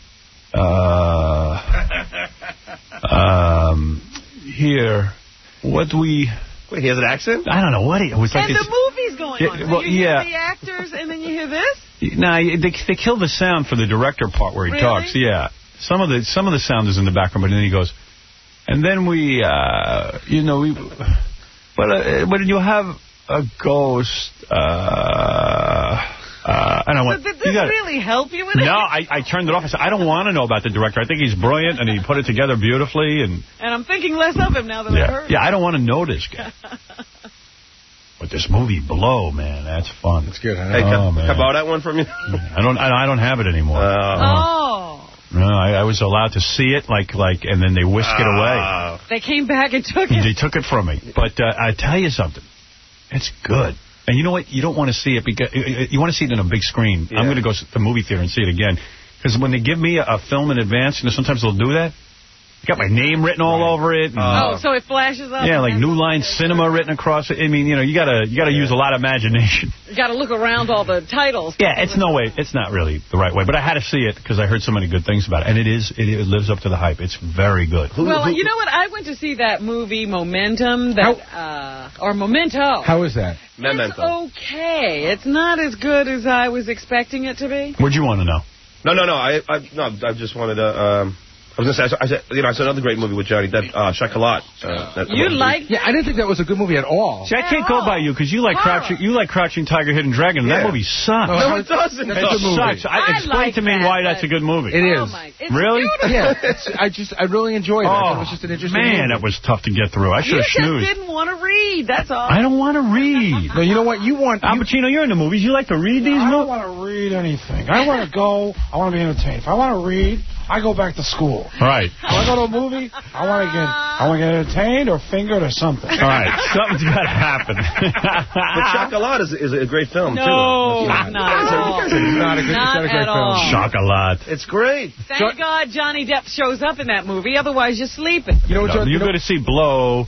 uh, um, here, what we... Wait, he has an accent? I don't know what he... It was like And it's, the movie's going Yeah, on. So well, you hear yeah. the actors, and then you hear this? No, nah, they, they kill the sound for the director part where he Really? talks. Yeah. Some of the some of the sound is in the background, but then he goes, and then we, uh, you know, we... But uh, when you have a ghost... Uh, Uh, and I went, So did you this gotta, really help you with it? No, I, I turned it off. I said, I don't want to know about the director. I think he's brilliant, and he put it together beautifully. And And I'm thinking less of him now that I've yeah, heard yeah, I don't want to know this guy. But this movie, Blow, man, that's fun. It's good, huh? Hey, can, oh, man. can I borrow that one from you? I don't, I, I don't have it anymore. Oh. No, I, I was allowed to see it, like, like, and then they whisk it away. They came back and took it. They took it from me. But uh, I tell you something, it's good. And you know what? You don't want to see it because you want to see it in a big screen. Yeah. I'm going to go to the movie theater and see it again. Because when they give me a, a film in advance, you know, sometimes they'll do that. Got my name written all right. over it. And, oh, uh, so it flashes up. Yeah, like New Line Cinema written across it. I mean, you know, you gotta you gotta yeah. use a lot of imagination. You gotta look around all the titles. Yeah, it's no way. It's not really the right way. But I had to see it because I heard so many good things about it, and it is. It, it lives up to the hype. It's very good. Well, you know what? I went to see that movie Momentum. That uh, or Memento. How is that? Memento. It's okay. It's not as good as I was expecting it to be. What'd you want to know? No, no, no. I, I, no, I just wanted to. Um, I was going to say, I said, you know, I saw another great movie with Johnny Depp, uh, Chocolat. Uh, that you like? Yeah, I didn't think that was a good movie at all. See, I can't go by you because you like Crouching, you like Crouching Tiger, Hidden Dragon. And yeah. That movie sucks. No, it doesn't. It sucks. I, I explain like to me that, why that's a good movie. It is. Oh my, it's really? Beautiful. Yeah. It's, I just, I really enjoyed it. Oh, it was just an interesting man, movie. that was tough to get through. I should have snoozed. You just didn't want to read. That's all. I don't want to read. No, you know what? You want. Al Pacino, you're in the movies. You like to read these movies? I don't want to read anything. I want to go. I want to be entertained. If I want to read, I go back to school. Right. If I go to a movie, I want to get I want to get entertained or fingered or something. All right. Something's got to happen. But Chocolat is, is a great film, no, too. No, not, not at all. It's not a, good, not it's not a great at film. all. Chocolat. It's great. Thank jo God Johnny Depp shows up in that movie. Otherwise, you're sleeping. You know what, no, John, you're you know, going to see Blow.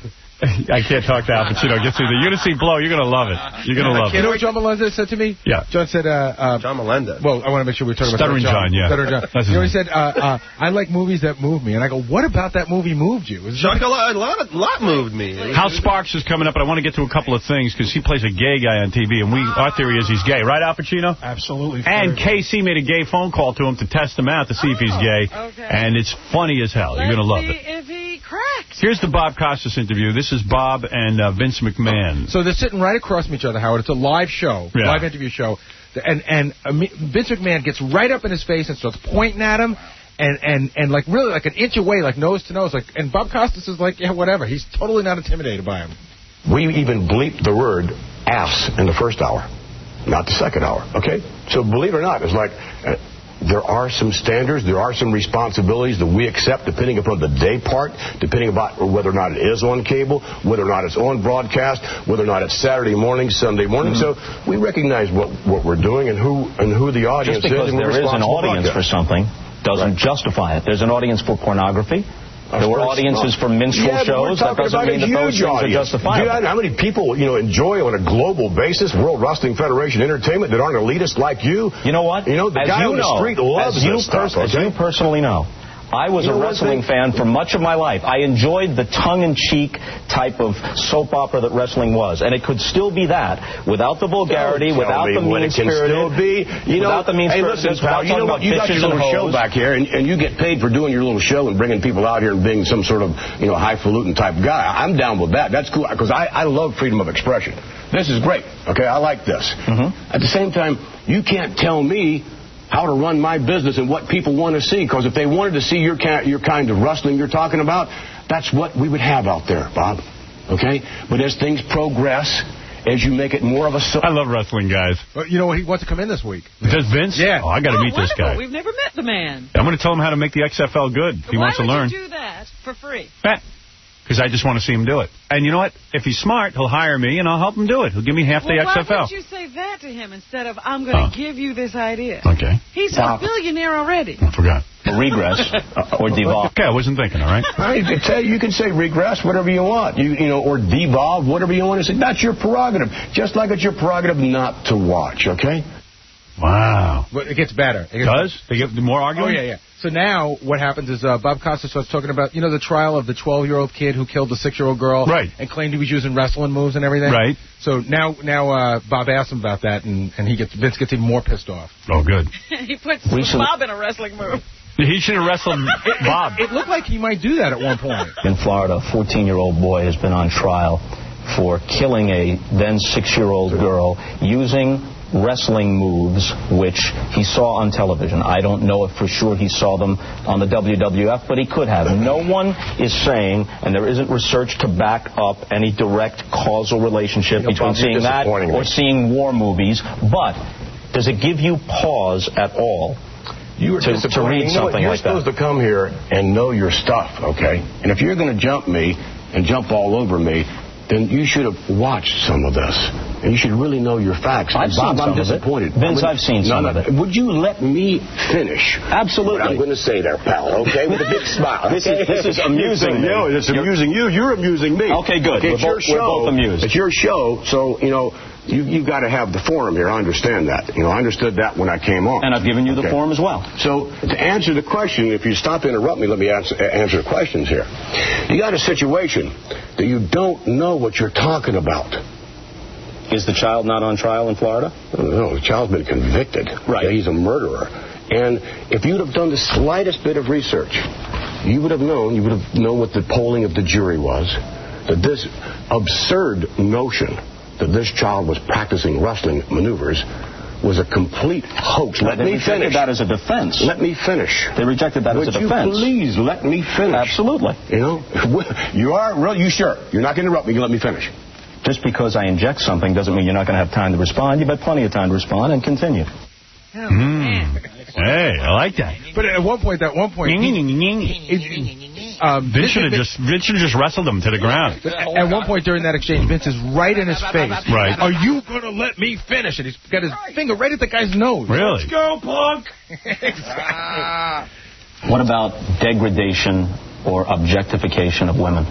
I can't talk to Al Pacino. Get through there. You're going to see Blow. You're going to love it. You're going to love it. You know what John Melendez said to me? Yeah. John said... Uh, uh, John Melendez. Well, I want to make sure we're talking Stuttering about... John, John, yeah. Stuttering John. That's you know, he name. said, uh, uh, I like movies that move me. And I go, what about that movie moved you? Chocolat, a lot, a lot moved me. Hal Sparks is coming up, but I want to get to a couple of things because he plays a gay guy on T V, and we our theory is he's gay. Right, Al Pacino? Absolutely. And K C made a gay phone call to him to test him out to see if he's gay. Okay. And it's funny as hell. Let's You're going to love see it. if he cracks. Here's the Bob Costas interview. This is Bob and uh, Vince McMahon. So they're sitting right across from each other, Howard. It's a live show, yeah. live interview show. And and uh, Vince McMahon gets right up in his face and starts pointing at him. And, and, and like really like an inch away, like nose to nose. like. And Bob Costas is like, yeah, whatever. He's totally not intimidated by him. We even bleeped the word ass in the first hour, not the second hour, okay? So believe it or not, it's like... Uh, there are some standards, there are some responsibilities that we accept depending upon the day part, depending about whether or not it is on cable, whether or not it's on broadcast, whether or not it's Saturday morning, Sunday morning. Mm-hmm. So we recognize what, what we're doing and who and who the audience is. Just because is. there is an audience for something doesn't right. justify it. There's an audience for pornography. There were audiences for minstrel yeah, shows. That doesn't mean that those things are justifiable. Do you know how many people, you know, enjoy on a global basis World Wrestling Federation entertainment that aren't elitists like you? You know what? You know, the as guy you on the know, street loves as you this stuff, okay? As you personally know, I was you know a wrestling fan for much of my life. I enjoyed the tongue-in-cheek type of soap opera that wrestling was, and it could still be that without the vulgarity, without the mean-spirited, be. You know, without the mean-spirited. Hey, listen, pal, you know what? You got your little show back here, and, and you get paid for doing your little show and bringing people out here and being some sort of, you know, highfalutin type guy. I'm down with that. That's cool because I, I love freedom of expression. This is great. Okay, I like this. Mm-hmm. At the same time, you can't tell me how to run my business and what people want to see. Because if they wanted to see your, ca your kind of wrestling you're talking about, that's what we would have out there, Bob. Okay? But as things progress, as you make it more of a... So I love wrestling, guys. Well, you know what? He wants to come in this week. Does Vince? Yeah. Oh, I got to oh, meet this guy. We've never met the man. I'm going to tell him how to make the X F L good. If he Why wants to would learn. you do that for free? Because I just want to see him do it. And you know what? If he's smart, he'll hire me, and I'll help him do it. He'll give me half well, the X F L. Why would you say that to him instead of, I'm going to oh. give you this idea? Okay. He's a billionaire already. I forgot. Regress or devolve. Okay, I wasn't thinking, all right? I mean, tell you, you can say regress, whatever you want. You you know, or devolve, whatever you want to say. That's your prerogative. Just like it's your prerogative not to watch, okay? Wow. But it gets better. It gets Does? better. They get more arguing? Oh, yeah, yeah. So now what happens is uh, Bob Costas starts talking about, you know, the trial of the twelve-year-old kid who killed the six-year-old girl. Right. And claimed he was using wrestling moves and everything. Right. So now now uh, Bob asks him about that, and, and he gets Vince gets even more pissed off. Oh, good. He puts Recently, Bob in a wrestling move. He should have wrestled Bob. It looked like he might do that at one point. In Florida, a fourteen-year-old boy has been on trial for killing a then six-year-old girl using wrestling moves which he saw on television. I don't know if for sure he saw them on the W W F, but he could have. No one is saying, and there isn't research to back up any direct causal relationship you know, between Bob, seeing that or seeing war movies, but does it give you pause at all You were to, to read you know something You're like that? You're supposed to come here and know your stuff, okay? And if you're going to jump me and jump all over me, then you should have watched some of this. And you should really know your facts. I've Bob, seen I'm some disappointed. of it. Vince, I mean, I've seen no, some no, of it. Would you let me finish? Absolutely. What I'm going to say there, pal, okay? With a big smile. This is, this is amusing me. No, it's amusing you. You're amusing me. Okay, good. Okay, we're, it's both, your show. we're both amused. It's your show, so, you know, you, you've got to have the forum here. I understand that. You know, I understood that when I came on. And I've given you the okay. forum as well. So, to answer the question, if you stop to interrupt me, let me answer, answer the questions here. You got a situation that you don't know what you're talking about. Is the child not on trial in Florida? No, the child's been convicted. Right. Yeah, he's a murderer. And if you'd have done the slightest bit of research, you would have known, you would have known what the polling of the jury was, that this absurd notion that this child was practicing wrestling maneuvers was a complete hoax. Let they me rejected finish. that as a defense. Let me finish. They rejected that Would as a defense. Would you please let me finish? Absolutely. You know, you are real. You sure? You're not going to interrupt me. You let me finish. Just because I inject something doesn't mean you're not going to have time to respond. You've had plenty of time to respond, and continue. Mm. Hey, I like that. But at one point, at one point, he, um, Vince should have just Vince should have just wrestled him to the ground. At one point during that exchange, Vince is right in his face. Right. Are you going to let me finish? And he's got his finger right at the guy's nose. Really? Let's go, punk. What about degradation or objectification of women?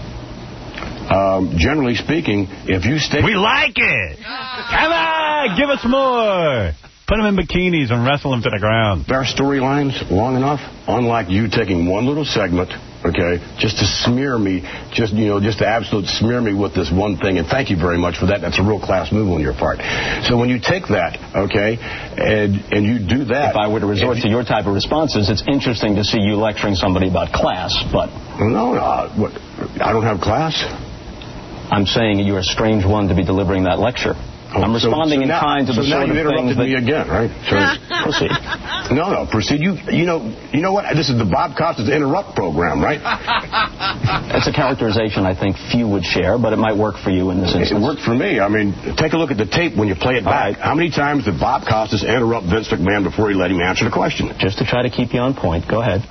Um, generally speaking, if you stay... We like it! Come on, give us more! Put them in bikinis and wrestle them to the ground. Our storylines long enough, unlike you taking one little segment, okay, just to smear me, just, you know, just to absolute smear me with this one thing, and thank you very much for that. That's a real class move on your part. So when you take that, okay, and and you do that... If I were to resort to your type of responses, it's interesting to see you lecturing somebody about class, but... No, no, what, I don't have class? I'm saying you're a strange one to be delivering that lecture. Oh, I'm responding so, so in now, kind to so the now sort you of interrupted things that... me again, right? So proceed. No, no, proceed. You, you know, you know what? This is the Bob Costas Interrupt program, right? It's a characterization I think few would share, but it might work for you in this instance. It worked for me. I mean, take a look at the tape when you play it back. Right. How many times did Bob Costas interrupt Vince McMahon before he let him answer the question? Just to try to keep you on point. Go ahead.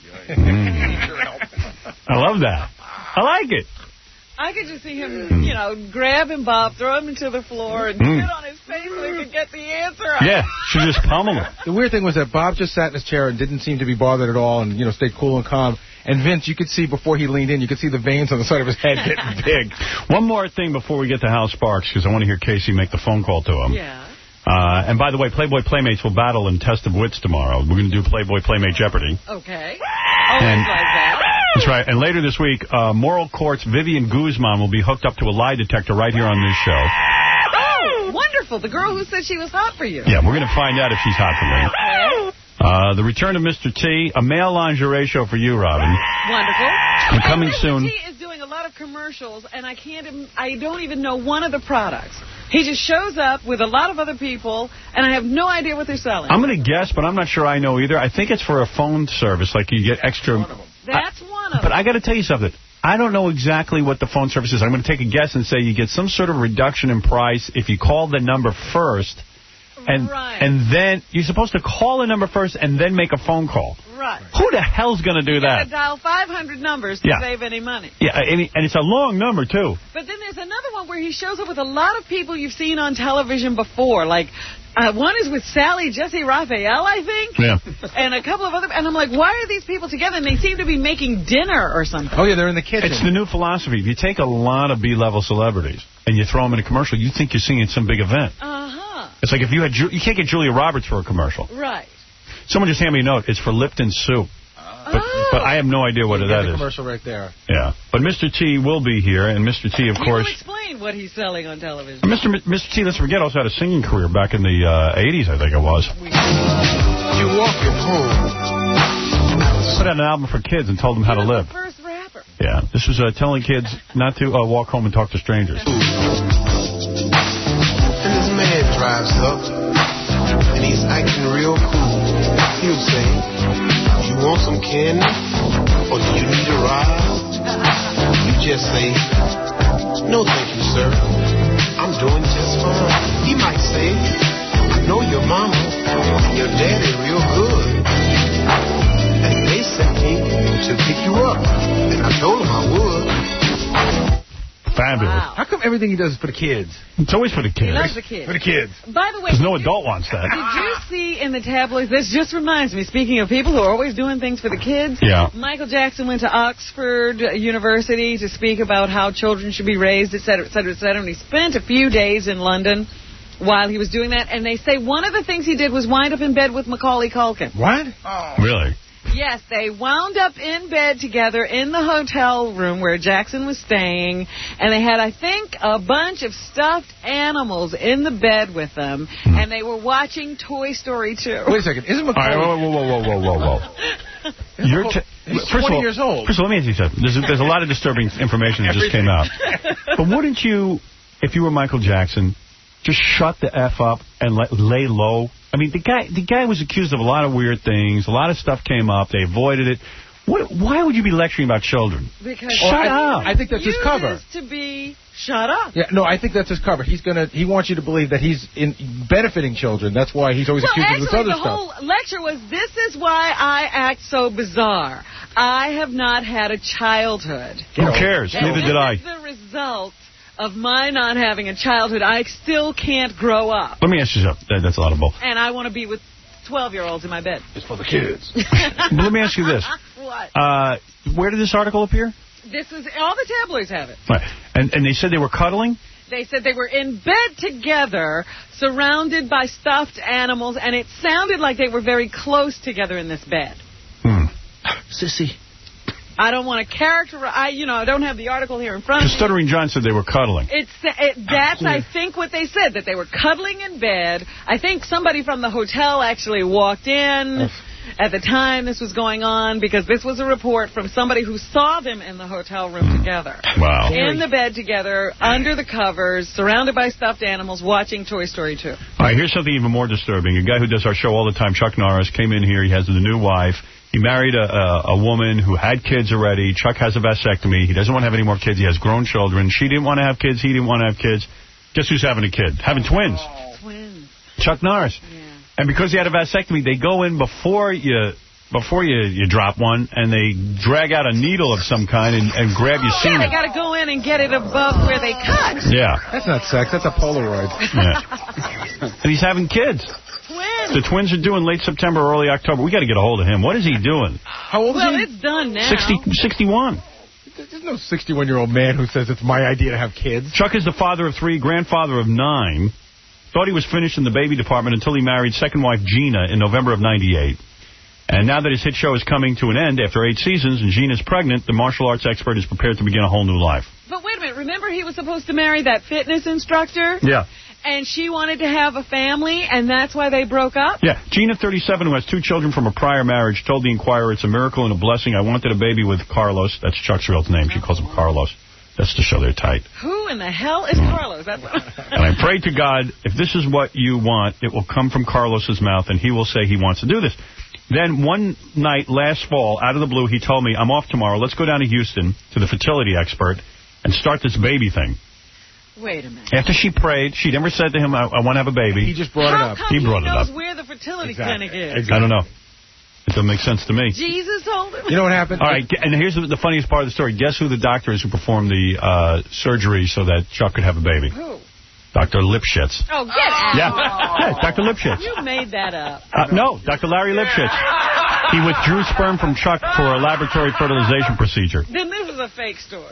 Mm. I love that. I like it. I could just see him, you know, grab him, Bob, throw him into the floor, and mm. sit on his face so he could get the answer out. Yeah, should just pummel him. The weird thing was that Bob just sat in his chair and didn't seem to be bothered at all, and, you know, stayed cool and calm. And Vince, you could see before he leaned in, you could see the veins on the side of his head getting big. One more thing before we get to Hal Sparks, because I want to hear Casey make the phone call to him. Yeah. Uh, and by the way, Playboy Playmates will battle in Test of Wits tomorrow. We're going to do Playboy Playmate Jeopardy. Okay. And like that. That's right. And later this week, uh, Moral Court's Vivian Guzman will be hooked up to a lie detector right here on this show. Oh, wonderful. The girl who said she was hot for you. Yeah, we're going to find out if she's hot for me. Okay. Uh, the return of Mister T, a male lingerie show for you, Robin. Wonderful. And coming Mister soon. T is doing a lot of commercials, and I can't. Even, I don't even know one of the products. He just shows up with a lot of other people, and I have no idea what they're selling. I'm going to guess, but I'm not sure I know either. I think it's for a phone service, like you get extra... That's one of them. But I got to tell you something. I don't know exactly what the phone service is. I'm going to take a guess and say you get some sort of reduction in price if you call the number first. And right. and then you're supposed to call the number first and then make a phone call. Right. Who the hell's going to do you that? You got to dial five hundred numbers to yeah. save any money. Yeah, and, and it's a long number, too. But then there's another one where he shows up with a lot of people you've seen on television before. Like, uh, one is with Sally Jesse Raphael, I think. Yeah. And a couple of other... And I'm like, why are these people together? And they seem to be making dinner or something. Oh, yeah, they're in the kitchen. It's the new philosophy. If you take a lot of B-level celebrities and you throw them in a commercial, you think you're seeing some big event. Uh-huh. It's like if you had... Ju you can't get Julia Roberts for a commercial. Right. Someone just handed me a note. It's for Lipton Soup. But, oh. but I have no idea what you that the is. Commercial right there. Yeah. But Mister T will be here, and Mister T, of he course... He will explain what he's selling on television. Mister M Mister T, let's forget, also had a singing career back in the uh, eighties, I think it was. You walking home. Put out an album for kids and told them how to live. The first rapper. Yeah. This was uh, telling kids not to uh, walk home and talk to strangers. And this man drives up, and he's acting real cool. He'll say, you want some candy? Or do you need a ride? You just say, no thank you, sir. I'm doing just fine. He might say, I know your mama and your daddy real good. And they sent me to pick you up. And I told them I would. Fabulous. Wow. How come everything he does is for the kids. It's always for the kids. He loves the kids. For the kids. By the way, because no adult wants that. Did you see in the tabloids? This just reminds me. Speaking of people who are always doing things for the kids, yeah. Michael Jackson went to Oxford University to speak about how children should be raised, et cetera, et cetera, et cetera. And he spent a few days in London while he was doing that. And they say one of the things he did was wind up in bed with Macaulay Culkin. What? Oh. Really? Yes, they wound up in bed together in the hotel room where Jackson was staying, and they had, I think, a bunch of stuffed animals in the bed with them, hmm. and they were watching Toy Story two. Wait a second, isn't Macaulay... All right, whoa, whoa, whoa, whoa, whoa, whoa. You're t- He's first twenty of all, years old. First of all, let me ask you something. There's a, there's a lot of disturbing information that just came out. But wouldn't you, if you were Michael Jackson, just shut the F up and let, lay low? I mean, the guy the guy was accused of a lot of weird things. A lot of stuff came up. They avoided it. What, why would you be lecturing about children? Because Shut I, up. I think that's his cover. to be shut up. Yeah, no, I think that's his cover. He's gonna. He wants you to believe that he's in benefiting children. That's why he's always well, accused actually, of this other the stuff. whole lecture was, this is why I act so bizarre. I have not had a childhood. Who cares? And Neither this did I. is the result of my not having a childhood. I still can't grow up. Let me ask you something. That, that's a lot of bull. And I want to be with twelve-year-olds in my bed. It's for the kids. But let me ask you this. What? Uh, where did this article appear? This is, all the tabloids have it. Right. And, and they said they were cuddling? They said they were in bed together, surrounded by stuffed animals, and it sounded like they were very close together in this bed. Hmm. Sissy. I don't want to characterize, I, you know, I don't have the article here in front of me. Stuttering John said they were cuddling. It's it, That's, I think, what they said, that they were cuddling in bed. I think somebody from the hotel actually walked in at the time this was going on, because this was a report from somebody who saw them in the hotel room together. Wow. In the bed together, under the covers, surrounded by stuffed animals, watching Toy Story two. All right, here's something even more disturbing. A guy who does our show all the time, Chuck Norris, came in here. He has a new wife. He married a, a, a woman who had kids already. Chuck has a vasectomy. He doesn't want to have any more kids. He has grown children. She didn't want to have kids. He didn't want to have kids. Guess who's having a kid? Having twins. Twins. Chuck Norris. Yeah. And because he had a vasectomy, they go in before you before you, you drop one, and they drag out a needle of some kind and, and grab your semen. Yeah, they got to go in and get it above where they cut. Yeah. That's not sex. That's a Polaroid. Yeah. And he's having kids. Twins. The twins are due in late September, early October. We got to get a hold of him. What is he doing? How old well, is he? Well, it's done now. sixty, sixty-one. There's no sixty-one-year-old man who says it's my idea to have kids. Chuck is the father of three, grandfather of nine. Thought he was finished in the baby department until he married second wife Gina in November of ninety-eight. And now that his hit show is coming to an end after eight seasons and Gina's pregnant, the martial arts expert is prepared to begin a whole new life. But wait a minute. Remember he was supposed to marry that fitness instructor? Yeah. And she wanted to have a family, and that's why they broke up? Yeah. Gina, thirty-seven, who has two children from a prior marriage, told the Inquirer it's a miracle and a blessing. I wanted a baby with Carlos. That's Chuck's real name. She calls him Carlos. That's to show they're tight. Who in the hell is Carlos? That's And I pray to God, if this is what you want, it will come from Carlos's mouth, and he will say he wants to do this. Then one night last fall, out of the blue, he told me, I'm off tomorrow. Let's go down to Houston to the fertility expert and start this baby thing. Wait a minute. After she prayed, she never said to him, I, I want to have a baby. He just brought How it up. Come He brought he it knows up. where the fertility Exactly. clinic is? Exactly. I don't know. It doesn't make sense to me. Jesus told him. You know what happened? All right, and here's the, the funniest part of the story. Guess who the doctor is who performed the uh, surgery so that Chuck could have a baby? Who? Doctor Lipschitz. Oh, get out. Yeah, yeah, Doctor Lipschitz. You made that up. Uh, no, Doctor Larry Lipschitz. He withdrew sperm from Chuck for a laboratory fertilization procedure. Then this is a fake story.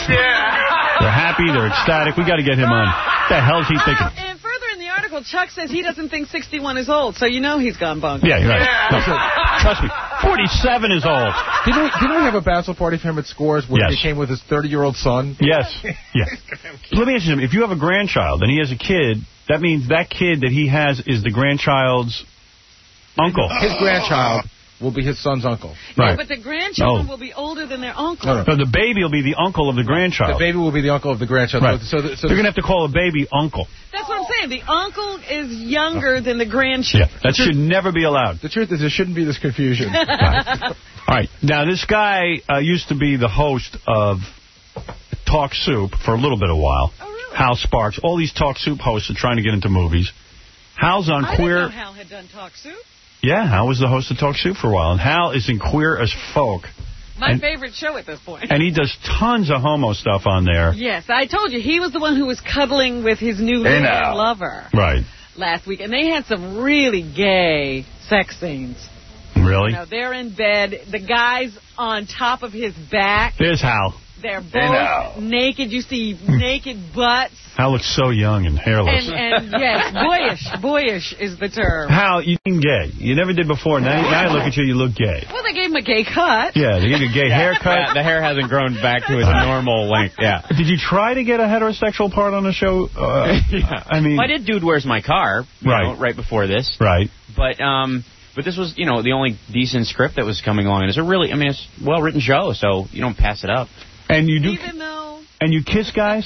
They're happy. They're ecstatic. We got to get him on. What the hell's he thinking? Uh, and further in the article, Chuck says he doesn't think sixty-one is old, so you know he's gone bonkers. Yeah, you're right. No, trust me, forty-seven is old. Didn't we, didn't we have a bachelor party for him at Scores where Yes. he came with his thirty-year-old son? Yes. Yeah. Let me ask you something. If you have a grandchild and he has a kid, that means that kid that he has is the grandchild's uncle. His grandchild will be his son's uncle. Yeah, Right. but the grandchildren No. will be older than their uncle. No, no. So the baby will be the uncle of the grandchild. The baby will be the uncle of the grandchild. Right. So, the, so You're going to have to call a baby uncle. That's what I'm saying. The uncle is younger than the grandchild. Yeah, that should never be allowed. The truth is there shouldn't be this confusion. All right. Now, this guy uh, used to be the host of Talk Soup for a little bit of a while. Oh, really? Hal Sparks. All these Talk Soup hosts are trying to get into movies. Hal's on I Queer... didn't know Hal had done Talk Soup. Yeah, Hal was the host of Talk Soup for a while. And Hal is in Queer as Folk. My and, favorite show at this point. And he does tons of homo stuff on there. Yes, I told you, he was the one who was cuddling with his new Hey, live-in now. lover Right. last week. And they had some really gay sex scenes. Really? You know, they're in bed. The guy's on top of his back. There's Hal. They're both now. naked. You see naked butts. Hal looks so young and hairless. And, and yes, boyish. Boyish is the term. Hal, you seem gay. You never did before. Now, now I look at you, you look gay. Well, they gave him a gay cut. Yeah, they gave you a gay haircut. Yeah, the hair hasn't grown back to its normal length. Yeah. Did you try to get a heterosexual part on the show? Uh, yeah. I mean, well, I did Dude Where's My Car? You Right. know, right before this. Right. But um, but this was, you know, the only decent script that was coming along. And it's a really, I mean, it's a well-written show, so you don't pass it up. And you do. Even though. And you kiss guys?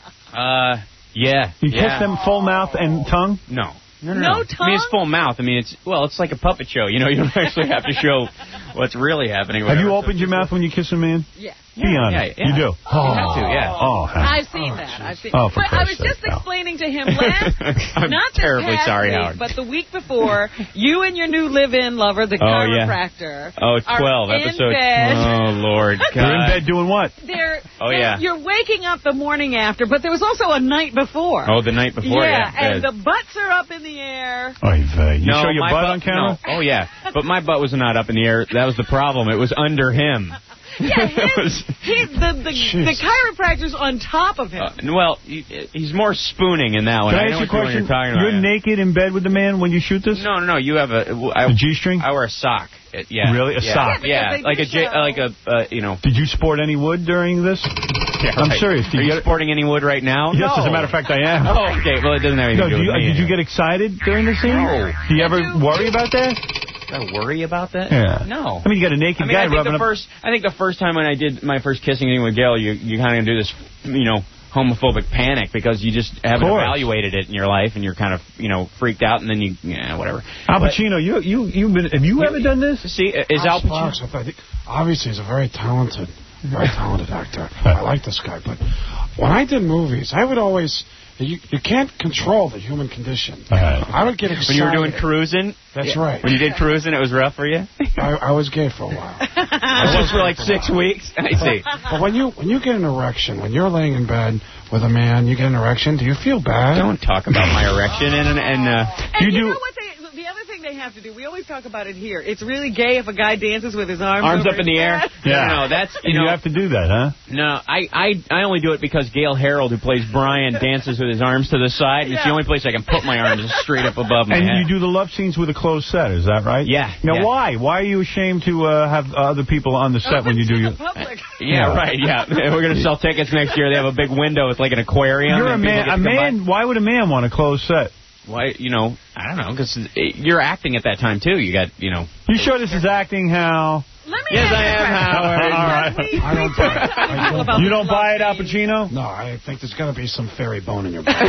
Uh, yeah. You yeah. kiss them full mouth and tongue? No. No, no, No no. I mean, tongue? it's full mouth. I mean, it's, well, it's like a puppet show. You know, you don't actually have to show what's really happening. Have you whatever. opened your mouth when you kiss a man? Yeah. Be honest. Yeah, yeah. You do? You have to, yeah. Oh, Hal. I've seen that. I've seen. Oh, for but I was Christ's just sake, Hal. explaining to him last, I'm not this terribly past sorry, week, Howard. but the week before, you and your new live-in lover, the Oh, yeah. chiropractor, Oh, are twelve. in Episode. bed. Oh, Lord. God. You're in bed doing what? They're, Oh, they're- yeah. You're waking up the morning after, but there was also a night before. Oh, the night before, yeah. Yeah, and yeah. the butts are up in the air. Oy vey. You no, show your my butt on camera? No. Oh, yeah. But my butt was not up in the air. That was the problem. It was under him. Yeah, It was- he, the, the, the chiropractor's on top of him. Uh, well, he, he's more spooning in that one. Can I, I know ask you a what you're question? talking about. You're naked in bed with the man when you shoot this? No, no, no. You have a I, A G-string? I wear a sock. It, yeah. Really? A yeah. sock? Yeah, Yeah, like a J, show. like a uh, you know. Did you sport any wood during this? Yeah, I'm right. serious. Did Are you you get- sporting any wood right now? Yes, no. as a matter of fact, I am. Oh, okay. Well, it doesn't have anything No, to do do you, with me. did you get excited during the scene? No. Do you ever worry about that? I worry about that? Yeah. No. I mean, you got a naked I mean, guy I think rubbing the up. first. I think the first time when I did my first kissing thing with Gail, you you kind of do this, you know, homophobic panic because you just haven't course. evaluated it in your life and you're kind of, you know, freaked out and then you, yeah, whatever. Al But- Pacino, you you you've been. Have you ever done this? See, is Al Al Sparks, Pacino? I think, obviously, he's a very talented, very talented actor. I like this guy, but when I did movies, I would always. You, you can't control the human condition. Right. I would get excited. When you were doing cruising? That's Yeah. right. When you did cruising, it was rough for you? I, I was gay for a while. I was for like six weeks? I see. But when you when you get an erection, when you're laying in bed with a man, you get an erection, do you feel bad? Don't talk about my erection and, and uh, And you you do... know what they, the other thing they have to do, we always talk about it here, it's really gay if a guy dances with his arms Arms over up in his the air? head. Yeah. No, no, that's, you And know... you have to do that, huh? No, I, I I only do it because Gail Harold, who plays Brian, dances with his arms to the side, and it's the Yeah. only place I can put my arms straight up above my And head. you do the love scenes with a closed set, is that right? Yeah. Now, yeah. why? Why are you ashamed to uh, have other people on the set when you do your... Public. Yeah, Yeah. right, yeah. We're going to sell tickets next year. They have a big window with like an aquarium. You're a and people man. get A to come by. man. Why would a man want a closed set? Why, you know, I don't know, because you're acting at that time, too. You got, you know... You sure this is acting, Hal? Let me Yes, ask I you a am, question. Howard. All right. We, I don't we buy talked it. I about don't about You the don't love buy it, Al scene. Pacino? No, I think there's going to be some fairy bone in your body.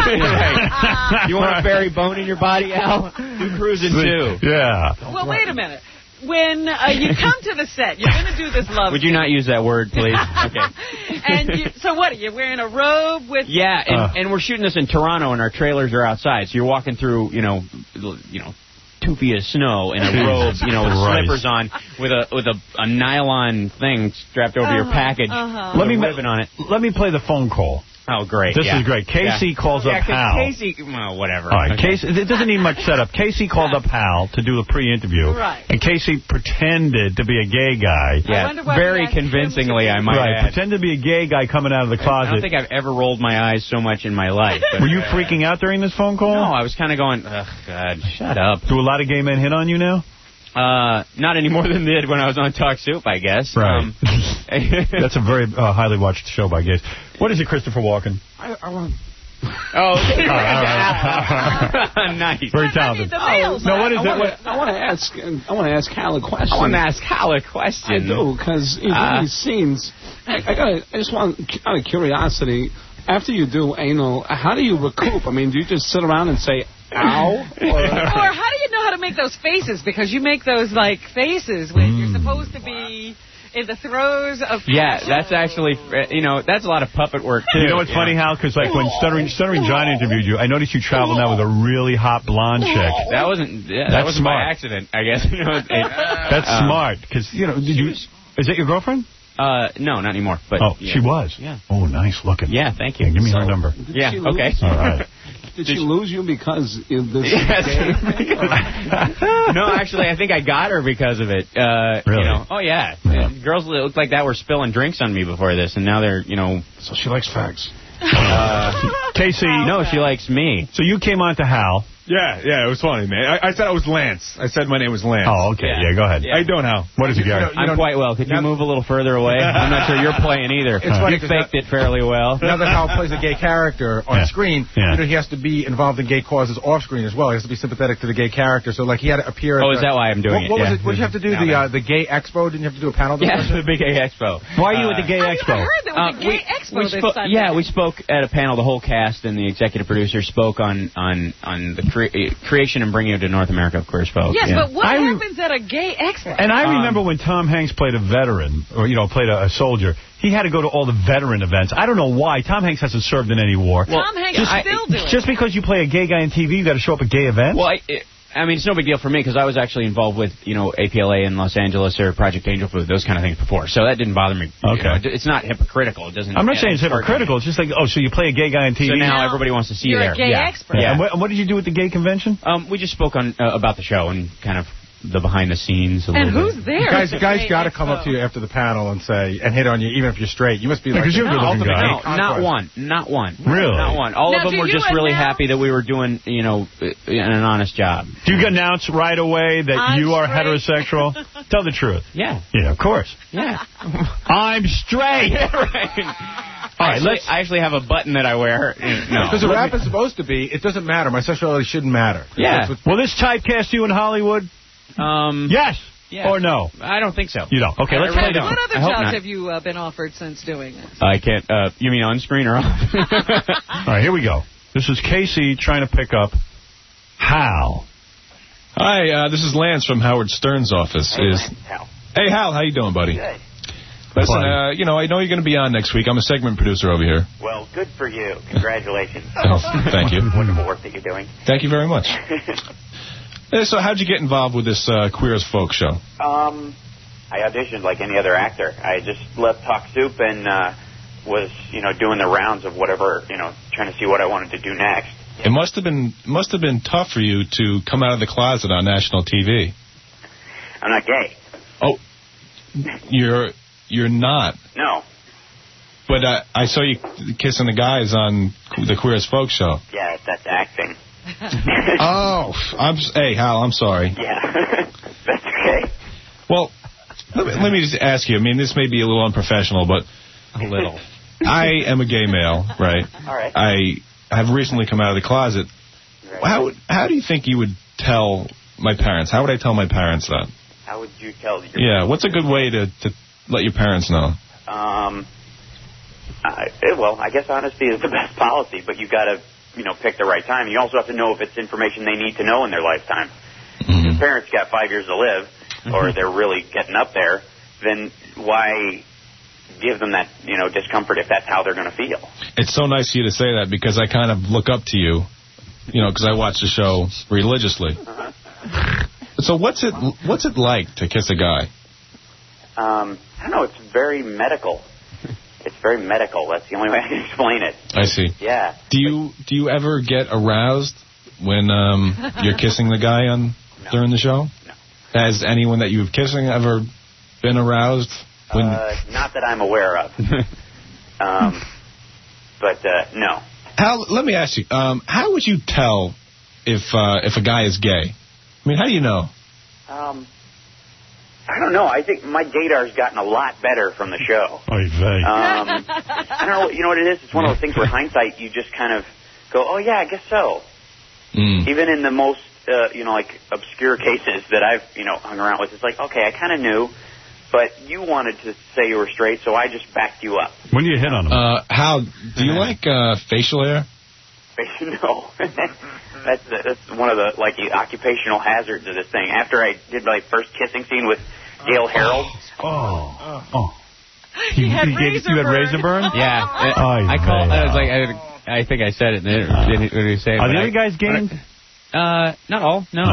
Right. You want a fairy bone in your body, Al? Do cruising, too. Yeah. Well, wait a minute. When uh, you come to the set, you're going to do this love Would you scene. not use that word, please? Okay. And you, so what, are you wearing a robe with... Yeah, and, Uh. and we're shooting this in Toronto, and our trailers are outside. So you're walking through, you know, l- you know, two feet of snow in a Jesus robe, you know, with Christ. slippers on, with a with a, a nylon thing strapped over your Uh-huh, package. uh-huh. With Let a me ribbon on it. Let me play the phone call. Oh, great. This yeah. is great. Casey Yeah. calls yeah, up 'cause Hal. Casey, well, whatever. All right, Okay. Casey. It doesn't need much setup. Casey called up Hal to do a pre-interview, Right. and Casey pretended to be a gay guy. Yeah, wonder why very we asked him convincingly, to- I might Right, add. pretended to be a gay guy coming out of the I closet. don't think I've ever rolled my eyes so much in my life. But, Were you uh, freaking out during this phone call? No, I was kind of going, ugh, God, shut up. Do a lot of gay men hit on you now? Uh, not any more than they did when I was on Talk Soup, I guess. Right. Um, That's a very uh, highly watched show by gays. What is it, Christopher Walken? I, I want. oh, All right, all right. nice. Very talented. The male No, what is I it? wanna, What- I want to ask. I want to ask Hal a question. I want to ask Hal a I question. do, because you do Uh, these scenes. I, I got. I just want, out of curiosity, after you do anal, how do you recoup? I mean, do you just sit around and say, "Ow"? Or, Or how do you know how to make those faces? Because you make those, like, faces when Mm. you're supposed to be in the throes of Yeah, passion. that's actually, uh, you know, that's a lot of puppet work, too. You know what's funny, Hal? Because like when Stuttering, Stuttering John interviewed you, I noticed you travel now with a really hot blonde chick. That wasn't, yeah, that That's wasn't smart. by accident, I guess. You know, it, That's um, smart. Because, you know, did you... Is that your girlfriend? Uh, no, not anymore. But oh, yeah. she was? Yeah. Oh, nice looking. Yeah, thank you. Yeah, give me so, her number. Yeah, okay. All right. Did she lose you because of this? Yes. No, actually, I think I got her because of it. Uh, really? You know, oh, yeah. yeah. Girls that looked like that were spilling drinks on me before this, and now they're, you know... So she likes fags. Uh, Casey... No, she likes me. So you came on to Hal. Yeah, yeah, it was funny, man. I, I said I was Lance. I said my name was Lance. Oh, okay. Yeah, yeah go ahead. Yeah. How you doing, Hal? What is it, Gary? You know, you I'm quite well. Could you move a little further away? I'm not sure you're playing either. It's funny you faked it fairly well. Now that Hal plays a gay character on yeah. screen, yeah. you know, he has to be involved in gay causes off screen as well. He has to be sympathetic to the gay character. So, like, he had to appear at Oh, is the, that why I'm doing what, what it? Was yeah. it? What did you have to do? No, the no. uh, the gay expo? Didn't you have to do a panel discussion? Yeah, the big gay expo. Why are you uh, at the gay I've expo? never heard there was Uh, a gay we, expo we this spoke, Sunday. Yeah, we spoke at a panel. The whole cast and the executive producer spoke on on on the cre- creation and bringing it to North America of Queer as Folk. Yes, yeah. but what I re- happens at a gay expo? And I Um, remember when Tom Hanks played a veteran, or, you know, played a, a soldier, he had to go to all the veteran events. I don't know why. Tom Hanks hasn't served in any war. Well, Tom Hanks is still doing Just because you play a gay guy on T V, you got to show up at gay events? Well, I, it, I mean, it's no big deal for me because I was actually involved with, you know, A P L A in Los Angeles or Project Angel Food, those kind of things before. So that didn't bother me. Okay. You know, it's not hypocritical. It doesn't. I'm not saying it's hypocritical. It's just like, oh, so you play a gay guy on T V? So now everybody wants to see you You're there. a gay yeah. expert. Yeah. And what, and what did you do at the gay convention? Um, we just spoke on uh, about the show and kind of the behind the scenes. A And little who's bit. there? Guys, at the guys gay got to expo? come up to you after the panel and say and hit on you, even if you're straight. You must be like because you're a the good-looking ultimate guy. gay No, conquest. not one. Not one. Really? Not one. All Now, of them do were you just really announce- happy that we were doing, you know, an honest job. Do you announce right away that I'm you are straight. heterosexual? Tell the truth. Yeah. Yeah, of course. Yeah. I'm straight. Yeah, right. All right, actually, let's... I actually have a button that I wear. No. Because the rap is supposed to be, it doesn't matter. My sexuality shouldn't matter. Yeah. That's what- Will this typecast you in Hollywood? Um, Yes. yeah. Or no? I don't think so. You don't. Okay, let's I play really down. What I other hope jobs not. have you uh, been offered since doing this? I can't. Uh, you mean on screen or off? All right, here we go. This is Casey trying to pick up Hal. Hi, uh, this is Lance from Howard Stern's office. Hey, is Lance, Hal. Hey, Hal, how you doing, buddy? Good. Listen, Buddy. uh, you know, I know you're going to be on next week. I'm a segment producer over here. Well, good for you. Congratulations. Oh, thank you. Wonderful work that you're doing. Thank you very much. Uh, so how'd you get involved with this uh, Queer as Folk show? Um, I auditioned like any other actor. I just left Talk Soup and uh, was, you know, doing the rounds of whatever, you know, trying to see what I wanted to do next. It must have been must have been tough for you to come out of the closet on national T V. I'm not gay. Oh, you're you're not. No. But uh, I saw you kissing the guys on the Queer as Folk show. Yeah, that's acting. Oh, I'm s- hey Hal, I'm sorry. Yeah. That's okay. Well, let me, let me just ask you. I mean, this may be a little unprofessional, but A little. I am a gay male, right? All right. I have recently come out of the closet. Right. How how do you think you would tell my parents? How would I tell my parents that? How would you tell your... Yeah, what's a good way to, to let your parents know? Um, I, eh, well, I guess honesty is the best policy, but you got to, you know, pick the right time. You also have to know if it's information they need to know in their lifetime. Mm-hmm. If parents got five years to live, or they're really getting up there, then why give them that, you know, discomfort if that's how they're going to feel? It's so nice of you to say that because I kind of look up to you, you know, because I watch the show religiously. Uh-huh. So what's it what's it like to kiss a guy? Um, I don't know. It's very medical. It's very medical. That's the only way I can explain it. I see. Yeah. Do you do you ever get aroused when um, you're kissing the guy on No. during the show? No. Has anyone that you've kissing ever been aroused? When Uh, not that I'm aware of. um, but uh, no. Hal, let me ask you, um, how would you tell if uh, if a guy is gay? I mean, how do you know? Um, I don't know. I think my gaydar's gotten a lot better from the show. Oy vey. Um, I don't know. You know what it is? It's one of those things where hindsight, you just kind of go, oh, yeah, I guess so. Mm. Even in the most, uh, you know, like, obscure cases that I've, you know, hung around with, it's like, okay, I kind of knew, but you wanted to say you were straight, so I just backed you up. When do you hit on him? Uh, Hal, do you like uh, facial hair? No. that's, the, that's one of the, like, the occupational hazards of this thing. After I did my first kissing scene with Gail Harold. Oh. Oh. He had you, gave, razor you had burn. razor burn? Yeah. It, Oy I called. vey. I was like, I, I think I said it. Did he, did he say? Are but the I- other guys game? Uh, not all. No. No.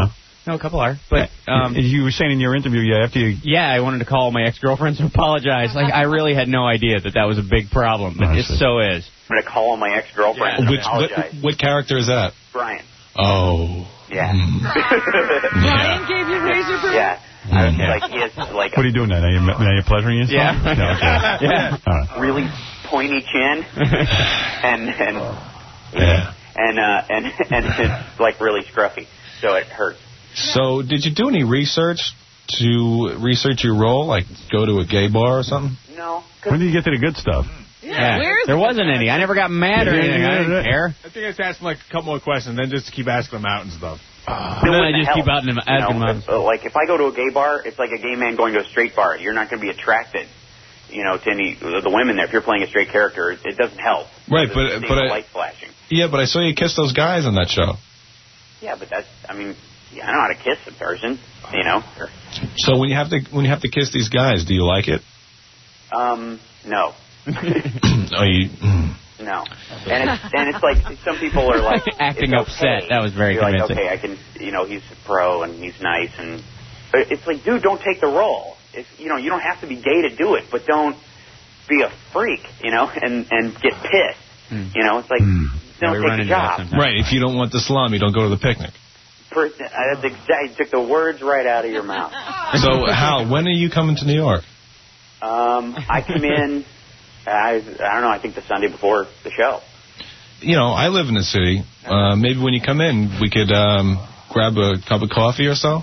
No, a couple are. But um, you were saying in your interview, yeah, after you... Yeah, I wanted to call my ex-girlfriends and apologize. Like, I really had no idea that that was a big problem, but it so is. I'm going to call my ex-girlfriend Which, and apologize. what, what character is that? Brian. Oh. Yeah. Brian gave you razor burn? Yeah. I was like, he has, like... What are you doing now? Now you're, now you're pleasuring yourself? Yeah. No, okay. Yeah. All right. Really pointy chin. and, and, yeah. and, uh, and, and it's, like, really scruffy. So it hurts. So, did you do any research to research your role? Like, go to a gay bar or something? No. When did you get to the good stuff? Yeah, where's there wasn't any. I never got mad or anything. I didn't care. I think I just asked him like a couple more questions, then just keep asking them out and stuff. Uh, and then I just keep out and asking you know, them. uh, Like, if I go to a gay bar, it's like a gay man going to a straight bar. You're not going to be attracted, you know, to any of the women there. If you're playing a straight character, it, it doesn't help. Right, There's but but a I, light flashing. yeah, but I saw you kiss those guys on that show. Yeah, but that's, I mean, yeah, I know how to kiss a person, you know. So when you have to when you have to kiss these guys, do you like it? Um, no. Are you? No. And it's, and it's like, some people are like... Acting it's upset. okay. That was very You're convincing. like, okay, I can, you know, he's a pro and he's nice. And but it's like, dude, don't take the role. It's, you know, you don't have to be gay to do it, but don't be a freak, you know, and, and get pissed. Mm. You know, it's like, Mm. don't take the job. Right. If you don't want the salami, don't go to the picnic. For, that's exact, you took the words right out of your mouth. So, Hal, when are you coming to New York? Um, I come in, I, I don't know, I think the Sunday before the show. You know, I live in the city. Uh, maybe when you come in, we could um, grab a cup of coffee or so.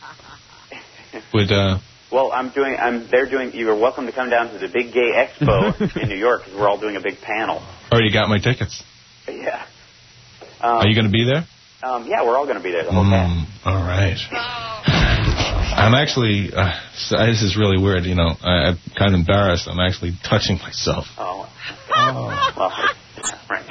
Would uh, Well, I'm doing, I'm, they're doing, you're welcome to come down to the Big Gay Expo in New York, because we're all doing a big panel. already got my tickets. Yeah. Um, Are you going to be there? Um, yeah, we're all going to be there, the whole Mm, cast. all right. I'm actually, uh, so this is really weird, you know, I, I'm kind of embarrassed. I'm actually touching myself. Oh. Oh. Well, right.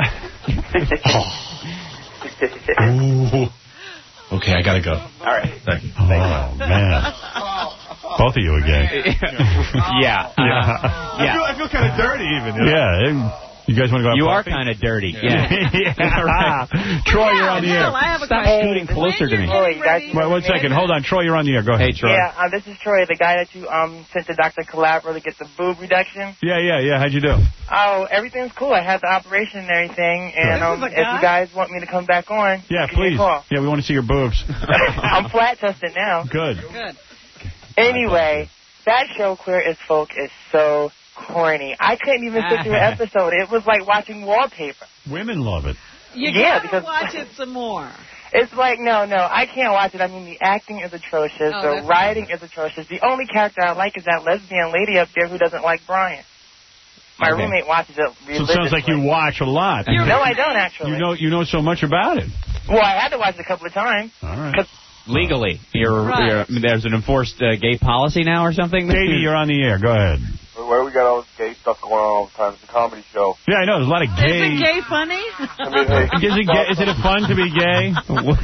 Ooh. Okay, I got to go. All right. Thank you. Oh, man. Both of you are gay. Yeah. Yeah. I feel, I feel kind of dirty even. You know? Yeah. You guys want to go out You are coffee? kind of dirty. Yeah. Yeah, right. Troy, you're on the air. I have a Stop question. scooting closer to me. Oh, you guys Wait, one second. Hold on. Troy, you're on the air. Go ahead. Hey, Troy. Yeah, uh, this is Troy, the guy that you um sent to Doctor Calabro to get the boob reduction. Yeah, yeah, yeah. How'd you do? Oh, everything's cool. I had the operation and everything, and This um, is a if you guy? guys want me to come back on, Yeah, give me a please. call. Yeah, we want to see your boobs. I'm flat tested now. Good. Good. Anyway, that show Queer as Folk is so corny. I couldn't even sit through an episode. It was like watching wallpaper. Women love it. You Yeah, gotta because- watch it some more. It's like, no, no, I can't watch it. I mean, the acting is atrocious. Oh, the that's writing is atrocious. The only character I like is that lesbian lady up there who doesn't like Brian. My Okay. roommate watches it So it religiously. sounds like you watch a lot. No, I don't, actually. You know, you know so much about it. Well, I had to watch it a couple of times. All right. 'Cause Legally. You're, Right. you're, there's an enforced uh, gay policy now or something? Katie, you're on the air. Go ahead. Where we got all this gay stuff going on all the time. It's a comedy show. Yeah, I know. There's a lot of Is gay. it gay funny? I mean, hey, Is it, gay? Is it fun to be gay?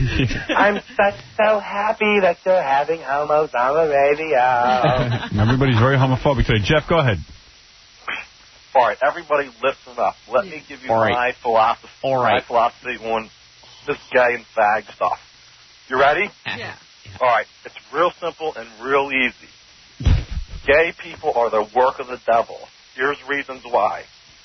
I'm such so happy that you're having homos on the radio. Everybody's very homophobic today. Jeff, go ahead. all right, everybody listen up. Let me give you All right. my philosophy, All right. my philosophy on this gay and fag stuff. You ready? Yeah. All right, it's real simple and real easy. Gay people are the work of the devil. Here's reasons why.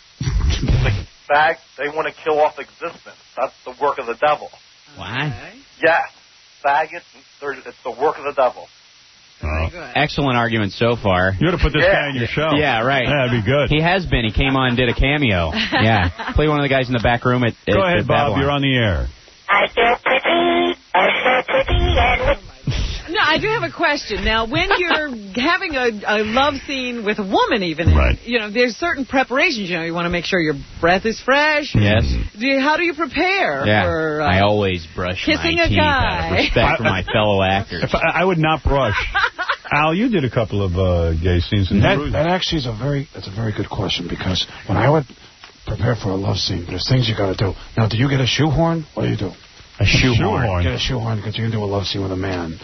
The fags, they want to kill off existence. That's the work of the devil. What? Yes, faggots, they're- it's the work of the devil. Very good. Excellent argument so far. You ought to put this Yeah. guy on your show. Yeah, right. Yeah, that'd be good. He has been. He came on and did a cameo. Yeah. Played one of the guys in the back room at, at Go ahead, at Bob. Babylon. You're on the air. I feel pretty, I feel pretty, and No, I do have a question. Now, when you're having a, a love scene with a woman, even, Right. you know, there's certain preparations. You know, you want to make sure your breath is fresh. Yes. Do you, how do you prepare Yeah. for uh, I always brush kissing my a teeth out of guy? respect for my fellow actors. If I, I would not brush. Al, you did a couple of uh, gay scenes in That, Bruce. that actually is a very that's a very good question, because when I would prepare for a love scene, there's things you got to do. Now, do you get a shoehorn? What do you do? A shoehorn. Get a shoehorn because you're going to do a love scene with a man.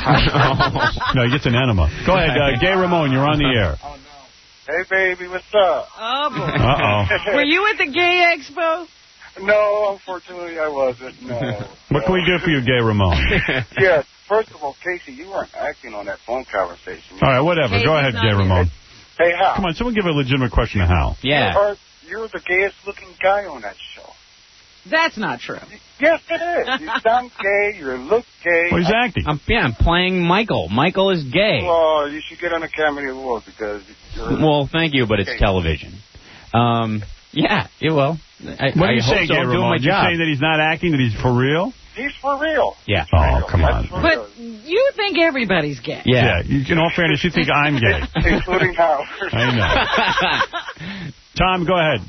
No, he gets an enema. Go ahead, uh, Gay Ramon. You're on the air. Hey, baby, what's up? Oh, boy. Uh-oh. Were you at the gay expo? No, unfortunately, I wasn't. No. What can we do for you, Gay Ramon? Yes. first of all, Casey, you weren't acting on that phone conversation. All right, whatever. Casey's Go ahead, not Gay here. Ramon. Hey, Hal. Come on, someone give a legitimate question to Hal. You are, you're the gayest-looking guy on that show. That's not true. Yes, it is. You sound gay. You look gay. Well, he's acting. I'm, yeah, I'm playing Michael. Michael is gay. Well, you should get on Academy Awards because you're... Well, thank you, but it's Okay. television. Um, yeah, yeah, well, I, What are I you hope saying, so. Gay I'm doing Ramon? my You're job. saying that he's not acting, that he's for real? He's for real. Yeah. Oh, come on. But you think everybody's gay. Yeah. You, in all fairness, you think I'm gay. Including Howard. I know. Tom, go ahead.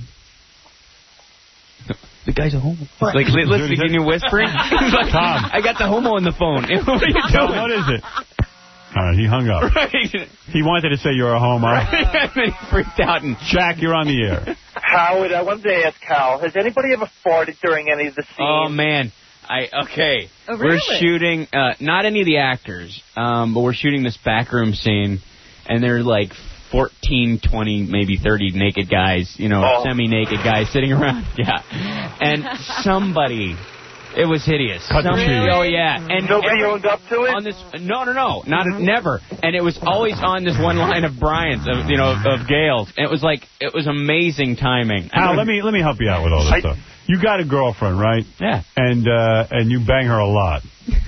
The guy's a homo. Like, li- listen, can you whispering? He's like, Tom. I got the homo on the phone. What are you Tom, doing? what is it? All right, he hung up. Right. He wanted to say you're a homo. And then he freaked out. And Jack, you're on the air. Howard, I wanted to ask Hal, has anybody ever farted during any of the scenes? Oh, man. I Okay. Oh, We're really? shooting, uh, not any of the actors, um, but we're shooting this backroom scene, and they're like fourteen, twenty, maybe thirty naked guys, you know, Oh. semi-naked guys sitting around. Yeah. And somebody... It was hideous. Cut the Somebody- cheese. Oh, yeah. And Nobody every- owned up to it? On this, no, no, no, not never. And it was always on this one line of Brian's, of, you know, of Gail's. And it was like, it was amazing timing. Al, let me let me help you out with all this I- stuff. You got a girlfriend, right? Yeah. And uh, and you bang her a lot.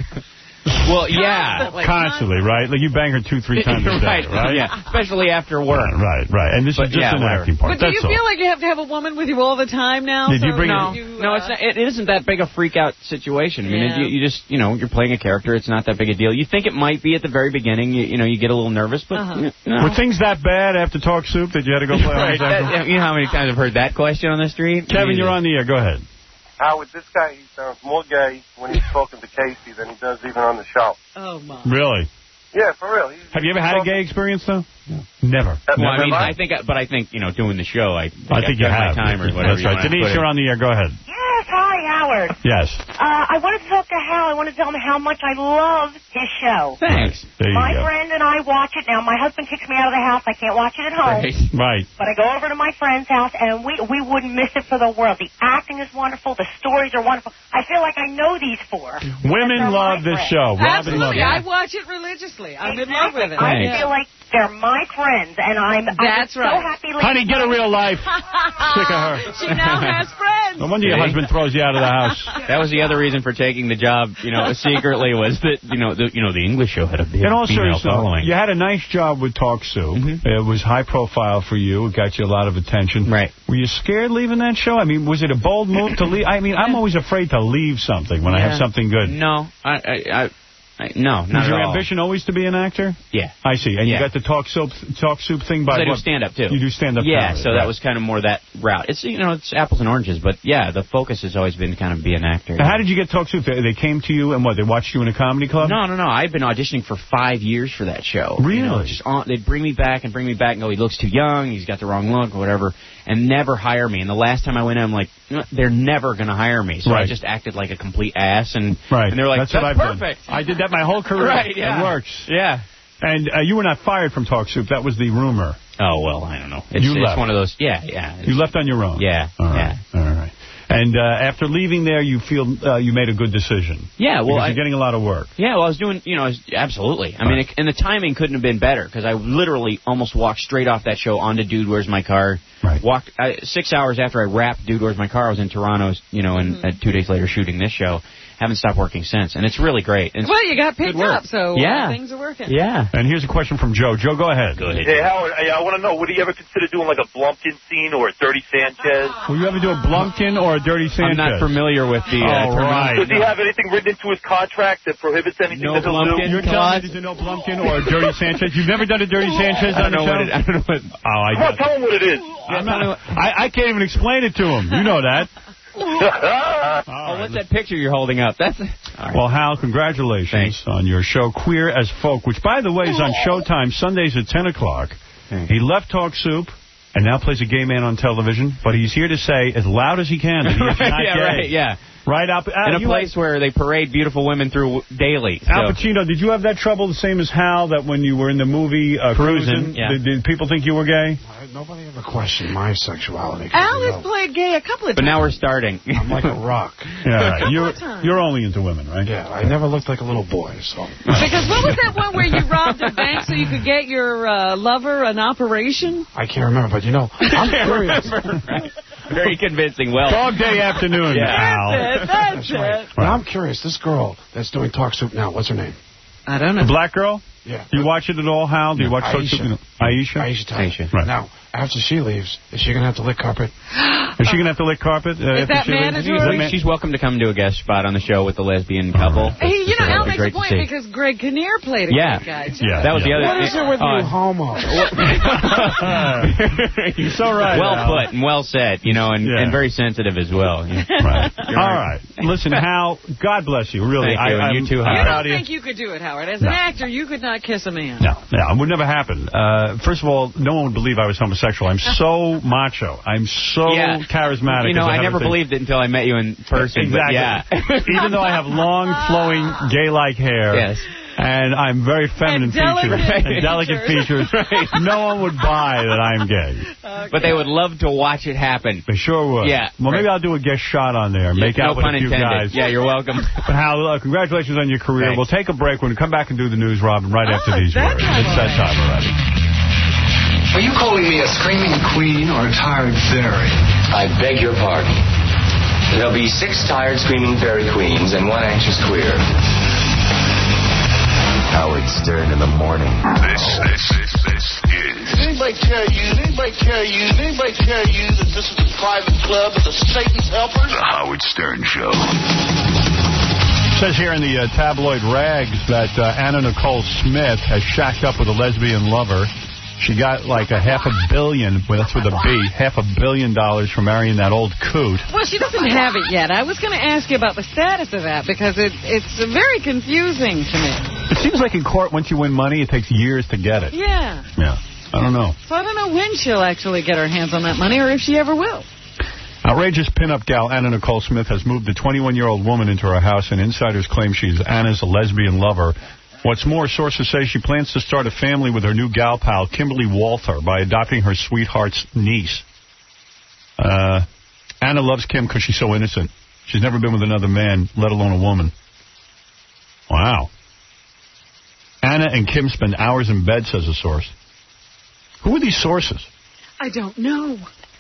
Well, yeah. Constantly, right? Like you bang her two, three times a day, right, right? yeah. Especially after work. Right, right. And this But is just yeah, an whatever. acting part. But do That's you all. feel like you have to have a woman with you all the time now? Did you so bring no. it- You, No, uh, it's not, it isn't that big a freak out situation. I mean, Yeah. it, you, you just, you know, you're playing a character. It's not that big a deal. You think it might be at the very beginning. You, you know, you get a little nervous, but Uh-huh. you know. Were things that bad after Talk Soup that you had to go play Right, on that- you know how many times I've heard that question on the street? Kevin, you're on the air. Go ahead. Howard, this guy, he sounds more gay when he's talking to Casey than he does even on the show. Oh, my. Really? Yeah, for real. He's, Have you ever had a gay experience, though? Never. Well, I Never? mean, I think, but I think, you know, doing the show, I, I think you I've done have. my time or whatever. That's you right. wanna Denise, put it. you're on the air. Go ahead. Yes, hi, Howard. Yes. Uh, I want to talk to Hal. I want to tell him how much I love his show. Thanks. There you My go. friend and I watch it now. My husband kicks me out of the house. I can't watch it at home. Right. Right. But I go over to my friend's house, and we we wouldn't miss it for the world. The acting is wonderful. The stories are wonderful. I feel like I know these four. Women They're love my this friends. show. Robin loves Absolutely. I it. watch it religiously. I'm in love with it. I Thanks. feel like they're my friends, and I'm, I'm That's so right. happy. Honey, get a real life. Sick of her. She now has friends. No wonder your husband throws you out of the house. That was the other reason for taking the job, you know, secretly, was that, you know, the, you know, the English show had a big In all female seriousness, following. you had a nice job with Talk Soup. Mm-hmm. It was high profile for you. It got you a lot of attention. Right. Were you scared leaving that show? I mean, was it a bold move to leave? I mean, I'm always afraid to leave something when I have Yeah. something good. No, I, I, I, I no, not Was at your all. ambition always to be an actor? Yeah. I see. And Yeah. you got the Talk Soup Talk Soup thing by I do what? stand up too. You do stand up. Yeah, comedy, so right. that was kind of more that route. It's, you know, it's apples and oranges, but yeah, the focus has always been to kind of be an actor. Now, how did you get Talk Soup? They, they came to you and what? They watched you in a comedy club? No, no, no. I've been auditioning for five years for that show. Really? You know, just on, they'd bring me back and bring me back and go, he looks too young, he's got the wrong look, or whatever, and never hire me. And the last time I went in, I'm like, they're never going to hire me. So I Right. just acted like a complete ass, and, Right. and they were like, That's that's, what I've perfect. done. I did that my whole career. Right, yeah. It works. Yeah. And uh, you were not fired from Talk Soup. That was the rumor. Oh, well, I don't know. It's, You it's left. one of those, yeah, yeah. You left on your own. Yeah, All right. yeah. All right. And uh, after leaving there, you feel uh, you made a good decision. Yeah, well, because I- you're getting a lot of work. Yeah, well, I was doing, you know, I was, absolutely. I mean, it, and the timing couldn't have been better because I literally almost walked straight off that show onto Dude, Where's My Car? Right. Walked I, six hours after I wrapped Dude, Where's My Car? I was in Toronto, you know, and Mm-hmm. uh, two days later shooting this show. Haven't stopped working since, and it's really great. It's Well, you got picked good work. up, so Yeah. uh, things are working. Yeah. And here's a question from Joe. Joe, go ahead. Go ahead. Hey, Howard, I, I want to know, would he ever consider doing like a Blumpkin scene or a Dirty Sanchez? Will you ever do a Blumpkin or a Dirty Sanchez? I'm not familiar with the. Uh, All right. Does he have anything written into his contract that prohibits anything No that he'll Blumpkin? do? You're telling me there's no Blumpkin or a Dirty Sanchez? You've never done a Dirty Sanchez I on don't the know show? what it, I don't know what. Oh, I Come on, tell him what it is. I'm not, I, I can't even explain it to him. You know that. Oh, what's that picture you're holding up? That's. All right. Well, Hal, congratulations Thanks. on your show, Queer as Folk, which, by the way, is on Showtime Sundays at ten o'clock. Thanks. He left Talk Soup and now plays a gay man on television, but he's here to say as loud as he can that he is Right, not yeah, gay. right, yeah. Right up uh, in a place had, where they parade beautiful women through daily. So. Al Pacino, did you have that trouble the same as Hal, that when you were in the movie uh, Cruising, yeah. did, did people think you were gay? Nobody ever questioned my sexuality. Al has played gay a couple of times. But now we're starting. I'm like a rock. Yeah, you're, you're only into women, right? Yeah, I never looked like a little boy, so. Because what was that one where you robbed a bank so you could get your uh, lover an operation? I can't remember, but you know, I'm curious. Very convincing. Well, Dog Day Afternoon, yeah. Al. That's it, that's, that's right. it. Now, I'm curious, this girl that's doing Talk Soup now, what's her name? I don't know. The black girl? Yeah. Do you watch it at all, Hal? Do you watch Talk Soup? Aisha? Aisha Tyler. Aisha. Right. Now, after she leaves, is she going to have to lick carpet? Is she going to have to lick carpet? Uh, is that mandatory? Man She's welcome to come do a guest spot on the show with the lesbian couple. Hey, you know, Al makes a point see. because Greg Kinnear played a yeah. gay guy, too. Yeah, that was yeah. the other What is it with uh, you homos? You're so right, Well Al. put and well said, you know, and, yeah. and very sensitive as well. Yeah. Right. All right. Listen, Hal, God bless you, really. Thank you, I, and you too, I'm You Howard. don't think you could do it, Howard. As an No. actor, you could not kiss a man. No, no, it would never happen. Uh, first of all, no one would believe I was homosexual. I'm so macho. I'm so yeah. charismatic. You know, I, I never believed it until I met you in person. Exactly. But yeah. Even though I have long, flowing, gay-like hair. Yes. And I'm very feminine And delicate features. features. And delicate features. Right. No one would buy that I'm gay. Okay. But they would love to watch it happen. They sure would. Yeah. Well, maybe I'll do a guest shot on there. Make no out with pun a few intended. guys. Yeah, you're welcome. But Hal, uh, congratulations on your career. Thanks. We'll take a break. When we come back and do the news, Robin, right Oh, after these that words. time It's that time already. Are you calling me a screaming queen or a tired fairy? I beg your pardon. There'll be six tired screaming fairy queens and one anxious queer. Howard Stern in the morning. This, this, this, this is. Did anybody tell you, did anybody tell you, did anybody tell you that this is a private club of the Satan's helpers? The Howard Stern Show. It says here in the uh, tabloid rags that uh, Anna Nicole Smith has shacked up with a lesbian lover. She got like a half a billion, well, that's with a B, half a billion dollars for marrying that old coot. Well, she doesn't have it yet. I was going to ask you about the status of that because it, it's very confusing to me. It seems like in court, once you win money, it takes years to get it. Yeah. Yeah. I don't know. So I don't know when she'll actually get her hands on that money or if she ever will. Outrageous pinup gal Anna Nicole Smith has moved a twenty-one-year-old woman into her house, and insiders claim she's Anna's lesbian lover. What's more, sources say she plans to start a family with her new gal pal, Kimberly Walther, by adopting her sweetheart's niece. Uh, Anna loves Kim because she's so innocent. She's never been with another man, let alone a woman. Wow. Anna and Kim spend hours in bed, says a source. Who are these sources? I don't know.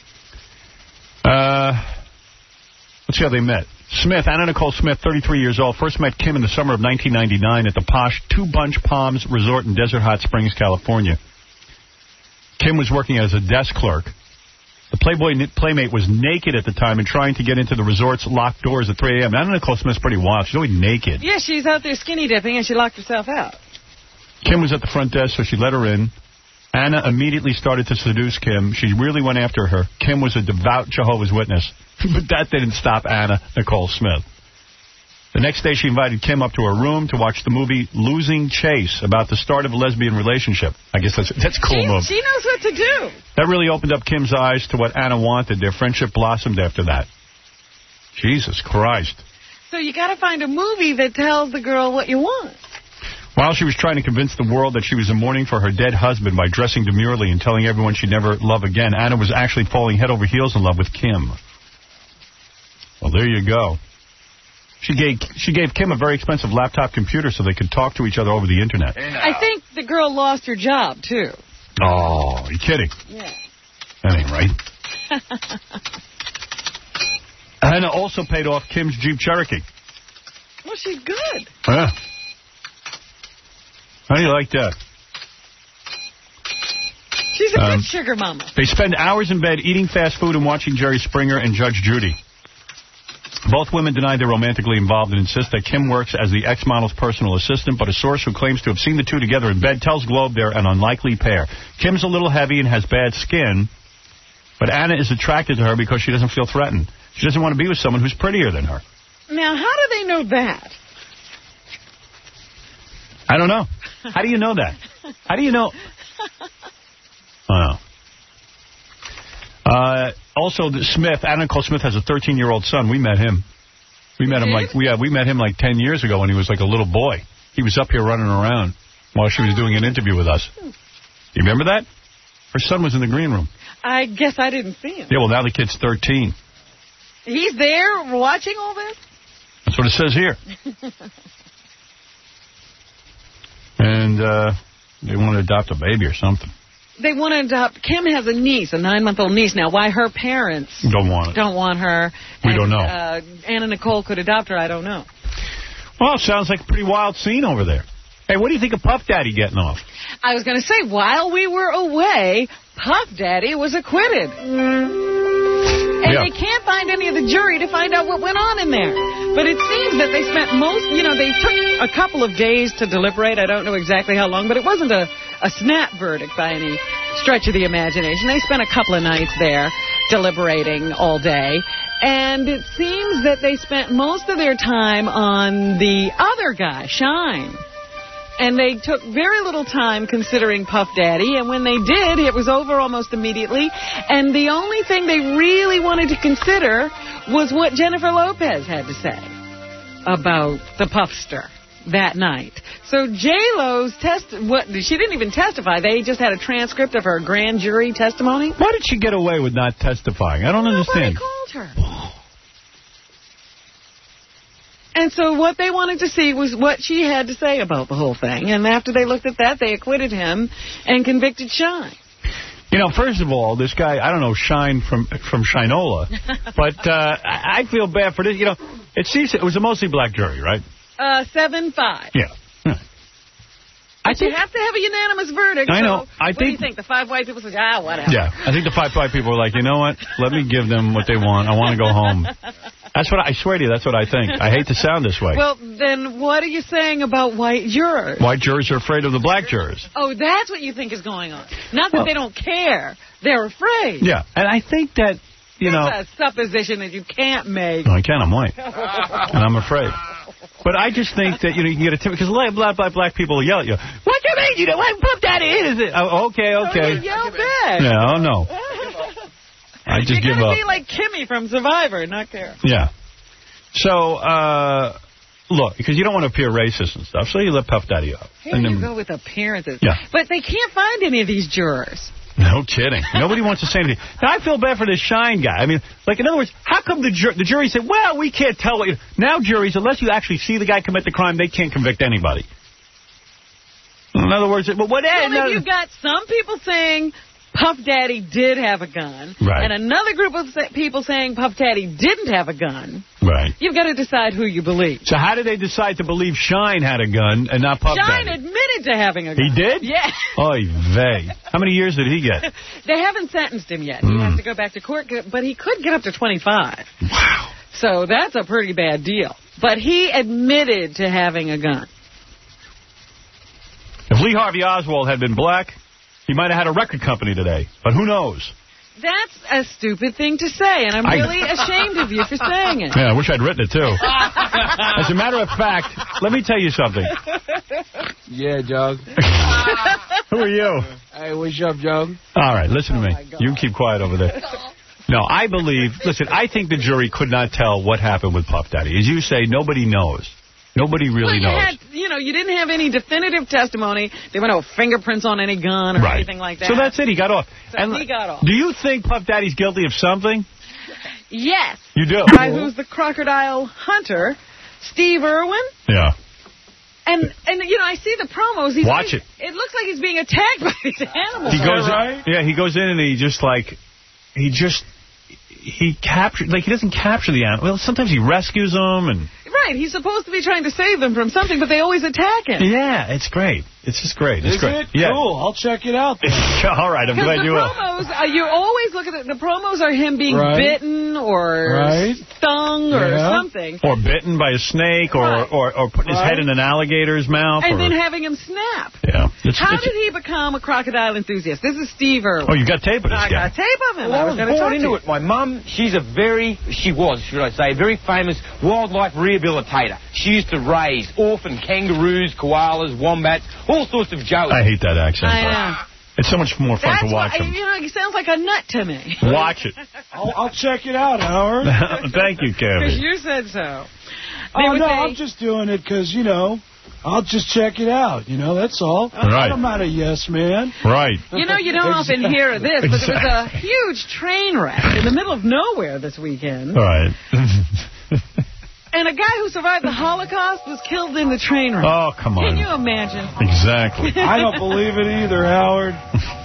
Uh, let's see how they met. Smith, Anna Nicole Smith, thirty-three years old, first met Kim in the summer of nineteen ninety-nine at the posh Two Bunch Palms Resort in Desert Hot Springs, California. Kim was working as a desk clerk. The Playboy playmate was naked at the time and trying to get into the resort's locked doors at three a.m. Anna Nicole Smith's pretty wild. She's always naked. Yeah, she's out there skinny dipping and she locked herself out. Kim was at the front desk, so she let her in. Anna immediately started to seduce Kim. She really went after her. Kim was a devout Jehovah's Witness. But that didn't stop Anna Nicole Smith. The next day, she invited Kim up to her room to watch the movie Losing Chase, about the start of a lesbian relationship. I guess that's that's a cool she, move. She knows what to do. That really opened up Kim's eyes to what Anna wanted. Their friendship blossomed after that. Jesus Christ. So you got to find a movie that tells the girl what you want. While she was trying to convince the world that she was in mourning for her dead husband by dressing demurely and telling everyone she'd never love again, Anna was actually falling head over heels in love with Kim. Well, there you go. She gave she gave Kim a very expensive laptop computer so they could talk to each other over the Internet. I think the girl lost her job, too. Oh, are you kidding? Yeah. That ain't right. Anna also paid off Kim's Jeep Cherokee. Well, she's good. Yeah. How do you like that? She's a Um, good sugar mama. They spend hours in bed eating fast food and watching Jerry Springer and Judge Judy. Both women deny they're romantically involved and insist that Kim works as the ex-model's personal assistant, but a source who claims to have seen the two together in bed tells Globe they're an unlikely pair. Kim's a little heavy and has bad skin, but Anna is attracted to her because she doesn't feel threatened. She doesn't want to be with someone who's prettier than her. Now, how do they know that? I don't know. How do you know that? How do you know? Oh. Uh, also, the Smith, Anna Nicole Smith has a thirteen-year-old son. We met him. We met him like we yeah, we met him like ten years ago when he was like a little boy. He was up here running around while she was doing an interview with us. You remember that? Her son was in the green room. I guess I didn't see him. Yeah, well, now the kid's thirteen. He's there watching all this? That's what it says here. And uh, they want to adopt a baby or something. They want to adopt. Kim has a niece, a nine-month-old niece now. Why her parents don't want it? Don't want her. We and, don't know. Uh, Anna Nicole could adopt her. I don't know. Well, sounds like a pretty wild scene over there. Hey, what do you think of Puff Daddy getting off? I was going to say, while we were away, Puff Daddy was acquitted. And yeah. they can't find any of the jury to find out what went on in there. But it seems that they spent most, you know, they took a couple of days to deliberate. I don't know exactly how long, but it wasn't a, a snap verdict by any stretch of the imagination. They spent a couple of nights there deliberating all day. And it seems that they spent most of their time on the other guy, Shine. And they took very little time considering Puff Daddy, and when they did, it was over almost immediately. And the only thing they really wanted to consider was what Jennifer Lopez had to say about the Puffster that night. So J-Lo's test, what, she didn't even testify. They just had a transcript of her grand jury testimony. Why did she get away with not testifying? I don't Nobody understand. Called her. And so what they wanted to see was what she had to say about the whole thing. And after they looked at that, they acquitted him and convicted Shine. You know, first of all, this guy, I don't know, Shine from from Shinola, but uh, I feel bad for this. You know, it seems it was a mostly black jury, right? Uh, seven five. Yeah. yeah. I think you have to have a unanimous verdict. I know. So I what think, do you think? The five white people said, ah, whatever. Yeah. I think the five white people were like, you know what? Let me give them what they want. I want to go home. That's what I, I swear to you. That's what I think. I hate to sound this way. Well, then what are you saying about white jurors? White jurors are afraid of the black jurors. Oh, that's what you think is going on. Not that Well, they don't care. They're afraid. Yeah. And I think that, you know. That's a supposition that you can't make. No, I can. I'm white. And I'm afraid. But I just think that, you know, you can get a tip, because black, black, black, black people will yell at you. What do you mean? You know, what Puff Daddy is it? Oh, okay, okay. Oh, you yell back. Yeah, oh, no. I just You're give gonna up. be like Kimmy from Survivor, not care. Yeah. So, uh, look, because you don't want to appear racist and stuff, so you let Puff Daddy up. Here and you then, go with appearances. Yeah. But they can't find any of these jurors. No kidding. Nobody wants to say anything. Now, I feel bad for this Shine guy. I mean, like, in other words, how come the, jur the jury said, well, we can't tell what you... Now juries, unless you actually see the guy commit the crime, they can't convict anybody. In other words, but what... Well, no, you've got some people saying Puff Daddy did have a gun, right. and another group of sa people saying Puff Daddy didn't have a gun. Right. You've got to decide who you believe. So how did they decide to believe Shine had a gun and not Puff Shine Daddy? admitted to having a gun. He did? Yeah. Oy vey. How many years did he get? They haven't sentenced him yet. Mm. He has to go back to court, but he could get up to twenty-five. Wow. So that's a pretty bad deal. But he admitted to having a gun. If Lee Harvey Oswald had been black, he might have had a record company today. But who knows? That's a stupid thing to say, and I'm I- really ashamed of you for saying it. Yeah, I wish I'd written it, too. As a matter of fact, let me tell you something. Yeah, Jug. Who are you? Hey, what's up, Jug? All right, listen to me. You can keep quiet over there. No, I believe, listen, I think the jury could not tell what happened with Puff Daddy. As you say, nobody knows. Nobody really well, you knows. Had, you know, you didn't have any definitive testimony. There were no fingerprints on any gun or Right. anything like that. So that's it. He got off. So and he got off. Do you think Puff Daddy's guilty of something? Yes. You do? Guy who's the crocodile hunter, Steve Irwin. Yeah. And, and you know, I see the promos. He's Watch being, it. It looks like he's being attacked by these animals. He goes, right? Yeah, he goes in and he just like, he just, he captures, like he doesn't capture the animal. Well, sometimes he rescues them and... Right, he's supposed to be trying to save them from something, but they always attack him. Yeah, it's great. It's just great. It's Is great. it? Yeah. Cool. I'll check it out. All right, I'm glad the you will. promos, uh, you always look at it, the promos are him being Right. bitten or Right. stung or Yeah. something. Or bitten by a snake, or Right. or, or putting his Right. head in an alligator's mouth. And or, then having him snap. yeah. It's, How it's, did he become a crocodile enthusiast? This is Steve Irwin. oh, you got tape of this I guy. got tape of him. Well, I I was was going to born talk into to it. My mum, she's a very, she was, should I say, a very famous wildlife rehabilitator. She used to raise orphan kangaroos, koalas, wombats, all sorts of jokes. I hate that accent. I know. It's so much more fun That's to watch why, him. You know, he sounds like a nut to me. Watch it. I'll, I'll check it out, Howard. Thank you, Because Kevin. you said so. They Oh, would no, say- I'm just doing it because, you know, I'll just check it out. You know, that's all. Right. I'm not a yes man. Right. You know, you don't often hear of this, but there was a Exactly. huge train wreck in the middle of nowhere this weekend. Right. And a guy who survived the Holocaust was killed in the train wreck. Oh, come on. Can you imagine? Exactly. I don't believe it either, Howard.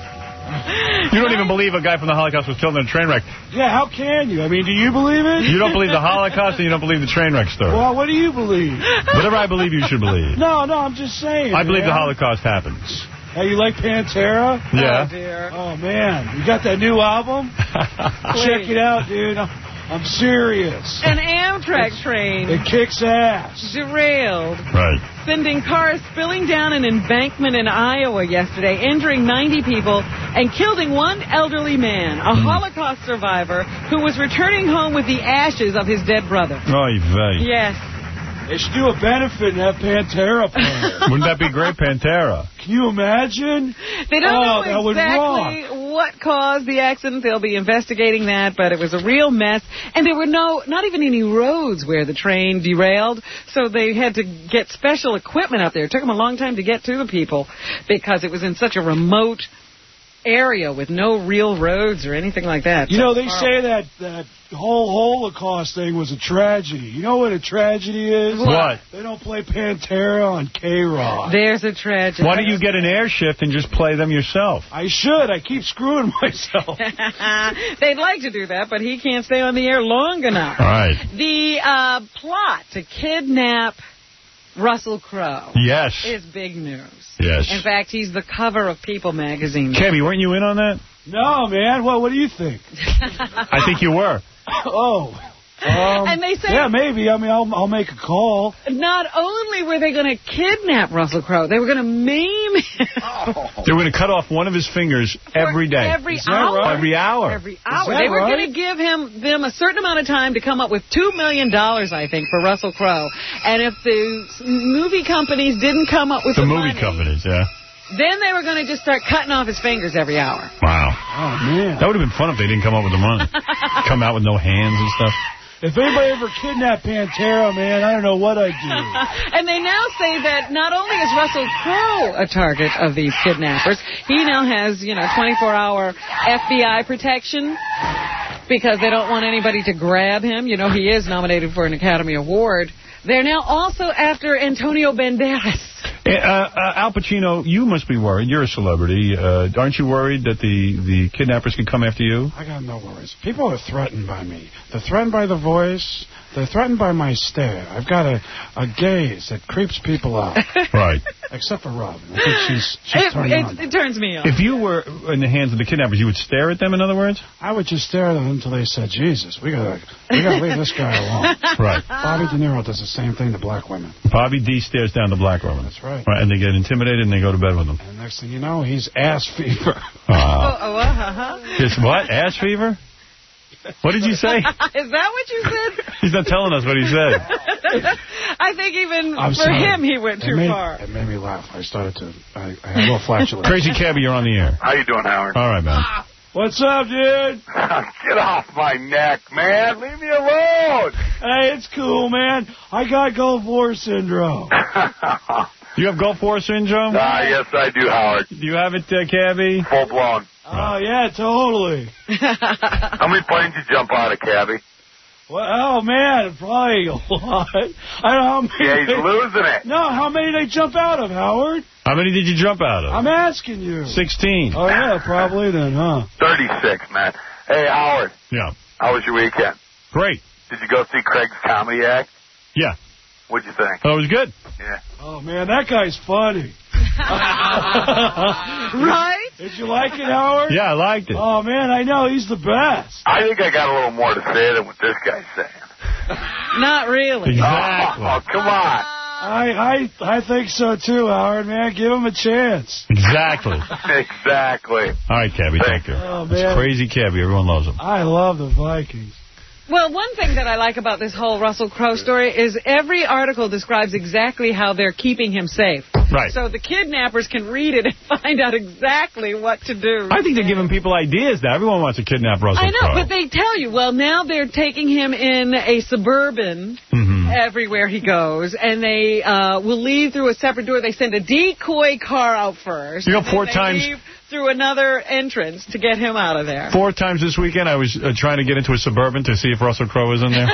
You don't even believe a guy from the Holocaust was killed in a train wreck. Yeah, how can you? I mean, do you believe it? You don't believe the Holocaust and you don't believe the train wreck story. Well, what do you believe? Whatever I believe, you should believe. No, no, I'm just saying. I believe man. the Holocaust happens. Hey, you like Pantera? Yeah. Oh, dear. Oh, man. You got that new album? Check it out, dude. I'm serious. An Amtrak train It kicks ass. derailed, Right. sending cars spilling down an embankment in Iowa yesterday, injuring ninety people and killing one elderly man, a Holocaust survivor who was returning home with the ashes of his dead brother. Oy vey. Yes. They should do a benefit and have Pantera play. Wouldn't that be great, Pantera? Can you imagine? They don't Oh, that know would exactly what caused the accident. They'll be investigating that, but it was a real mess. And there were no, not even any roads where the train derailed, so they had to get special equipment up there. It took them a long time to get to the people because it was in such a remote area with no real roads or anything like that. You So know, they horrible. say that that whole Holocaust thing was a tragedy. You know what a tragedy is? What? They don't play Pantera on K-Rock. There's a tragedy. Why don't you get an air shift and just play them yourself? I should. I keep screwing myself. They'd like to do that, but he can't stay on the air long enough. All right. The uh, plot to kidnap Russell Crowe Yes. is big news. Yes. In fact, he's the cover of People magazine. Kevy, weren't you in on that? No, man. What What do you think? I think you were. Oh. Um, And they say- Yeah, maybe. I mean, I'll, I'll make a call. Not only were they going to kidnap Russell Crowe, they were going to maim him. They were going to cut off one of his fingers every day. Every Is that hour. right? Every hour. Every hour. that They were right? going to give him them a certain amount of time to come up with two million dollars, I think, for Russell Crowe. And if the s- movie companies didn't come up with The the, movie money, companies, yeah. then they were going to just start cutting off his fingers every hour. Wow. Oh, man. That would have been fun if they didn't come up with the money. Come out with no hands and stuff. If anybody ever kidnapped Pantera, man, I don't know what I'd do. And they now say that not only is Russell Crowe a target of these kidnappers, he now has, you know, twenty-four hour F B I protection because they don't want anybody to grab him. You know, he is nominated for an Academy Award. They're now also after Antonio Banderas. Uh, uh, Al Pacino, you must be worried. You're a celebrity. Uh, aren't you worried that the, the kidnappers could come after you? I got no worries. People are threatened by me. They're threatened by the voice. They're threatened by my stare. I've got a, a gaze that creeps people out. Right. Except for Robin. I think she's, she's It, turned on. it, it turns me on. If you were in the hands of the kidnappers, you would stare at them, in other words? I would just stare at them until they said, Jesus, we gotta, we gotta leave this guy alone. Right. Bobby De Niro does the same thing to black women. Bobby D stares down the black woman. That's right. Right, and they get intimidated and they go to bed with them. And next thing you know, he's ass fever. Uh, Oh, oh, uh-huh. just what? Ass fever? What did you say? Is that what you said? He's not telling us what he said. I think even I'm for sorry. him, he went It too made, far. It made me laugh. I started to, I, I had a little flatulence. Crazy Cabby, you're on the air. How you doing, Howard? All right, man. What's up, dude? Get off my neck, man. Leave me alone. Hey, it's cool, man. I got Gulf War syndrome. You have Gulf War syndrome? Ah, yes, I do, Howard. Do you have it, uh, Cabby? Full blown. Oh, yeah, totally. How many planes you jump out of, Cabby? Well, oh, man, probably a lot. I don't know how many. Yeah, he's they, losing it. No, how many they jump out of, Howard? How many did you jump out of? I'm asking you. Sixteen. Oh, yeah, probably then, huh? thirty-six, man. Hey, Howard. Yeah. How was your weekend? Great. Did you go see Craig's comedy act? Yeah. What'd you think? Oh, it was good. Yeah. Oh, man, that guy's funny. Right? Did you like it, Howard? Yeah, I liked it. Oh, man, I know. He's the best. I think I got a little more to say than what this guy's saying. Not really. Exactly. Oh, come on. I, I I think so, too, Howard, man. Give him a chance. Exactly. Exactly. All right, Cabby, thank you. Oh, It's man. Crazy Cabby. Everyone loves him. I love the Vikings. Well, one thing that I like about this whole Russell Crowe story is every article describes exactly how they're keeping him safe. Right. So the kidnappers can read it and find out exactly what to do. I think they're giving people ideas now. Everyone wants to kidnap Russell I know, Crowe. but they tell you, well, now they're taking him in a Suburban mm-hmm. everywhere he goes, and they uh, will leave through a separate door. They send a decoy car out first. You know, and four they times... leave through another entrance to get him out of there. Four times this weekend I was uh, trying to get into a Suburban to see if Russell Crowe was in there.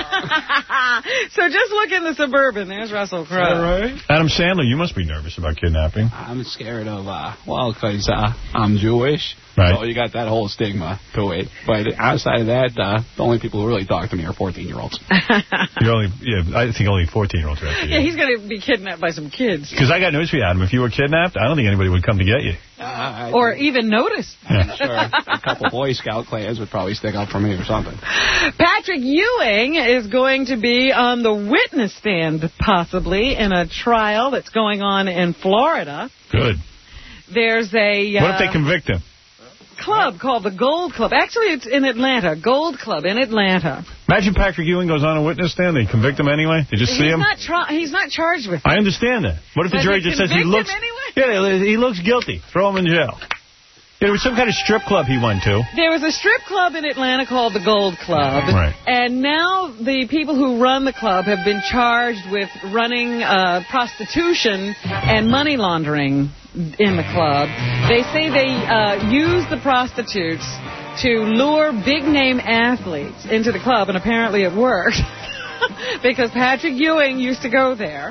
So just look in the Suburban. There's Russell Crowe. Right? Adam Sandler, you must be nervous about kidnapping. I'm scared of, uh, well, because uh, I'm Jewish. Right. So you got that whole stigma to it. But outside of that, uh, the only people who really talk to me are fourteen-year-olds. You're only, yeah, I think only fourteen-year-olds are after you. Yeah, he's going to be kidnapped by some kids. Because I got news for you, Adam. If you were kidnapped, I don't think anybody would come to get you. Uh, or even notice. Yeah. Sure. A couple Boy Scout clans would probably stick up for me or something. Patrick Ewing is going to be on the witness stand, possibly, in a trial that's going on in Florida. Good. There's a... Uh, what if they convict him? Club called the Gold Club. Actually, it's in Atlanta. Gold Club in Atlanta. Imagine Patrick Ewing goes on a witness stand. They convict him anyway. They just he's see him. Not tra- he's not charged with it. I understand that. What if the but jury just says he looks... Anyway? Yeah, he looks guilty. Throw him in jail. Yeah, there was some kind of strip club he went to. There was a strip club in Atlanta called the Gold Club. Right. And now the people who run the club have been charged with running uh, prostitution and money laundering in the club. They say they uh, use the prostitutes to lure big-name athletes into the club, and apparently it worked. Because Patrick Ewing used to go there.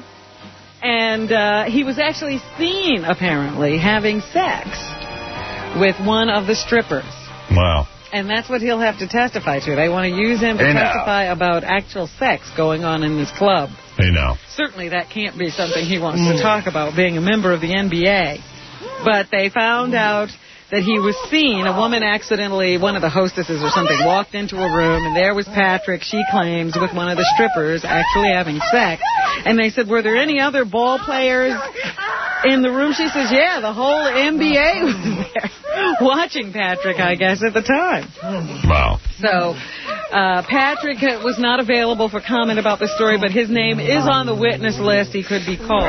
And uh, he was actually seen, apparently, having sex with one of the strippers. Wow. And that's what he'll have to testify to. They want to use him to hey testify about actual sex going on in this club. Hey, now. Certainly that can't be something he wants to talk about, being a member of the N B A. But they found out that he was seen. A woman accidentally, one of the hostesses or something, walked into a room, and there was Patrick, she claims, with one of the strippers actually having sex. And they said, were there any other ball players in the room? She says, yeah, the whole N B A was there watching Patrick, I guess, at the time. Wow. So uh, Patrick was not available for comment about the story, but his name is on the witness list. He could be called.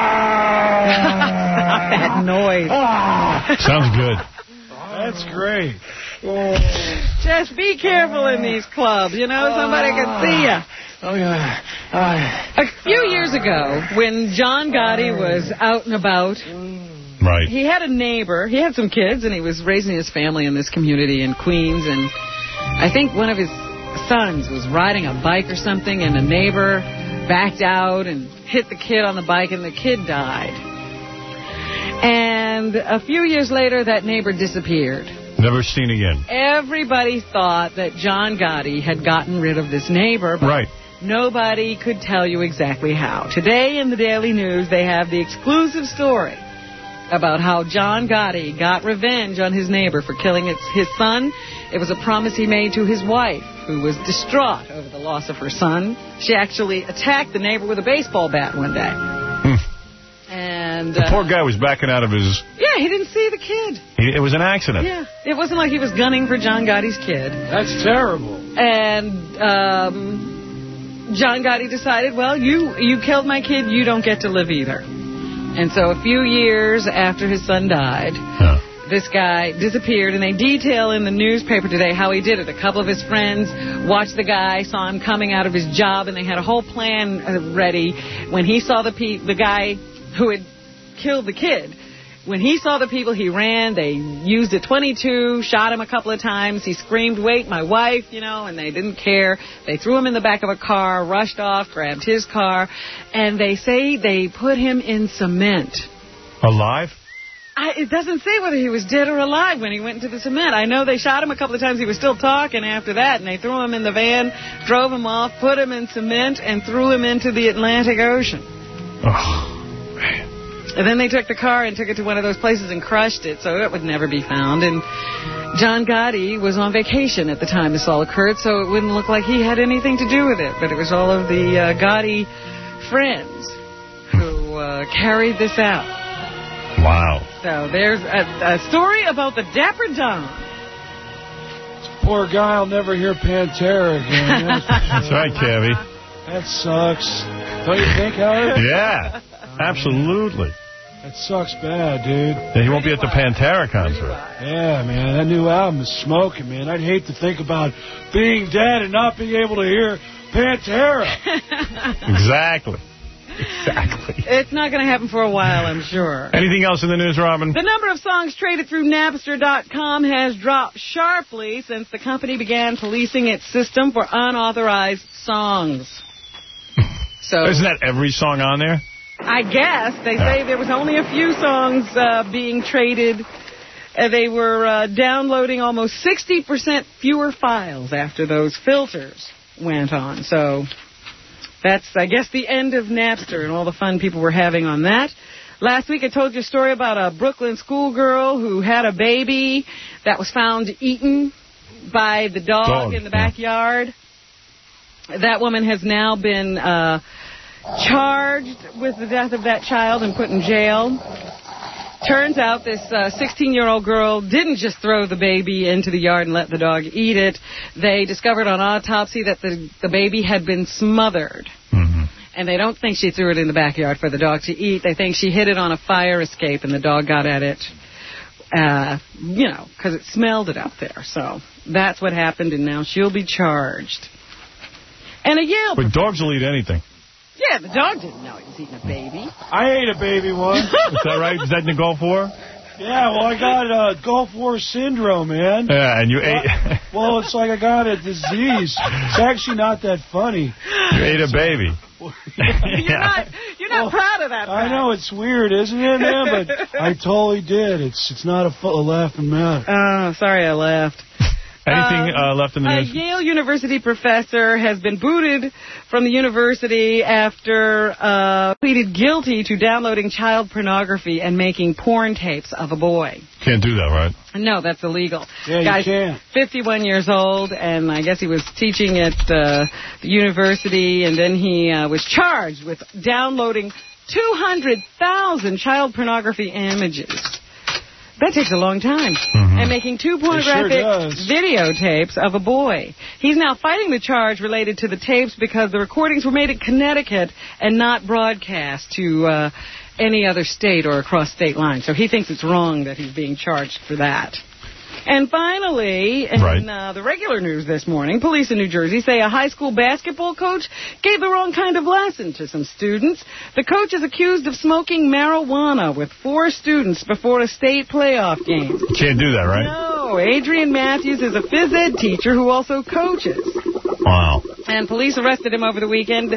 That noise. Sounds good. That's great. Just be careful in these clubs. You know, somebody can see you. Oh, yeah. Uh, A few years ago, when John Gotti was out and about, right. he had a neighbor. He had some kids, and he was raising his family in this community in Queens. And I think one of his sons was riding a bike or something, and a neighbor backed out and hit the kid on the bike, and the kid died. And a few years later, that neighbor disappeared. Never seen again. Everybody thought that John Gotti had gotten rid of this neighbor, but right. nobody could tell you exactly how. Today in the Daily News, they have the exclusive story about how John Gotti got revenge on his neighbor for killing his, his son. It was a promise he made to his wife, who was distraught over the loss of her son. She actually attacked the neighbor with a baseball bat one day. Hmm. And the uh, poor guy was backing out of his... Yeah, he didn't see the kid. He, it was an accident. Yeah, it wasn't like he was gunning for John Gotti's kid. That's terrible. And um, John Gotti decided, well, you, you killed my kid, you don't get to live either. And so a few years after his son died, huh. this guy disappeared, and they detail in the newspaper today how he did it. A couple of his friends watched the guy, saw him coming out of his job, and they had a whole plan ready. When he saw the pe- the guy who had killed the kid, when he saw the people, he ran. They used a twenty-two, shot him a couple of times. He screamed, wait, my wife, you know, and they didn't care. They threw him in the back of a car, rushed off, grabbed his car, and they say they put him in cement. Alive? I, it doesn't say whether he was dead or alive when he went into the cement. I know they shot him a couple of times. He was still talking after that, and they threw him in the van, drove him off, put him in cement, and threw him into the Atlantic Ocean. Oh. And then they took the car and took it to one of those places and crushed it, so it would never be found. And John Gotti was on vacation at the time this all occurred, so it wouldn't look like he had anything to do with it. But it was all of the uh, Gotti friends who uh, carried this out. Wow. So there's a, a story about the Dapper Don. Poor guy will never hear Pantera again. That's, That's right, Kevy. That sucks. Don't you think, Howard? Yeah. Absolutely. That sucks bad, dude. Yeah, he won't be at the Pantera concert. Yeah, man, that new album is smoking, man. I'd hate to think about being dead and not being able to hear Pantera. Exactly. Exactly. It's not going to happen for a while, I'm sure. Anything else in the news, Robin? The number of songs traded through Napster dot com has dropped sharply since the company began policing its system for unauthorized songs. So isn't that every song on there? I guess. They say there was only a few songs uh, being traded. Uh, they were uh, downloading almost sixty percent fewer files after those filters went on. So that's, I guess, the end of Napster and all the fun people were having on that. Last week I told you a story about a Brooklyn schoolgirl who had a baby that was found eaten by the dog, dog in the backyard. Yeah. That woman has now been uh, charged with the death of that child and put in jail. Turns out this uh, sixteen-year-old girl didn't just throw the baby into the yard and let the dog eat it. They discovered on autopsy that the, the baby had been smothered. Mm-hmm. And they don't think she threw it in the backyard for the dog to eat. They think she hid it on a fire escape and the dog got at it, uh, you know, because it smelled it out there. So that's what happened, and now she'll be charged. And a Yale... But dogs will eat anything. Yeah, the dog didn't know he was eating a baby. I ate a baby once. Is that right? Is that in the Gulf War? Yeah, well, I got uh, Gulf War syndrome, man. Yeah, and you ate... Well, it's like I got a disease. It's actually not that funny. You ate a baby. You're not, you're not well, proud of that, I fact. know, it's weird, isn't it, man? But I totally did. It's it's not a, a laughing matter. Oh, sorry I laughed. Anything uh, left in the news? A Yale University professor has been booted from the university after uh, pleaded guilty to downloading child pornography and making porn tapes of a boy. Can't do that, right? No, that's illegal. Yeah, Guy's you can. fifty-one years old, and I guess he was teaching at uh, the university, and then he uh, was charged with downloading two hundred thousand child pornography images. That takes a long time. Mm-hmm. And making two pornographic sure videotapes of a boy. He's now fighting the charge related to the tapes because the recordings were made in Connecticut and not broadcast to uh, any other state or across state lines. So he thinks it's wrong that he's being charged for that. And finally, in right. uh, the regular news this morning, police in New Jersey say a high school basketball coach gave the wrong kind of lesson to some students. The coach is accused of smoking marijuana with four students before a state playoff game. Can't do that, right? No. Adrian Matthews is a phys ed teacher who also coaches. Wow. And police arrested him over the weekend, uh,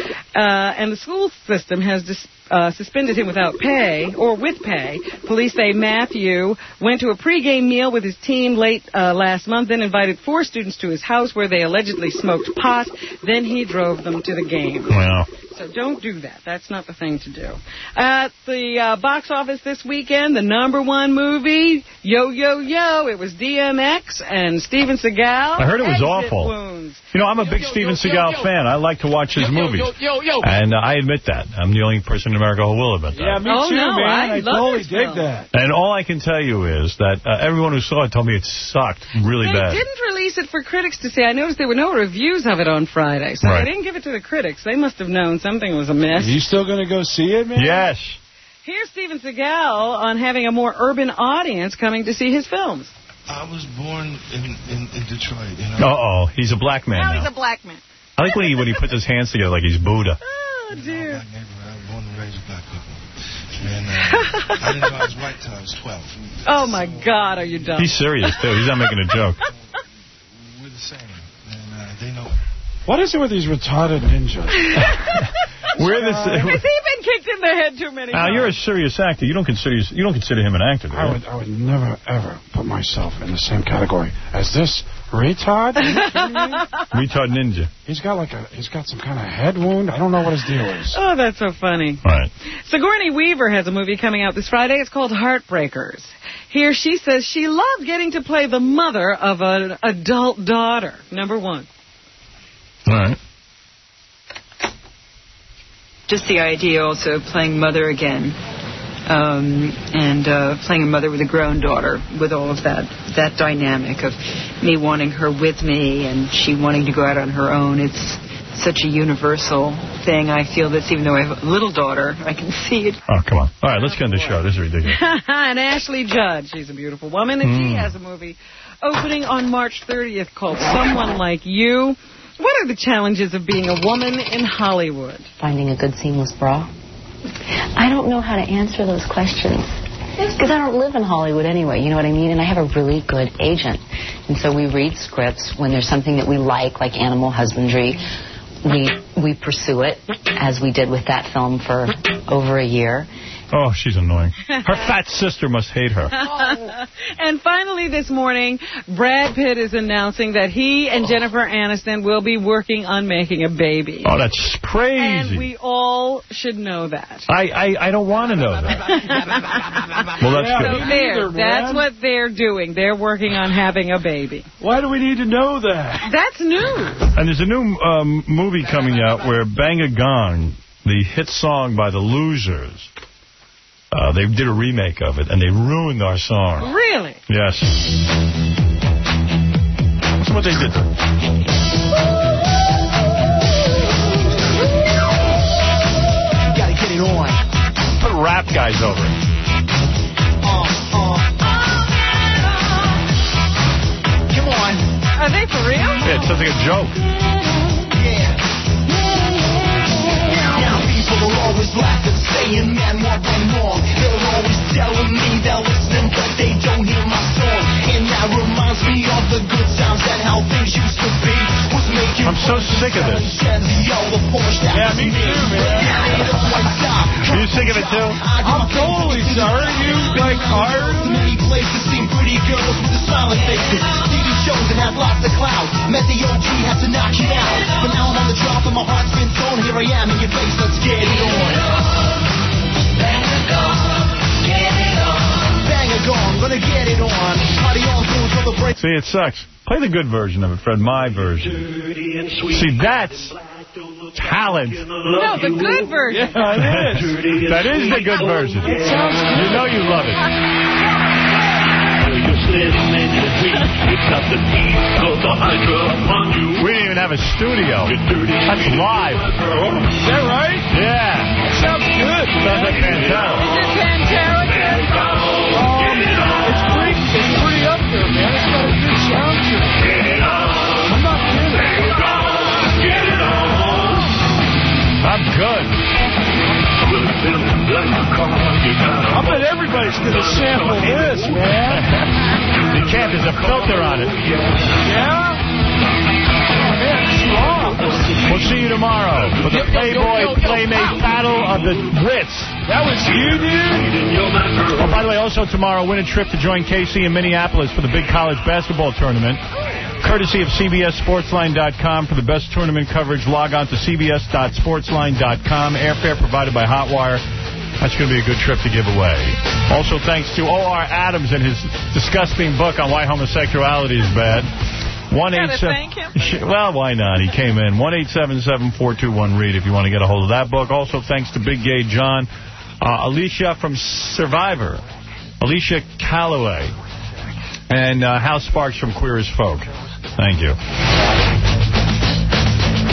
and the school system has dis- uh, suspended him without pay, or with pay. Police say Matthew went to a pregame meal with his team late uh, last month, then invited four students to his house where they allegedly smoked pot. Then he drove them to the game. Wow. So don't do that. That's not the thing to do. At the uh, box office this weekend, the number one movie, Yo, Yo, Yo, it was D M X and Steven Seagal. I heard it was Exit awful. Wounds. You know, I'm a big yo, yo, Steven yo, Seagal yo, yo. fan. I like to watch his yo, movies. Yo, yo, yo, yo. And uh, I admit that. I'm the only person in America who will admit that. Yeah, me oh, too, no, man. I, I love totally this dig film. that. And all I can tell you is that uh, everyone who saw it told me it sucked really They bad. didn't release it for critics to see. I noticed there were no reviews of it on Friday, so Right. they didn't give it to the critics. They must have known something was amiss. Are you still going to go see it, man? Yes. Here's Steven Seagal on having a more urban audience coming to see his films. I was born in, in, in Detroit, you know. Uh-oh. He's a black man Now now. he's a black man. I like when he, when he puts his hands together like he's Buddha. Oh, dear. Black neighborhood. I was born and raised with black people. And uh, I didn't know I was white till I was twelve. Oh, my God, are you dumb? He's serious, too. He's not making a joke. We're the same, and uh, they know. What is it with these retarded ninjas? We're the Has he been kicked in the head too many Now, times? you're a serious actor. You don't consider you don't consider him an actor, do you? I would, I would never, ever put myself in the same category as this retard. Are you kidding me? Retard ninja. He's got like a, he's got some kind of head wound. I don't know what his deal is. Oh, that's so funny. All right. Sigourney Weaver has a movie coming out this Friday. It's called Heartbreakers. Here she says she loved getting to play the mother of an adult daughter. Number one. All right. Just the idea also of playing mother again, um, and uh, playing a mother with a grown daughter, with all of that that dynamic of me wanting her with me and she wanting to go out on her own. It's such a universal thing. I feel this, even though I have a little daughter, I can see it. Oh, come on. All right, let's get into the show. This is ridiculous. And Ashley Judd, she's a beautiful woman, and mm. she has a movie opening on March thirtieth called Someone Like You. What are the challenges of being a woman in Hollywood? Finding a good seamless bra. I don't know how to answer those questions. Because I don't live in Hollywood anyway, you know what I mean? And I have a really good agent. And so we read scripts when there's something that we like, like animal husbandry. We we pursue it, as we did with that film for over a year. Oh, she's annoying. Her fat sister must hate her. And finally this morning, Brad Pitt is announcing that he and Jennifer Aniston will be working on making a baby. Oh, that's crazy. And we all should know that. I, I, I don't want to know that. Well, that's so good. There, Either, that's what they're doing. They're working on having a baby. Why do we need to know that? That's news. And there's a new um, movie coming out where Bang a Gong, the hit song by the Losers, Uh, they did a remake of it, and they ruined our song. Really? Yes. Listen what they did. You gotta get it on. Put rap guys over it. Uh, uh. Come on. Are they for real? Yeah, it sounds like a joke. Yeah. Now people are always laughing, saying, man, what went wrong? They're always telling me they're listening, but they don't hear my song. And that reminds me of the good times and how things used to be. Was making I'm so sick of this. Yeah, me too, man. Are you sick of it, too? I'm totally sorry. You like hard? Many places seen pretty girls with the smiling faces. T V shows that have lots of clout. Met the O G, had to knock it out. But now I'm on the drop and my heart's been torn. Here I am in your face, let's get it on. Bang a gong, get it on. Bang a gong, gonna get it on. Party on through till the break. See, it sucks. Play the good version of it, Fred, my version. See, that's talent. No, the good version. Yeah, it is. That is the good version. You know you love it. We didn't even have a studio. That's live. Is that right? Yeah. That sounds good. Sounds like Pantera. Is it Pantera? Um, it's pretty, it's pretty up there, man. It's got a good sound to it. I'm not kidding. I'm good. I bet everybody's going to sample this, man. You can't. There's a filter on it. Yeah? Man, it's strong. We'll see you tomorrow for the Playboy Playmate Battle of the Brits. That was you, dude? Oh, by the way, also tomorrow, win a trip to join K C in Minneapolis for the big college basketball tournament. Courtesy of C B S Sportsline dot com. For the best tournament coverage, log on to C B S dot sportsline dot com. Airfare provided by Hotwire. That's going to be a good trip to give away. Also, thanks to O R Adams and his disgusting book on why homosexuality is bad. One eight seven. Well, why not? He came in. one eight seven seven, four two one, read if you want to get a hold of that book. Also, thanks to Big Gay John. Uh, Alicia from Survivor. Alicia Calloway. And uh, Hal Sparks from Queer as Folk. Thank you.